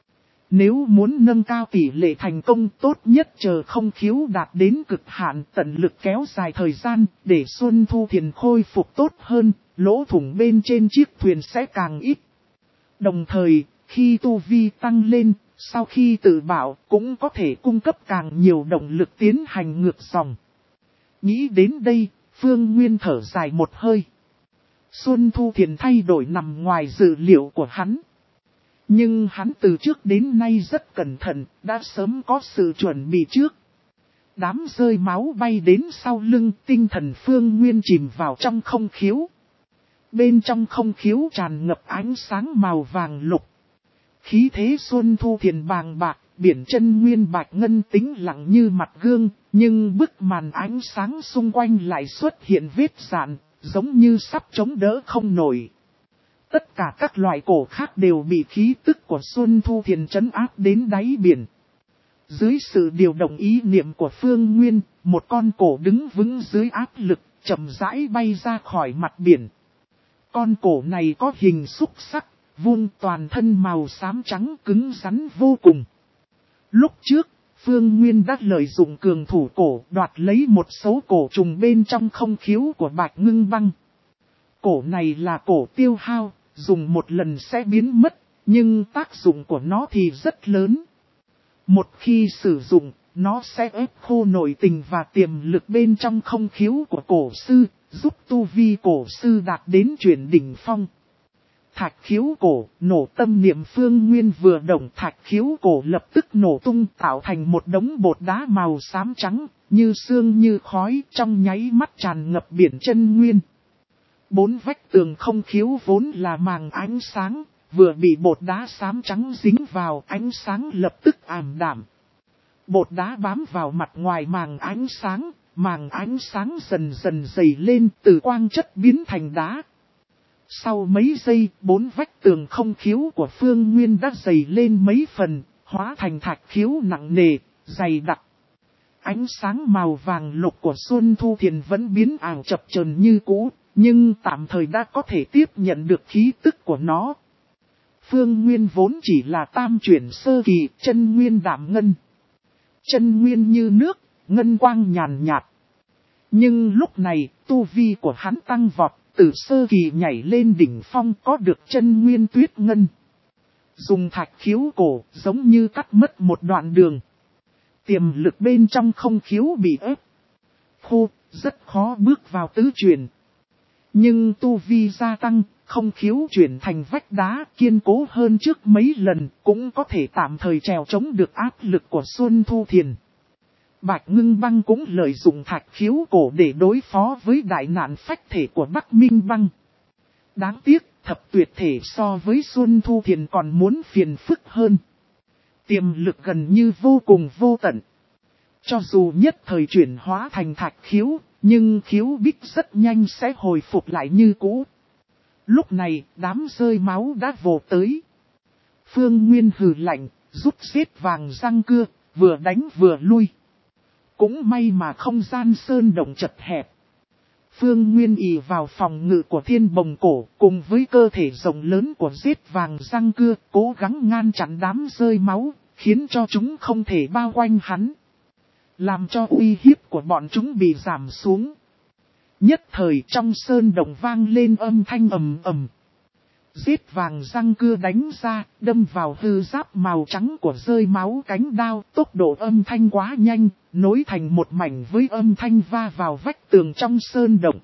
[SPEAKER 1] Nếu muốn nâng cao tỷ lệ thành công tốt nhất chờ không khiếu đạt đến cực hạn tận lực kéo dài thời gian để Xuân Thu Thiền khôi phục tốt hơn, lỗ thủng bên trên chiếc thuyền sẽ càng ít. Đồng thời, khi tu vi tăng lên, sau khi tự bảo cũng có thể cung cấp càng nhiều động lực tiến hành ngược dòng. Nghĩ đến đây, Phương Nguyên thở dài một hơi. Xuân Thu Thiền thay đổi nằm ngoài dự liệu của hắn. Nhưng hắn từ trước đến nay rất cẩn thận, đã sớm có sự chuẩn bị trước. Đám rơi máu bay đến sau lưng, tinh thần Phương Nguyên chìm vào trong không khiếu. Bên trong không khiếu tràn ngập ánh sáng màu vàng lục. Khí thế Xuân Thu Thiền bàng bạc, biển chân nguyên bạch ngân tĩnh lặng như mặt gương, nhưng bức màn ánh sáng xung quanh lại xuất hiện vết rạn, giống như sắp chống đỡ không nổi. Tất cả các loại cổ khác đều bị khí tức của Xuân Thu Thiền trấn áp đến đáy biển. Dưới sự điều động ý niệm của Phương Nguyên, một con cổ đứng vững dưới áp lực, chậm rãi bay ra khỏi mặt biển. Con cổ này có hình xúc sắc, vuông toàn thân màu xám trắng cứng rắn vô cùng. Lúc trước, Phương Nguyên đã lợi dụng cường thủ cổ đoạt lấy một số cổ trùng bên trong không khiếu của Bạch Ngưng Băng. Cổ này là cổ tiêu hao, dùng một lần sẽ biến mất, nhưng tác dụng của nó thì rất lớn. Một khi sử dụng, nó sẽ ép khô nội tình và tiềm lực bên trong không khiếu của cổ sư, giúp tu vi cổ sư đạt đến chuyển đỉnh phong. Thạch khiếu cổ, nổ tâm niệm Phương Nguyên vừa động, thạch khiếu cổ lập tức nổ tung tạo thành một đống bột đá màu xám trắng, như sương như khói, trong nháy mắt tràn ngập biển chân nguyên. Bốn vách tường không khiếu vốn là màng ánh sáng, vừa bị bột đá xám trắng dính vào, ánh sáng lập tức ảm đạm. Bột đá bám vào mặt ngoài màng ánh sáng, màng ánh sáng dần dần dày lên, từ quang chất biến thành đá. Sau mấy giây, bốn vách tường không khiếu của Phương Nguyên đã dày lên mấy phần, hóa thành thạch khiếu nặng nề, dày đặc. Ánh sáng màu vàng lục của Xuân Thu Thiền vẫn biến ảo chập chờn như cũ, nhưng tạm thời đã có thể tiếp nhận được khí tức của nó. Phương Nguyên vốn chỉ là tam chuyển sơ kỳ, chân nguyên đạm ngân. Chân nguyên như nước, ngân quang nhàn nhạt. Nhưng lúc này, tu vi của hắn tăng vọt, từ sơ kỳ nhảy lên đỉnh phong có được chân nguyên tuyết ngân. Dùng thạch khiếu cổ, giống như cắt mất một đoạn đường. Tiềm lực bên trong không khiếu bị ép khô, rất khó bước vào tứ chuyển. Nhưng tu vi gia tăng, không khiếu chuyển thành vách đá kiên cố hơn trước mấy lần, cũng có thể tạm thời trèo chống được áp lực của Xuân Thu Thiền. Bạch Ngưng Băng cũng lợi dụng thạch khiếu cổ để đối phó với đại nạn phách thể của Bắc Minh Băng. Đáng tiếc, thập tuyệt thể so với Xuân Thu Thiền còn muốn phiền phức hơn. Tiềm lực gần như vô cùng vô tận. Cho dù nhất thời chuyển hóa thành thạch khiếu, nhưng khiếu bích rất nhanh sẽ hồi phục lại như cũ. Lúc này, đám rơi máu đã vồ tới. Phương Nguyên hừ lạnh, rút xiết vàng răng cưa, vừa đánh vừa lui. Cũng may mà không gian sơn động chật hẹp. Phương Nguyên ỷ vào phòng ngự của thiên bồng cổ, cùng với cơ thể rộng lớn của giết vàng răng cưa, cố gắng ngăn chặn đám rơi máu, khiến cho chúng không thể bao quanh hắn. Làm cho uy hiếp của bọn chúng bị giảm xuống. Nhất thời trong sơn động vang lên âm thanh ầm ầm. Giết vàng răng cưa đánh ra, đâm vào hư giáp màu trắng của rơi máu cánh đao, tốc độ âm thanh quá nhanh, nối thành một mảnh với âm thanh va vào vách tường trong sơn động.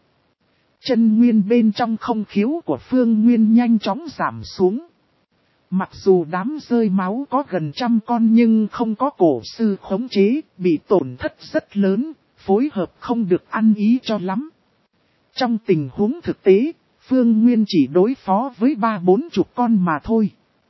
[SPEAKER 1] Chân nguyên bên trong không khiếu của Phương Nguyên nhanh chóng giảm xuống. Mặc dù đám rơi máu có gần trăm con nhưng không có cổ sư khống chế, bị tổn thất rất lớn, phối hợp không được ăn ý cho lắm. Trong tình huống thực tế, Phương Nguyên chỉ đối phó với ba bốn chục con mà thôi.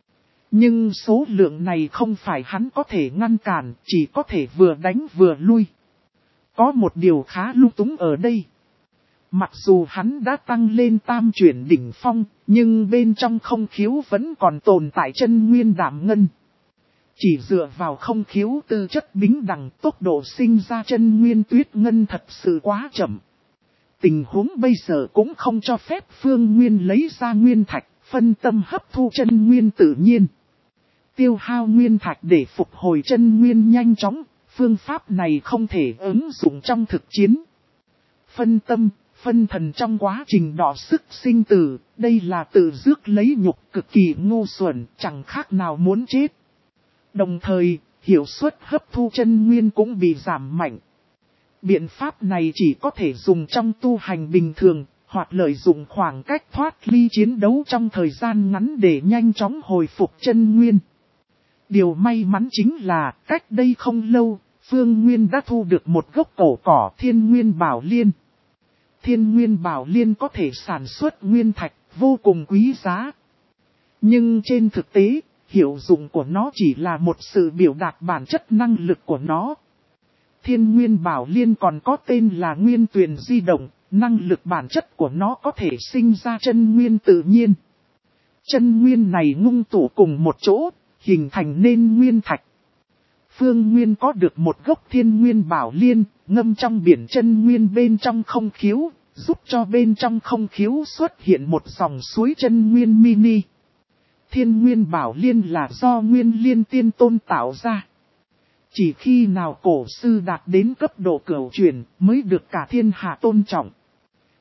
[SPEAKER 1] Nhưng số lượng này không phải hắn có thể ngăn cản, chỉ có thể vừa đánh vừa lui. Có một điều khá lung túng ở đây. Mặc dù hắn đã tăng lên tam chuyển đỉnh phong, nhưng bên trong không khiếu vẫn còn tồn tại chân nguyên đạm ngân. Chỉ dựa vào không khiếu tư chất bính đẳng, tốc độ sinh ra chân nguyên tuyết ngân thật sự quá chậm. Tình huống bây giờ cũng không cho phép Phương Nguyên lấy ra nguyên thạch, phân tâm hấp thu chân nguyên tự nhiên. Tiêu hao nguyên thạch để phục hồi chân nguyên nhanh chóng, phương pháp này không thể ứng dụng trong thực chiến. Phân tâm, phân thần trong quá trình đọ sức sinh tử, đây là tự rước lấy nhục cực kỳ ngu xuẩn, chẳng khác nào muốn chết. Đồng thời, hiệu suất hấp thu chân nguyên cũng bị giảm mạnh. Biện pháp này chỉ có thể dùng trong tu hành bình thường, hoặc lợi dụng khoảng cách thoát ly chiến đấu trong thời gian ngắn để nhanh chóng hồi phục chân nguyên. Điều may mắn chính là, cách đây không lâu, Phương Nguyên đã thu được một gốc cổ cỏ Thiên Nguyên Bảo Liên. Thiên Nguyên Bảo Liên có thể sản xuất nguyên thạch, vô cùng quý giá. Nhưng trên thực tế, hiệu dụng của nó chỉ là một sự biểu đạt bản chất năng lực của nó. Thiên Nguyên Bảo Liên còn có tên là Nguyên Tuyền Di Động, năng lực bản chất của nó có thể sinh ra chân nguyên tự nhiên. Chân nguyên này ngưng tụ cùng một chỗ, hình thành nên nguyên thạch. Phương Nguyên có được một gốc Thiên Nguyên Bảo Liên, ngâm trong biển chân nguyên bên trong không khiếu, giúp cho bên trong không khiếu xuất hiện một dòng suối chân nguyên mini. Thiên Nguyên Bảo Liên là do Nguyên Liên Tiên Tôn tạo ra. Chỉ khi nào cổ sư đạt đến cấp độ cửu chuyển mới được cả thiên hạ tôn trọng.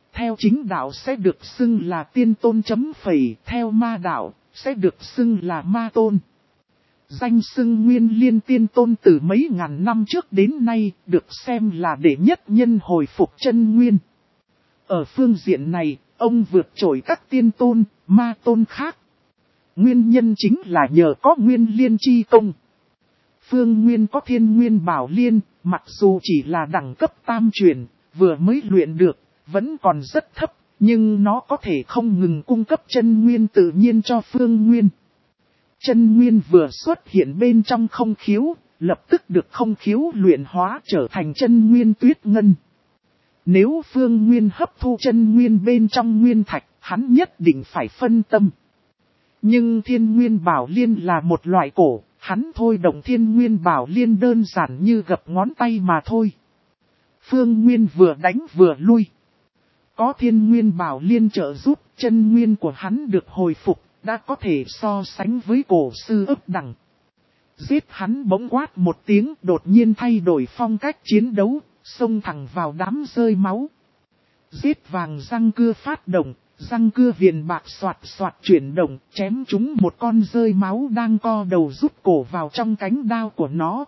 [SPEAKER 1] Theo chính đạo sẽ được xưng là tiên tôn chấm phẩy, theo ma đạo sẽ được xưng là ma tôn. Danh xưng Nguyên Liên Tiên Tôn từ mấy ngàn năm trước đến nay được xem là đệ nhất nhân hồi phục chân nguyên. Ở phương diện này, ông vượt trội các tiên tôn, ma tôn khác. Nguyên nhân chính là nhờ có Nguyên Liên chi công. Phương Nguyên có Thiên Nguyên Bảo Liên, mặc dù chỉ là đẳng cấp tam truyền, vừa mới luyện được, vẫn còn rất thấp, nhưng nó có thể không ngừng cung cấp chân nguyên tự nhiên cho Phương Nguyên. Chân nguyên vừa xuất hiện bên trong không khiếu, lập tức được không khiếu luyện hóa trở thành chân nguyên tuyết ngân. Nếu Phương Nguyên hấp thu chân nguyên bên trong nguyên thạch, hắn nhất định phải phân tâm. Nhưng Thiên Nguyên Bảo Liên là một loại cổ, hắn thôi động Thiên Nguyên Bảo Liên đơn giản như gập ngón tay mà thôi. Phương Nguyên vừa đánh vừa lui. Có Thiên Nguyên Bảo Liên trợ giúp, chân nguyên của hắn được hồi phục, đã có thể so sánh với cổ sư ức đẳng. Giết hắn bỗng quát một tiếng, đột nhiên thay đổi phong cách chiến đấu, xông thẳng vào đám rơi máu. Giết vàng răng cưa phát động, răng cưa viền bạc xoạt xoạt chuyển động, chém chúng một con rơi máu đang co đầu rút cổ vào trong cánh đao của nó.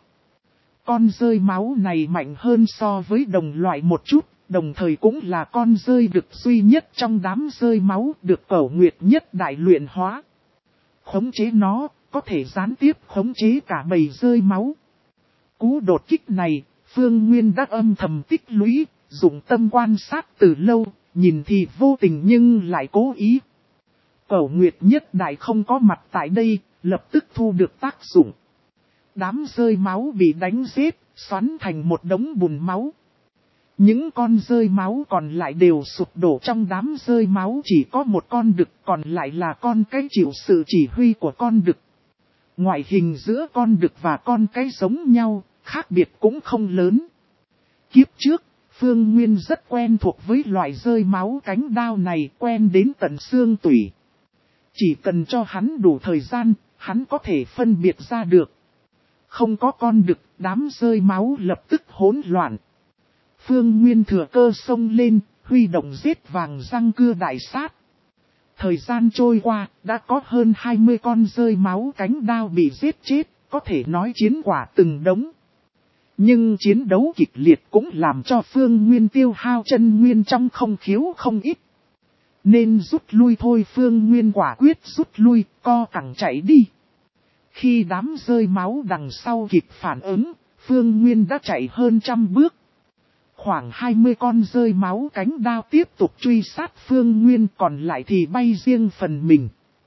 [SPEAKER 1] Con rơi máu này mạnh hơn so với đồng loại một chút, đồng thời cũng là con rơi được duy nhất trong đám rơi máu được Cẩu Nguyệt nhất đại luyện hóa. Khống chế nó, có thể gián tiếp khống chế cả bầy rơi máu. Cú đột kích này, Phương Nguyên đã âm thầm tích lũy, dụng tâm quan sát từ lâu, nhìn thì vô tình nhưng lại cố ý. Cẩu Nguyệt nhất đại không có mặt tại đây, lập tức thu được tác dụng. Đám rơi máu bị đánh giết, xoắn thành một đống bùn máu. Những con rơi máu còn lại đều sụp đổ, trong đám rơi máu chỉ có một con đực, còn lại là con cái chịu sự chỉ huy của con đực. Ngoại hình giữa con đực và con cái giống nhau, khác biệt cũng không lớn. Kiếp trước, Phương Nguyên rất quen thuộc với loại rơi máu cánh đao này, quen đến tận xương tủy. Chỉ cần cho hắn đủ thời gian, hắn có thể phân biệt ra được. Không có con đực, đám rơi máu lập tức hỗn loạn. Phương Nguyên thừa cơ xông lên, huy động giết vàng răng cưa đại sát. Thời gian trôi qua, đã có hơn hai mươi con rơi máu cánh đao bị giết chết, có thể nói chiến quả từng đống. Nhưng chiến đấu kịch liệt cũng làm cho Phương Nguyên tiêu hao chân nguyên trong không khiếu không ít. Nên rút lui thôi, Phương Nguyên quả quyết rút lui, co cẳng chạy đi. Khi đám rơi máu đằng sau kịp phản ứng, Phương Nguyên đã chạy hơn trăm bước. Khoảng hai mươi con rơi máu cánh đao tiếp tục truy sát Phương Nguyên, còn lại thì bay riêng phần mình.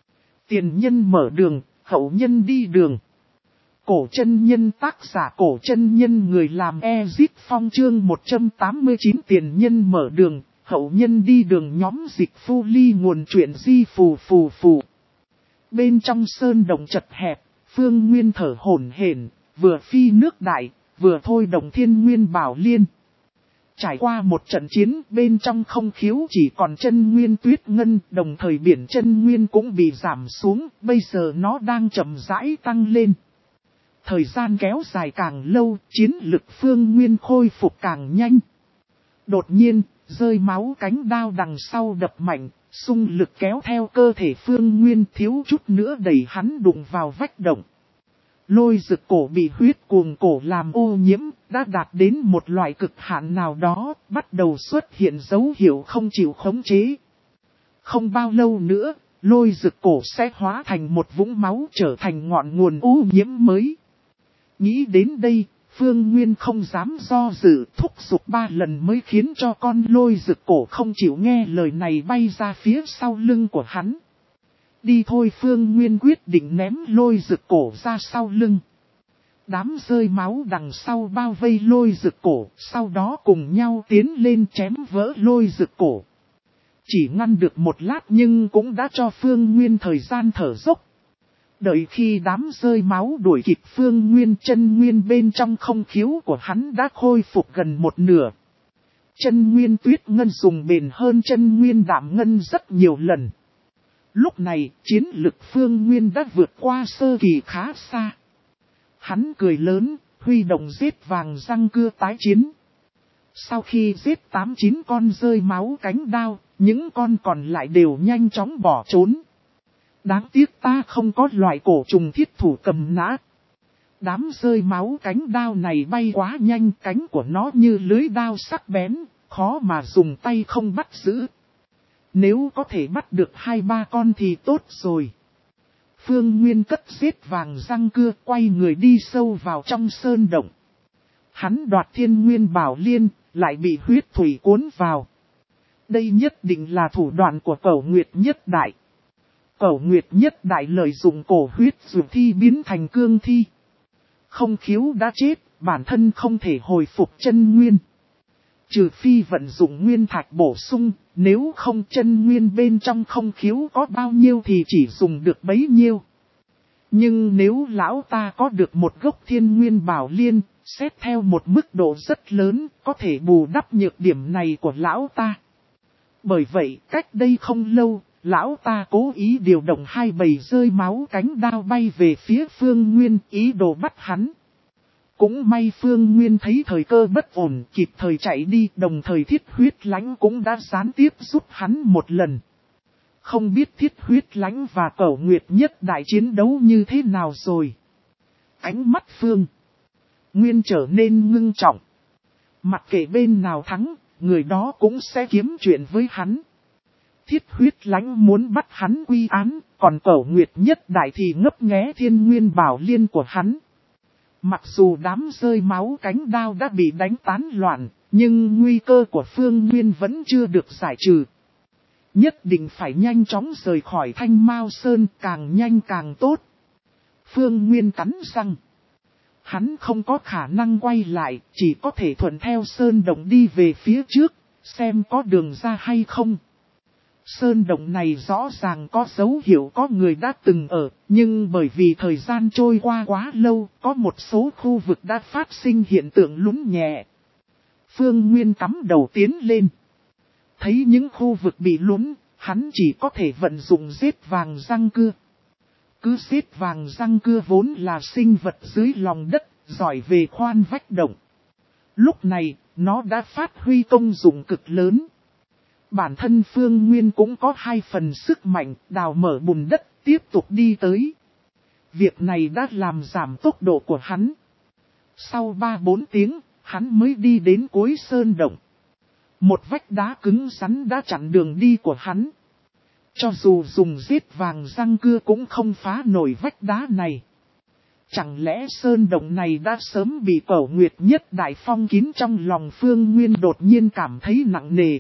[SPEAKER 1] Tiền nhân mở đường, hậu nhân đi đường. Cổ chân nhân, tác giả Cổ chân nhân, người làm Ezit Phong, chương một trăm tám mươi chín. Tiền nhân mở đường, hậu nhân đi đường. Nhóm dịch phu ly nguồn chuyện di phù phù phù. Bên trong sơn động chật hẹp, Phương Nguyên thở hổn hển, vừa phi nước đại, vừa thôi động Thiên Nguyên Bảo Liên. Trải qua một trận chiến, bên trong không khiếu chỉ còn chân nguyên tuyết ngân, đồng thời biển chân nguyên cũng bị giảm xuống, bây giờ nó đang chậm rãi tăng lên. Thời gian kéo dài càng lâu, chiến lực Phương Nguyên khôi phục càng nhanh. Đột nhiên, rơi máu cánh đao đằng sau đập mạnh, xung lực kéo theo cơ thể Phương Nguyên, thiếu chút nữa đẩy hắn đụng vào vách động. Lôi rực cổ bị huyết cuồng cổ làm ô nhiễm, đã đạt đến một loại cực hạn nào đó, bắt đầu xuất hiện dấu hiệu không chịu khống chế. Không bao lâu nữa, lôi rực cổ sẽ hóa thành một vũng máu, trở thành ngọn nguồn ô nhiễm mới. Nghĩ đến đây, Phương Nguyên không dám do dự, thúc giục ba lần mới khiến cho con lôi rực cổ không chịu nghe lời này bay ra phía sau lưng của hắn. Đi thôi, Phương Nguyên quyết định ném lôi rực cổ ra sau lưng. Đám rơi máu đằng sau bao vây lôi rực cổ, sau đó cùng nhau tiến lên chém vỡ lôi rực cổ. Chỉ ngăn được một lát nhưng cũng đã cho Phương Nguyên thời gian thở dốc. Đợi khi đám rơi máu đuổi kịp Phương Nguyên, chân nguyên bên trong không khiếu của hắn đã khôi phục gần một nửa. Chân nguyên tuyết ngân dùng bền hơn chân nguyên đạm ngân rất nhiều lần. Lúc này, chiến lực Phương Nguyên đã vượt qua sơ kỳ khá xa. Hắn cười lớn, huy động giết vàng răng cưa tái chiến. Sau khi giết tám chín con rơi máu cánh đao, những con còn lại đều nhanh chóng bỏ trốn. Đáng tiếc ta không có loại cổ trùng thiết thủ cầm nã. Đám rơi máu cánh đao này bay quá nhanh, cánh của nó như lưới đao sắc bén, khó mà dùng tay không bắt giữ. Nếu có thể bắt được hai ba con thì tốt rồi. Phương Nguyên cất giết vàng răng cưa, quay người đi sâu vào trong sơn động. Hắn đoạt thiên nguyên bảo liên, lại bị huyết thủy cuốn vào. Đây nhất định là thủ đoạn của Cẩu Nguyệt Nhất Đại. Cẩu Nguyệt Nhất Đại lợi dụng cổ huyết dược thi biến thành cương thi. Không khiếu đã chết, bản thân không thể hồi phục chân nguyên. Trừ phi vận dụng nguyên thạch bổ sung, nếu không chân nguyên bên trong không khiếu có bao nhiêu thì chỉ dùng được bấy nhiêu. Nhưng nếu lão ta có được một gốc thiên nguyên bảo liên, xét theo một mức độ rất lớn, có thể bù đắp nhược điểm này của lão ta. Bởi vậy, cách đây không lâu, lão ta cố ý điều động hai bầy rơi máu cánh đao bay về phía Phương Nguyên, ý đồ bắt hắn. Cũng may Phương Nguyên thấy thời cơ bất ổn, kịp thời chạy đi, đồng thời Thiết Huyết Lãnh cũng đã gián tiếp giúp hắn một lần. Không biết Thiết Huyết Lãnh và Cẩu Nguyệt Nhất Đại chiến đấu như thế nào rồi. Ánh mắt Phương Nguyên trở nên ngưng trọng. Mặc kệ bên nào thắng, người đó cũng sẽ kiếm chuyện với hắn. Thiết Huyết Lãnh muốn bắt hắn quy án, còn Cẩu Nguyệt Nhất Đại thì ngấp nghé thiên nguyên bảo liên của hắn. Mặc dù đám rơi máu cánh đao đã bị đánh tán loạn, nhưng nguy cơ của Phương Nguyên vẫn chưa được giải trừ. Nhất định phải nhanh chóng rời khỏi Thanh Mao Sơn, càng nhanh càng tốt. Phương Nguyên cắn răng. Hắn không có khả năng quay lại, chỉ có thể thuận theo Sơn Động đi về phía trước, xem có đường ra hay không. Sơn Động này rõ ràng có dấu hiệu có người đã từng ở, nhưng bởi vì thời gian trôi qua quá lâu, có một số khu vực đã phát sinh hiện tượng lún nhẹ. Phương Nguyên cắm đầu tiến lên. Thấy những khu vực bị lún, hắn chỉ có thể vận dụng giết vàng răng cưa. Cứ giết vàng răng cưa vốn là sinh vật dưới lòng đất, giỏi về khoan vách động. Lúc này, nó đã phát huy công dụng cực lớn. Bản thân Phương Nguyên cũng có hai phần sức mạnh, đào mở bùn đất, tiếp tục đi tới. Việc này đã làm giảm tốc độ của hắn. Sau ba bốn tiếng, hắn mới đi đến cuối sơn động. Một vách đá cứng rắn đã chặn đường đi của hắn. Cho dù dùng giết vàng răng cưa cũng không phá nổi vách đá này. Chẳng lẽ sơn động này đã sớm bị Cẩu Nguyệt Nhất Đại phong kín? Trong lòng Phương Nguyên đột nhiên cảm thấy nặng nề.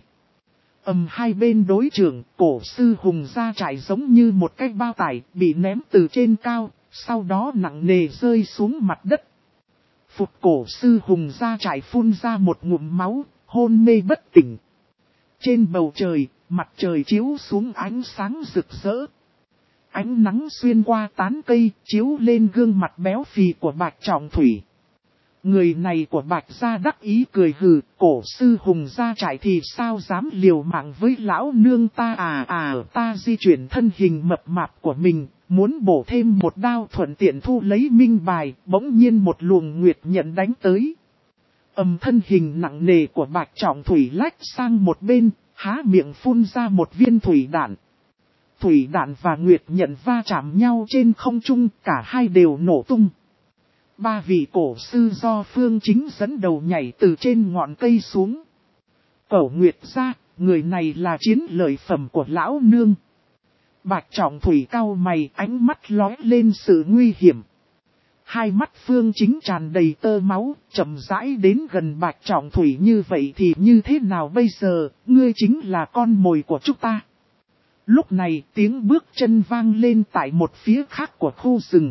[SPEAKER 1] Ầm, hai bên đối trưởng, cổ sư hùng ra trải giống như một cái bao tải bị ném từ trên cao, sau đó nặng nề rơi xuống mặt đất. Phục cổ sư hùng ra trải phun ra một ngụm máu, hôn mê bất tỉnh. Trên bầu trời, mặt trời chiếu xuống ánh sáng rực rỡ. Ánh nắng xuyên qua tán cây, chiếu lên gương mặt béo phì của Bạch Trọng Thủy. Người này của Bạch gia đắc ý cười hừ, cổ sư hùng ra trại thì sao dám liều mạng với lão nương ta à à. Ta di chuyển thân hình mập mạp của mình, muốn bổ thêm một đao thuận tiện thu lấy minh bài, bỗng nhiên một luồng nguyệt nhận đánh tới. Ầm, thân hình nặng nề của Bạch Trọng Thủy lách sang một bên, há miệng phun ra một viên thủy đạn. Thủy đạn và nguyệt nhận va chạm nhau trên không trung, cả hai đều nổ tung. Ba vị cổ sư do Phương Chính dẫn đầu nhảy từ trên ngọn cây xuống. Cẩu Nguyệt gia, người này là chiến lợi phẩm của lão nương. Bạch Trọng Thủy cau mày, ánh mắt lóe lên sự nguy hiểm. Hai mắt Phương Chính tràn đầy tơ máu, chậm rãi đến gần Bạch Trọng Thủy. Như vậy thì như thế nào bây giờ, ngươi chính là con mồi của chúng ta. Lúc này tiếng bước chân vang lên tại một phía khác của khu rừng.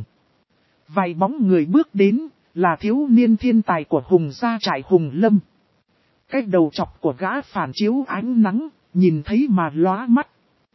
[SPEAKER 1] Vài bóng người bước đến, là thiếu niên thiên tài của Hùng gia trại Hùng Lâm. Cái đầu chọc của gã phản chiếu ánh nắng, nhìn thấy mà lóa mắt.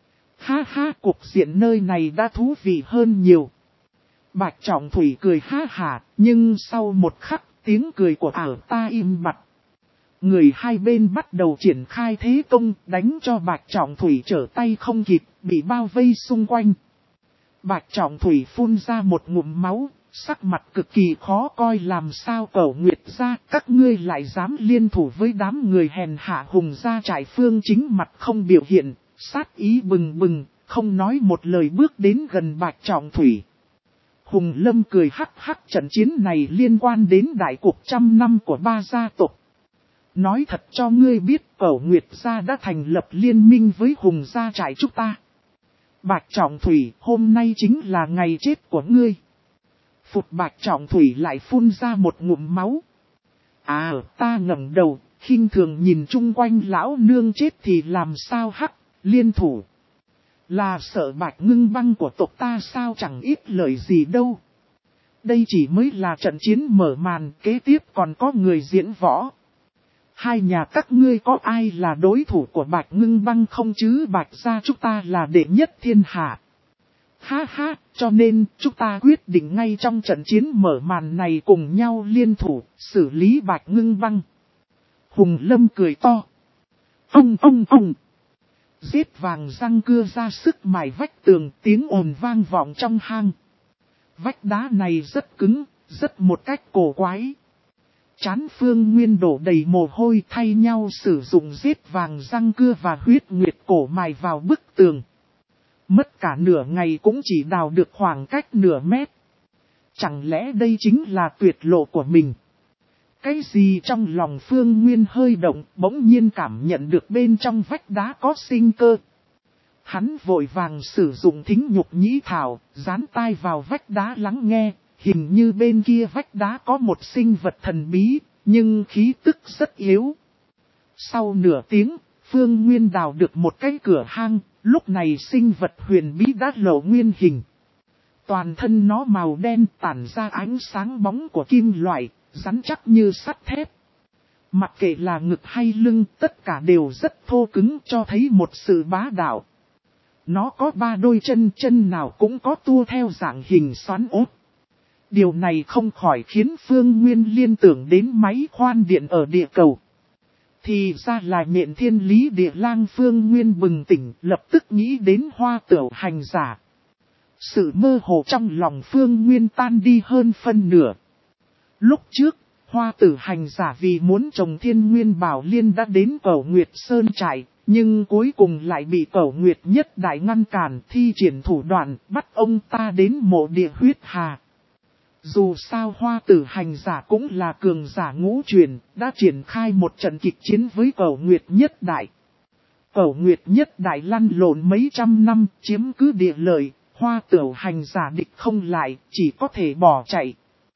[SPEAKER 1] Ha ha, cuộc diện nơi này đã thú vị hơn nhiều. Bạch Trọng Thủy cười ha hả, nhưng sau một khắc, tiếng cười của ảo ta im bặt. Người hai bên bắt đầu triển khai thế công, đánh cho Bạch Trọng Thủy trở tay không kịp, bị bao vây xung quanh. Bạch Trọng Thủy phun ra một ngụm máu, sắc mặt cực kỳ khó coi làm sao Cẩu Nguyệt gia các ngươi lại dám liên thủ với đám người hèn hạ Hùng gia trại. Phương Chính mặt không biểu hiện, sát ý bừng bừng, không nói một lời bước đến gần Bạch Trọng Thủy. Hùng Lâm cười hắc hắc, trận chiến này liên quan đến đại cuộc trăm năm của ba gia tộc. Nói thật cho ngươi biết, Cẩu Nguyệt gia đã thành lập liên minh với Hùng gia trại chúng ta. Bạch Trọng Thủy, hôm nay chính là ngày chết của ngươi. Phụt, Bạch Trọng Thủy lại phun ra một ngụm máu. À, ta ngẩng đầu, khinh thường nhìn chung quanh, lão nương chết thì làm sao hắc, liên thủ. Là sợ Bạch Ngưng Băng của tộc ta sao, chẳng ít lời gì đâu. Đây chỉ mới là trận chiến mở màn, kế tiếp còn có người diễn võ. Hai nhà các ngươi có ai là đối thủ của Bạch Ngưng Băng không chứ? Bạch gia chúng ta là đệ nhất thiên hạ. Ha ha, cho nên chúng ta quyết định ngay trong trận chiến mở màn này cùng nhau liên thủ, xử lý Bạch Ngưng Băng. Hùng Lâm cười to. Ông ông ông. Giết vàng răng cưa ra sức mài vách tường, tiếng ồn vang vọng trong hang. Vách đá này rất cứng, rất một cách cổ quái. Trán Phương Nguyên đổ đầy mồ hôi, thay nhau sử dụng giết vàng răng cưa và huyết nguyệt cổ mài vào bức tường. Mất cả nửa ngày cũng chỉ đào được khoảng cách nửa mét. Chẳng lẽ đây chính là tuyệt lộ của mình? Cái gì trong lòng Phương Nguyên hơi động, bỗng nhiên cảm nhận được bên trong vách đá có sinh cơ. Hắn vội vàng sử dụng thính nhục nhĩ thảo, dán tai vào vách đá lắng nghe, hình như bên kia vách đá có một sinh vật thần bí, nhưng khí tức rất yếu. Sau nửa tiếng, Phương Nguyên đào được một cái cửa hang, lúc này sinh vật huyền bí đã lộ nguyên hình. Toàn thân nó màu đen tản ra ánh sáng bóng của kim loại, rắn chắc như sắt thép. Mặc kệ là ngực hay lưng, tất cả đều rất thô cứng, cho thấy một sự bá đạo. Nó có ba đôi chân, chân nào cũng có tua theo dạng hình xoắn ốp. Điều này không khỏi khiến Phương Nguyên liên tưởng đến máy khoan điện ở địa cầu. Thì ra là Nhện Thiên Lý Địa Lang. Phương Nguyên bừng tỉnh, lập tức nghĩ đến Hoa Tửu Hành Giả. Sự mơ hồ trong lòng Phương Nguyên tan đi hơn phân nửa. Lúc trước, Hoa Tử Hành Giả vì muốn trồng Thiên Nguyên Bảo Liên đã đến Cẩu Nguyệt Sơn trại, nhưng cuối cùng lại bị Cẩu Nguyệt Nhất Đại ngăn cản, thi triển thủ đoạn bắt ông ta đến mộ địa huyết hà. Dù sao Hoa Tử Hành Giả cũng là cường giả ngũ truyền, đã triển khai một trận kịch chiến với Cẩu Nguyệt Nhất Đại. Cẩu Nguyệt Nhất Đại lăn lộn mấy trăm năm, chiếm cứ địa lợi, Hoa Tử Hành Giả địch không lại, chỉ có thể bỏ chạy.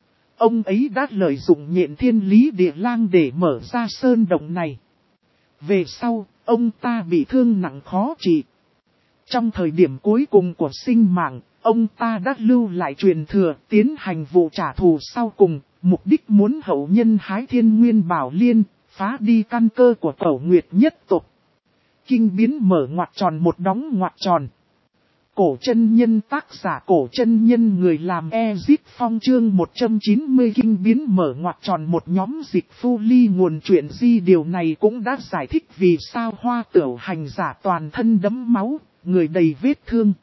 [SPEAKER 1] Ông ấy đã lợi dụng Nhện Thiên Lý Địa Lang để mở ra sơn động này. Về sau, ông ta bị thương nặng khó trị. Trong thời điểm cuối cùng của sinh mạng, ông ta đã lưu lại truyền thừa, tiến hành vụ trả thù sau cùng, mục đích muốn hậu nhân hái Thiên Nguyên Bảo Liên, phá đi căn cơ của Cẩu Nguyệt Nhất tộc. Kinh biến mở ngoặc tròn một đóng ngoặc tròn. Cổ chân nhân, tác giả Cổ chân nhân, người làm Ezit Phong, chương một trăm chín mươi kinh biến mở ngoặc tròn một nhóm dịch phu ly nguồn chuyện di. Điều này cũng đã giải thích vì sao Hoa Tửu Hành Giả toàn thân đẫm máu, người đầy vết thương.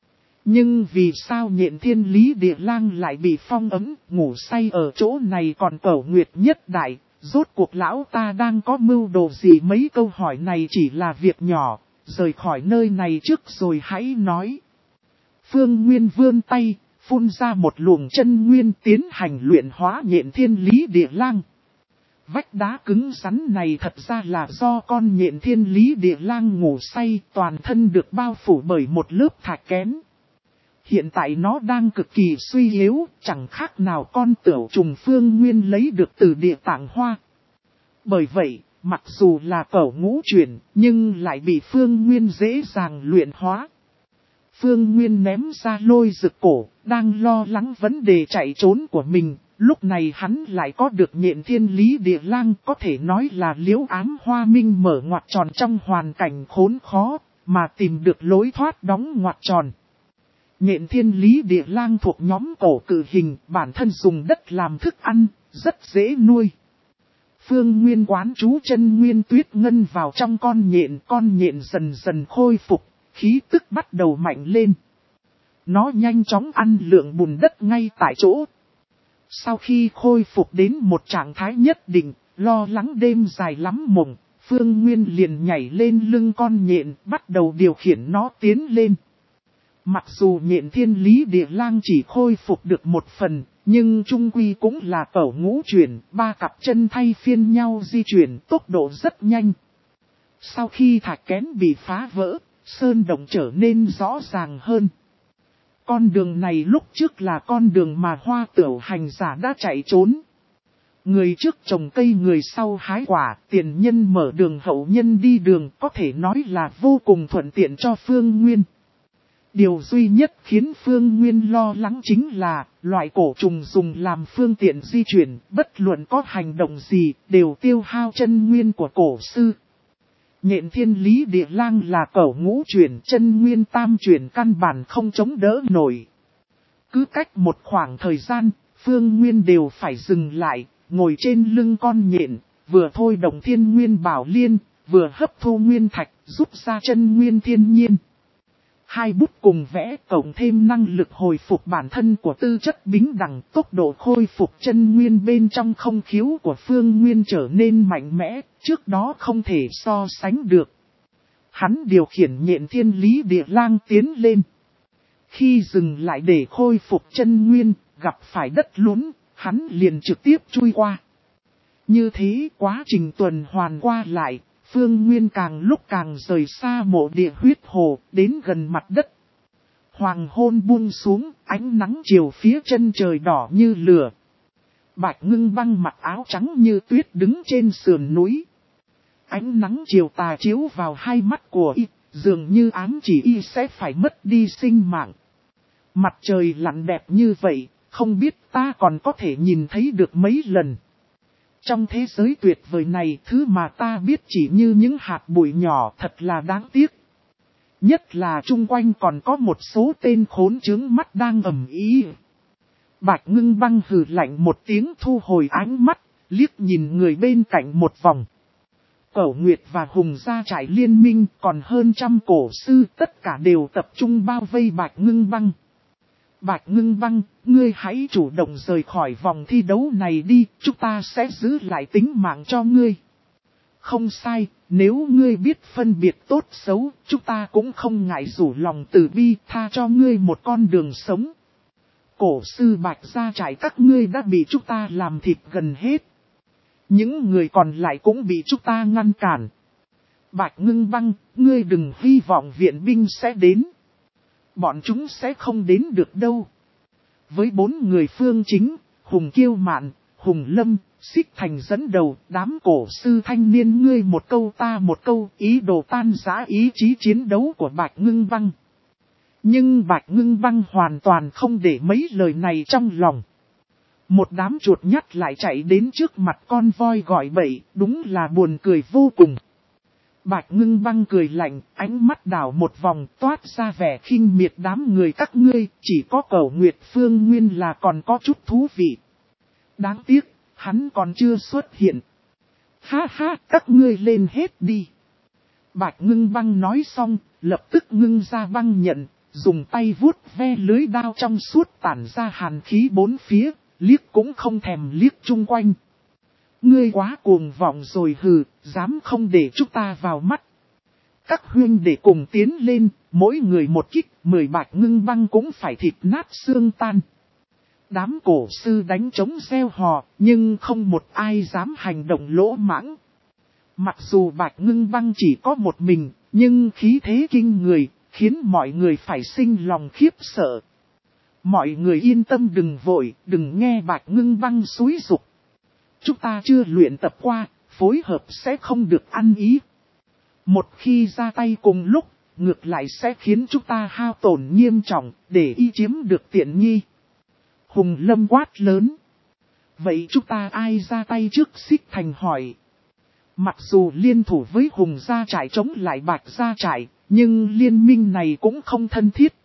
[SPEAKER 1] Nhưng vì sao Nhện Thiên Lý Địa Lang lại bị phong ấm, ngủ say ở chỗ này, còn Cẩu Nguyệt Nhất Đại, rốt cuộc lão ta đang có mưu đồ gì? Mấy câu hỏi này chỉ là việc nhỏ, rời khỏi nơi này trước rồi hãy nói. Phương Nguyên vươn tay, phun ra một luồng chân nguyên tiến hành luyện hóa Nhện Thiên Lý Địa Lang. Vách đá cứng rắn này thật ra là do con Nhện Thiên Lý Địa Lang ngủ say, toàn thân được bao phủ bởi một lớp thạch kén. Hiện tại nó đang cực kỳ suy yếu, chẳng khác nào con tửu trùng Phương Nguyên lấy được từ Địa Tạng Hoa. Bởi vậy, mặc dù là cẩu ngũ chuyển, nhưng lại bị Phương Nguyên dễ dàng luyện hóa. Phương Nguyên ném ra lôi rực cổ, đang lo lắng vấn đề chạy trốn của mình. Lúc này hắn lại có được Nhện Thiên Lý Địa Lang, có thể nói là liễu ám hoa minh mở ngoặc tròn trong hoàn cảnh khốn khó, mà tìm được lối thoát đóng ngoặc tròn. Nhện Thiên Lý Địa Lang thuộc nhóm cổ cự hình, bản thân dùng đất làm thức ăn, rất dễ nuôi. Phương Nguyên quán chú chân nguyên tuyết ngân vào trong con nhện, con nhện dần dần khôi phục, khí tức bắt đầu mạnh lên. Nó nhanh chóng ăn lượng bùn đất ngay tại chỗ. Sau khi khôi phục đến một trạng thái nhất định, lo lắng đêm dài lắm mộng, Phương Nguyên liền nhảy lên lưng con nhện, bắt đầu điều khiển nó tiến lên. Mặc dù nhện thiên lý địa lang chỉ khôi phục được một phần, nhưng trung quy cũng là cẩu ngũ chuyển, ba cặp chân thay phiên nhau di chuyển tốc độ rất nhanh. Sau khi thạch kén bị phá vỡ, sơn động trở nên rõ ràng hơn. Con đường này lúc trước là con đường mà Hoa Tửu hành giả đã chạy trốn. Người trước trồng cây người sau hái quả, tiền nhân mở đường hậu nhân đi đường, có thể nói là vô cùng thuận tiện cho Phương Nguyên. Điều duy nhất khiến Phương Nguyên lo lắng chính là, loại cổ trùng dùng làm phương tiện di chuyển, bất luận có hành động gì, đều tiêu hao chân nguyên của cổ sư. Nhện thiên lý địa lang là cẩu ngũ chuyển, chân nguyên tam chuyển căn bản không chống đỡ nổi. Cứ cách một khoảng thời gian, Phương Nguyên đều phải dừng lại, ngồi trên lưng con nhện, vừa thôi động thiên nguyên bảo liên, vừa hấp thu nguyên thạch, rút ra chân nguyên thiên nhiên. Hai bút cùng vẽ cộng thêm năng lực hồi phục bản thân của tư chất bính đẳng, tốc độ khôi phục chân nguyên bên trong không khiếu của Phương Nguyên trở nên mạnh mẽ, trước đó không thể so sánh được. Hắn điều khiển nhện thiên lý địa lang tiến lên. Khi dừng lại để khôi phục chân nguyên, gặp phải đất lún, hắn liền trực tiếp chui qua. Như thế quá trình tuần hoàn qua lại, Phương Nguyên càng lúc càng rời xa mộ địa huyết hồ, đến gần mặt đất. Hoàng hôn buông xuống, ánh nắng chiều phía chân trời đỏ như lửa. Bạch Ngưng Băng mặc áo trắng như tuyết đứng trên sườn núi. Ánh nắng chiều tà chiếu vào hai mắt của y, dường như ám chỉ y sẽ phải mất đi sinh mạng. Mặt trời lặn đẹp như vậy, không biết ta còn có thể nhìn thấy được mấy lần. Trong thế giới tuyệt vời này, thứ mà ta biết chỉ như những hạt bụi nhỏ, thật là đáng tiếc. Nhất là chung quanh còn có một số tên khốn trướng mắt đang ầm ĩ. Bạch Ngưng Băng hừ lạnh một tiếng thu hồi ánh mắt, liếc nhìn người bên cạnh một vòng. Cẩu Nguyệt và Hùng gia trại liên minh, còn hơn trăm cổ sư, tất cả đều tập trung bao vây Bạch Ngưng Băng. Bạch Ngưng Băng, ngươi hãy chủ động rời khỏi vòng thi đấu này đi, chúng ta sẽ giữ lại tính mạng cho ngươi. Không sai, nếu ngươi biết phân biệt tốt xấu, chúng ta cũng không ngại rủ lòng từ bi, tha cho ngươi một con đường sống. Cổ sư Bạch gia trại các ngươi đã bị chúng ta làm thịt gần hết. Những người còn lại cũng bị chúng ta ngăn cản. Bạch Ngưng Băng, ngươi đừng hy vọng viện binh sẽ đến. Bọn chúng sẽ không đến được đâu. Với bốn người phương chính, Hùng Kiêu Mạn, Hùng Lâm, Xích Thành dẫn đầu, đám cổ sư thanh niên ngươi một câu ta một câu, ý đồ tan rã ý chí chiến đấu của Bạch Ngưng Băng. Nhưng Bạch Ngưng Băng hoàn toàn không để mấy lời này trong lòng. Một đám chuột nhắt lại chạy đến trước mặt con voi gọi bậy, đúng là buồn cười vô cùng. Bạch Ngưng Băng cười lạnh, ánh mắt đảo một vòng toát ra vẻ khinh miệt đám người các ngươi, chỉ có Cẩu Nguyệt Phương Nguyên là còn có chút thú vị. Đáng tiếc, hắn còn chưa xuất hiện. Ha ha, các ngươi lên hết đi. Bạch Ngưng Băng nói xong, lập tức ngưng ra băng nhận, dùng tay vuốt ve lưới đao trong suốt tản ra hàn khí bốn phía, liếc cũng không thèm liếc chung quanh. Ngươi quá cuồng vọng rồi hừ, dám không để chúng ta vào mắt. Các huynh để cùng tiến lên, mỗi người một kích, mười Bạch Ngưng Băng cũng phải thịt nát xương tan. Đám cổ sư đánh trống reo hò, nhưng không một ai dám hành động lỗ mãng. Mặc dù Bạch Ngưng Băng chỉ có một mình, nhưng khí thế kinh người, khiến mọi người phải sinh lòng khiếp sợ. Mọi người yên tâm đừng vội, đừng nghe Bạch Ngưng Băng xúi giục. Chúng ta chưa luyện tập qua, phối hợp sẽ không được ăn ý. Một khi ra tay cùng lúc, ngược lại sẽ khiến chúng ta hao tổn nghiêm trọng, để y chiếm được tiện nghi. Hùng Lâm quát lớn. Vậy chúng ta ai ra tay trước? Xích Thành hỏi. Mặc dù liên thủ với Hùng gia trại chống lại Bạch gia trại, nhưng liên minh này cũng không thân thiết.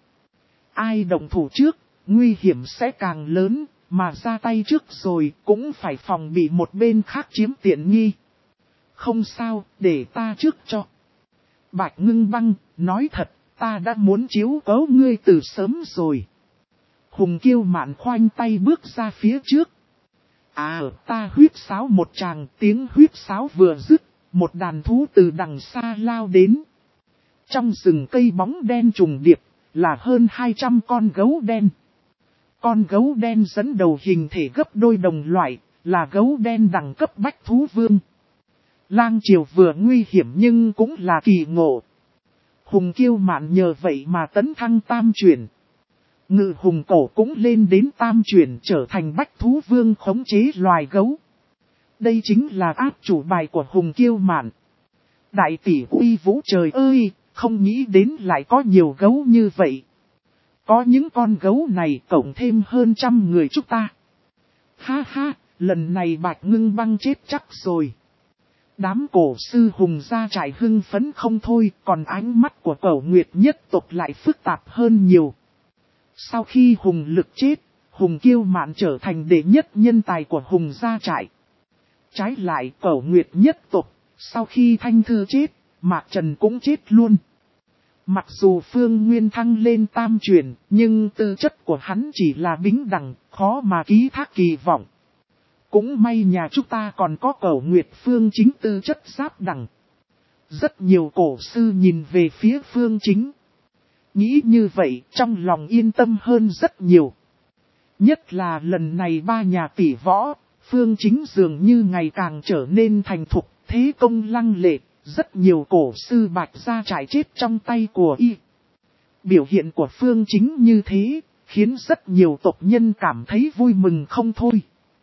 [SPEAKER 1] Ai động thủ trước, nguy hiểm sẽ càng lớn. Mà ra tay trước rồi cũng phải phòng bị một bên khác chiếm tiện nghi. Không sao, để ta trước cho. Bạch Ngưng Băng, nói thật, ta đã muốn chiếu cố ngươi từ sớm rồi. Hùng Kiêu Mạn khoanh tay bước ra phía trước, À, ta huyết sáo một tràng, tiếng huyết sáo vừa dứt, một đàn thú từ đằng xa lao đến. Trong rừng cây bóng đen trùng điệp, là hơn hai trăm con gấu đen. Con gấu đen dẫn đầu hình thể gấp đôi đồng loại, là gấu đen đẳng cấp bách thú vương. Lang triều vừa nguy hiểm nhưng cũng là kỳ ngộ. Hùng Kiêu Mạn nhờ vậy mà tấn thăng tam chuyển. Ngự hùng cổ cũng lên đến tam chuyển trở thành bách thú vương khống chế loài gấu. Đây chính là áp chủ bài của Hùng Kiêu Mạn. Đại tỷ uy vũ trời ơi, không nghĩ đến lại có nhiều gấu như vậy. Có những con gấu này cộng thêm hơn trăm người chúng ta. Ha ha, lần này Bạch Ngưng Băng chết chắc rồi. Đám cổ sư Hùng gia trại hưng phấn không thôi, còn ánh mắt của Cẩu Nguyệt nhất tộc lại phức tạp hơn nhiều. Sau khi Hùng Lực chết, Hùng Kiêu Mạn trở thành đệ nhất nhân tài của Hùng gia trại. Trái lại Cẩu Nguyệt nhất tộc, sau khi Thanh Thư chết, Mạc Trần cũng chết luôn. Mặc dù Phương Nguyên thăng lên tam chuyển, nhưng tư chất của hắn chỉ là bính đẳng, khó mà ký thác kỳ vọng. Cũng may nhà chúng ta còn có Cẩu Nguyệt Phương Chính tư chất giáp đẳng. Rất nhiều cổ sư nhìn về phía Phương Chính. Nghĩ như vậy trong lòng yên tâm hơn rất nhiều. Nhất là lần này ba nhà tỷ võ, Phương Chính dường như ngày càng trở nên thành thục, thế công lăng lệ. Rất nhiều cổ sư Bạch gia trại chết trong tay của y. Biểu hiện của Phương Chính như thế, khiến rất nhiều tộc nhân cảm thấy vui mừng không thôi.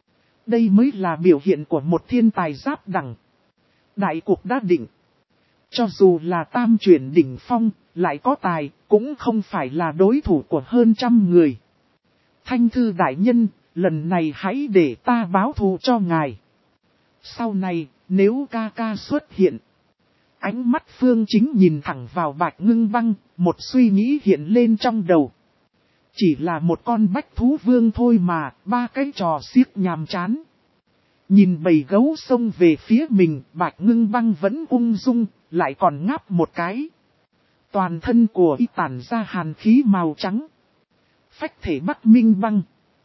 [SPEAKER 1] Đây mới là biểu hiện của một thiên tài giáp đẳng. Đại cuộc đã định. Cho dù là tam chuyển đỉnh phong, lại có tài, cũng không phải là đối thủ của hơn trăm người. Thanh Thư đại nhân, lần này hãy để ta báo thù cho ngài. Sau này, nếu ca ca xuất hiện. Ánh mắt Phương Chính nhìn thẳng vào Bạch Ngưng Băng, một suy nghĩ hiện lên trong đầu. Chỉ là một con bách thú vương thôi mà, ba cái trò xiếc nhàm chán. Nhìn bầy gấu xông về phía mình, Bạch Ngưng Băng vẫn ung dung, lại còn ngáp một cái. Toàn thân của y tản ra hàn khí màu trắng. Phách thể Bắc Minh Băng.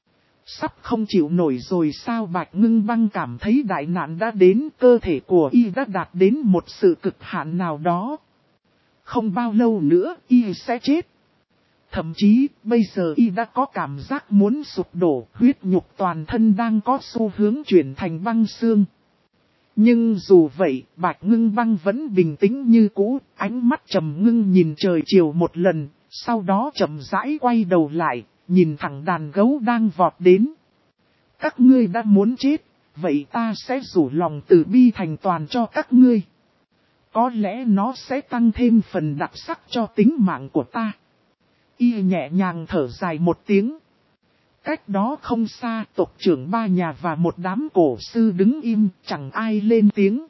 [SPEAKER 1] Sắp không chịu nổi rồi sao? Bạch Ngưng Băng cảm thấy đại nạn đã đến, cơ thể của y đã đạt đến một sự cực hạn nào đó. Không bao lâu nữa y sẽ chết. Thậm chí bây giờ y đã có cảm giác muốn sụp đổ, huyết nhục toàn thân đang có xu hướng chuyển thành băng xương. Nhưng dù vậy, Bạch Ngưng Băng vẫn bình tĩnh như cũ, ánh mắt trầm ngưng nhìn trời chiều một lần, sau đó chậm rãi quay đầu lại. Nhìn thẳng đàn gấu đang vọt đến. Các ngươi đã muốn chết, vậy ta sẽ rủ lòng từ bi thành toàn cho các ngươi. Có lẽ nó sẽ tăng thêm phần đặc sắc cho tính mạng của ta. Y nhẹ nhàng thở dài một tiếng. Cách đó không xa, tộc trưởng ba nhà và một đám cổ sư đứng im, chẳng ai lên tiếng.